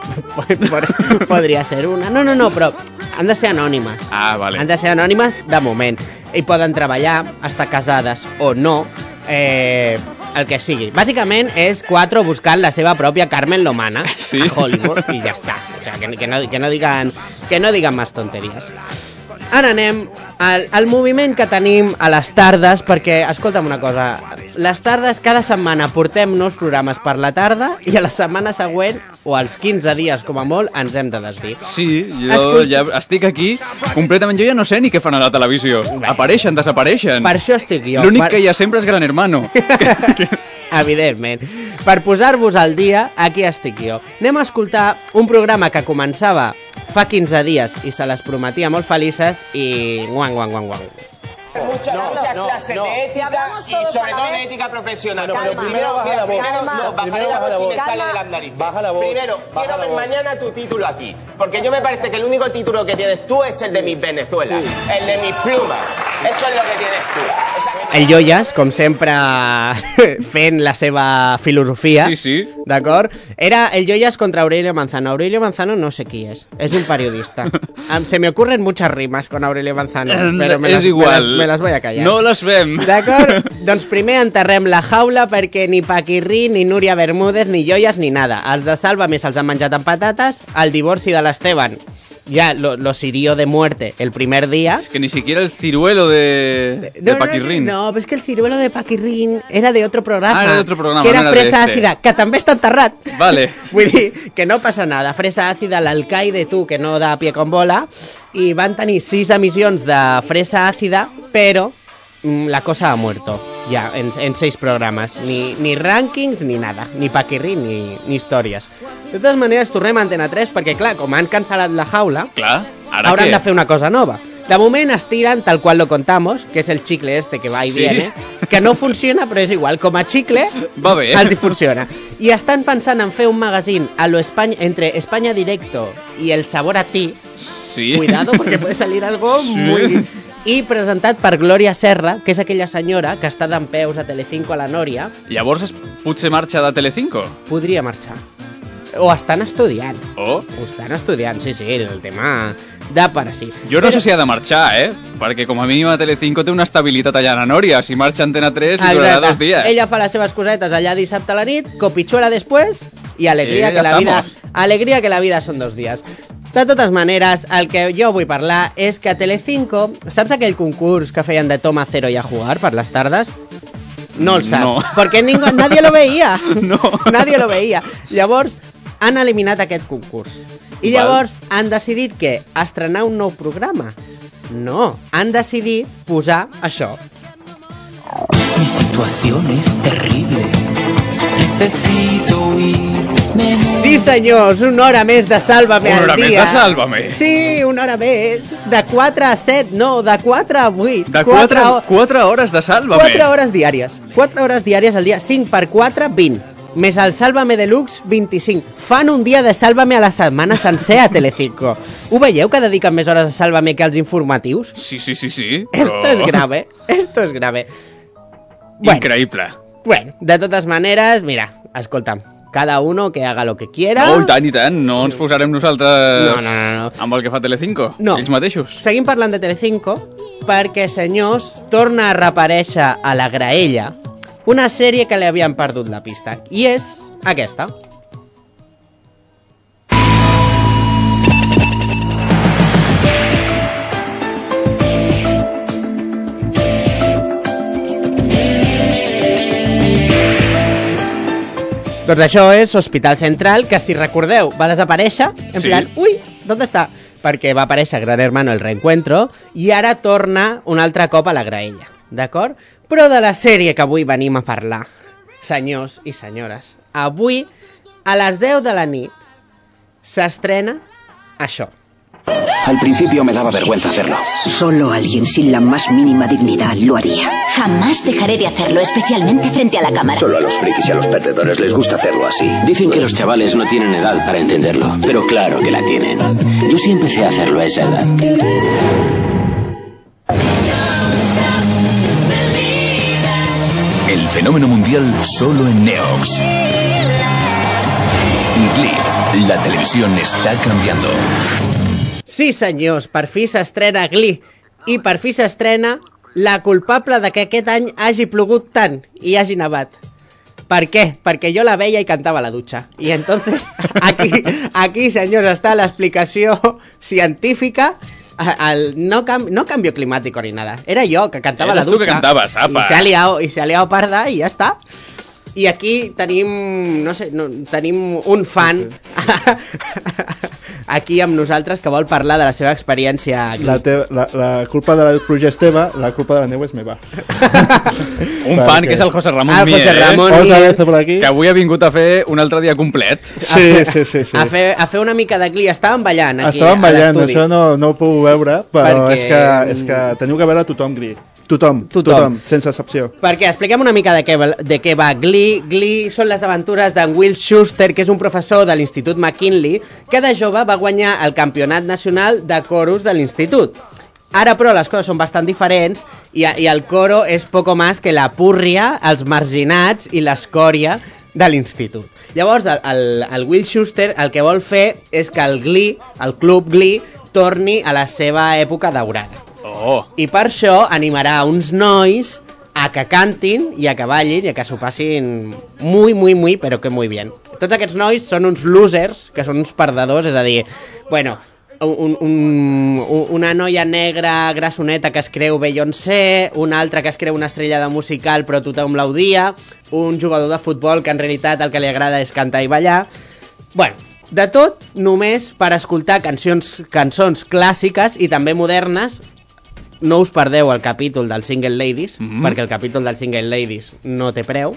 Podria ser una. No, no, no, però han de ser anònimes. Ah, vale. Han de ser anònimes de moment. I poden treballar, estar casades o no, eh, el que sigui. Bàsicament és quatre buscant la seva pròpia Carmen Lomana, sí, a Hollywood, i ja està. O sigui, que, que, no, que, no digan, que no digan más tonteries. Ara anem al, al moviment que tenim a les tardes, perquè, escolta'm una cosa, les tardes cada setmana portem nous programes per la tarda i a la setmana següent, o als quinze dies com a molt, ens hem de desdir. Sí, jo Escolta... ja estic aquí completament, jo ja no sé ni què fan a la televisió. Bé. Apareixen, desapareixen. Per això estic jo. L'únic per... que hi ha sempre és Gran Hermano. Evidentment. Per posar-vos al dia, aquí estic jo. Anem a escoltar un programa que començava fa quinze dies y se las prometía muy felices y guan, guan, guan, guan. Muchas, no, muchas no, clases no. de ética y sobre todo de ética profesional. Bueno, pero primero baja la voz. No, bajaré la voz si me sale de las narices. Baja la voz. Primero, baja quiero la ver voz. mañana tu título aquí. Porque yo me parece que el único título que tienes tú es el de mis Venezuela. Sí. El de mis plumas. Eso es lo que tienes tú. O sea, el Joyas, com sempre, fent la seva filosofia. Sí, sí. D'acord? Era el Joyas contra Aurelio Manzano. Aurelio Manzano no sé qui és. És un periodista. Se me ocurren muchas rimas con Aurelio Manzano, però me, és las, igual. me, las, me las voy a callar. No les fem. D'acord? Doncs primer enterrem la jaula perquè ni Paquirri, ni Núria Bermúdez, ni Joyas, ni nada. Els de Sálvame se'ls han menjat amb patates. El divorci de l'Esteban ya lo, lo hirió de muerte el primer día. Es que ni siquiera el ciruelo de, de no, Paquirrín. No, no, no, pero es que el ciruelo de Paquirrín era de otro programa. Ah, era de otro programa, que era, no era Fresa este. Àcida, que també està enterrat. Vale. Vull dir, que no passa nada. Fresa Àcida, l'alcaide, tu, que no da pie con bola, i van tenir sis emissions de Fresa Àcida, però mm, la cosa ha muerto. Ya, en, en seis programes. Ni, ni rànquings, ni nada. Ni Paquirrín, ni, ni històries. De totes maneres, tornem a Antena tres, perquè, clar, com han cancel·lat la jaula, clar, ara hauran què? de fer una cosa nova. De moment estiran tal cual lo contamos, que es el chicle este que va y sí. viene, que no funciona, però és igual, com a chicle, va bé. els hi funciona. I estan pensant en fer un magazine a lo España, entre España Directo y El Sabor a Ti. Sí. Cuidado, porque puede salir algo sí. muy... I presentat per Glòria Serra, que és aquella senyora que està d'empeus a Telecinco a la Nòria. Llavors es, potser marxa de Telecinco? Podria marxar. O estan estudiant. Oh. O estan estudiant, sí, sí, el tema de per així. Jo no Però... sé si ha de marxar, eh? Perquè com a mínim a Telecinco té una estabilitat allà a la Nòria. Si marxa Antena tres, li durarà dos dies. Ella fa les seves cosetes allà dissabte a la nit, copitxuela després, i alegria, Eh, que la vida, estamos. alegria que la vida són dos dies. De totes maneres, el que jo vull parlar és que a Telecinco, saps aquell concurs que feien de Toma Cero y a jugar per les tardes? No el saps, No. perquè ningú, nadie lo veía. No. Nadie lo veía. Llavors, han eliminat aquest concurs. I llavors Val. han decidit que estrenar un nou programa. No, han decidit posar això. Mi situación es terrible. Necesito huir. Sí, senyors, una hora més de Sálvame Una al hora dia. més de Sálvame. Sí, una hora més. De quatre a set, no, de quatre a vuit. De quatre hores de Sálvame. quatre hores diàries. quatre hores diàries al dia. cinc per quatre, vint. Més el Sálvame Deluxe, vint-i-cinc. Fan un dia de Sálvame a la setmana sencer a Telecinco. Ho veieu que dediquen més hores a Sálvame que als informatius? Sí, sí, sí, sí. Esto es grave, esto es grave. Bueno, Increïble. Bueno, de totes maneres, mira, escolta'm, cada uno que haga lo que quiera. No, i tant, i tant. No ens posarem nosaltres No, no, no, no. amb el que fa Telecinco. No. Ells mateixos. Seguim parlant de Telecinco perquè, senyors, torna a reaparèixer a La Graella una sèrie que li havien perdut la pista. I és aquesta. Doncs això és Hospital Central, que si recordeu va desaparèixer, en Sí. plan, ui, ¿dónde està? Perquè va aparèixer Gran Hermano El Reencuentro i ara torna un altre cop a La Graella, d'acord? Però de la sèrie que avui venim a parlar, senyors i senyores, avui a les deu de la nit s'estrena això. Al principio me daba vergüenza hacerlo. Solo alguien sin la más mínima dignidad lo haría. Jamás dejaré de hacerlo, especialmente frente a la cámara. Solo a los frikis y a los perdedores les gusta hacerlo así. Dicen que los chavales no tienen edad para entenderlo, pero claro que la tienen. Yo sí empecé a hacerlo a esa edad. El fenómeno mundial solo en Neox. Glee, la televisión está cambiando. Sí, senyors, per fi s'estrena Glee i per fi s'estrena la culpable de que aquest any hagi plogut tant i hagi nevat. Per què? Perquè jo la veia i cantava a la dutxa. I entonces, aquí, aquí senyors, està l'explicació científica. El, no, cam, no cambio climático ni nada. Era jo que cantava a la Eres tu dutxa. que cantaves, apa. I se ha liado, i se ha liado parda i ja està. I aquí tenim, no sé, no, tenim un fan aquí amb nosaltres que vol parlar de la seva experiència aquí. La, te, la, la culpa de la pluja és teva, la culpa de la neu és meva. Un fan que és el José Ramon Ah, el José Mier, Ramon eh? Mier. por aquí. Que avui ha vingut a fer un altre dia complet. Sí, sí, sí, sí. A fer, a fer una mica de Glee. Estàvem ballant aquí Estàvem a ballant, l'estudi. això no, no ho puc veure, però Perquè- és, que, és que teniu que veure tothom Glee. Tothom, Tothom. tothom, sense excepció. Perquè expliquem una mica de què, va- de què va Glee. Glee són les aventures d'en Will Schuster, que és un professor de l'Institut McKinley, que de jove va guanyar el campionat nacional de coros de l'institut. Ara, però, les coses són bastant diferents i, i el coro és poco más que la púrria, els marginats i l'escòria de l'institut. Llavors, el, el, el Will Schuster el que vol fer és que el Glee, el club Glee, torni a la seva època daurada. Oh. I per això animarà uns nois a que cantin i a que ballin i a que s'ho passin muy, muy, muy, però que muy bien. Tots aquests nois són uns losers, que són uns perdedors, és a dir, bueno, un, un, una noia negra grassoneta que es creu Beyoncé, una altra que es creu una estrella de musical però tothom l'odia, un jugador de futbol que en realitat el que li agrada és cantar i ballar. Bueno, de tot, només per escoltar cançons, cançons clàssiques i també modernes. No us perdeu el capítol del Single Ladies, mm-hmm. perquè el capítol del Single Ladies no té preu.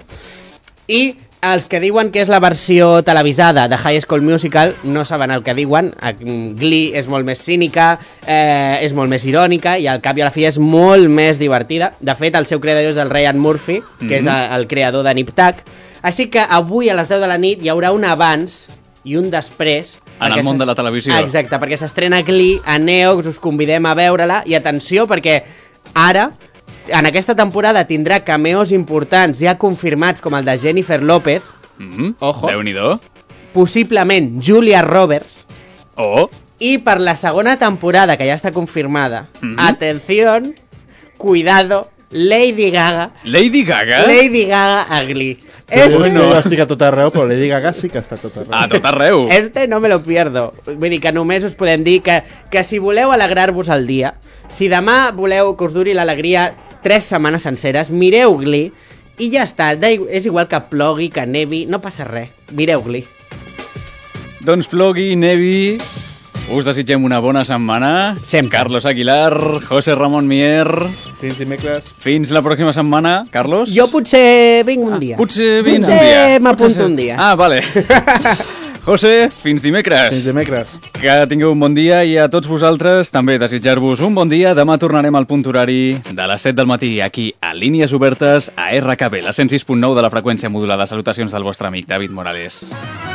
I els que diuen que és la versió televisada de High School Musical no saben el que diuen. Glee és molt més cínica, eh, és molt més irònica i al cap i a la fi és molt més divertida. De fet, el seu creador és el Ryan Murphy, que mm-hmm. és el, el creador de Nip Tuck. Així que avui a les deu de la nit hi haurà un abans i un després en el món de la televisió. Exacte, perquè s'estrena Glee a Neox, us convidem a veure-la i atenció perquè ara en aquesta temporada tindrà cameos importants ja confirmats com el de Jennifer López, mm-hmm. ojo, Déu-n'hi-do. possiblement Julia Roberts, oh. i per la segona temporada que ja està confirmada, mm-hmm. atención, cuidado, Lady Gaga. Lady Gaga? Lady Gaga a Glee. Este... No, jo estic a tot arreu, però Lady Gaga sí que està a tot arreu. A tot arreu. Este no me lo pierdo. Vull dir que només us podem dir que, que si voleu alegrar-vos el dia, si demà voleu que us duri l'alegria tres setmanes senceres, mireu Glee i ja està. És igual que plogui, que nevi, no passa res. Mireu Glee. Doncs plogui, nevi, us desitgem una bona setmana. Sempre. Carlos Aguilar, José Ramon Mier. Fins dimecres. Fins la pròxima setmana, Carlos. Jo potser vinc un dia. Ah, potser vins potser un dia. m'apunto Potser un dia. Ah, vale. José, fins dimecres. Fins dimecres. Que tingueu un bon dia i a tots vosaltres també desitjar-vos un bon dia. Demà tornarem al punt horari de les set del matí aquí a Línies Obertes a R K B, la cent sis punt nou de la freqüència modulada. Salutacions del vostre amic David Morales.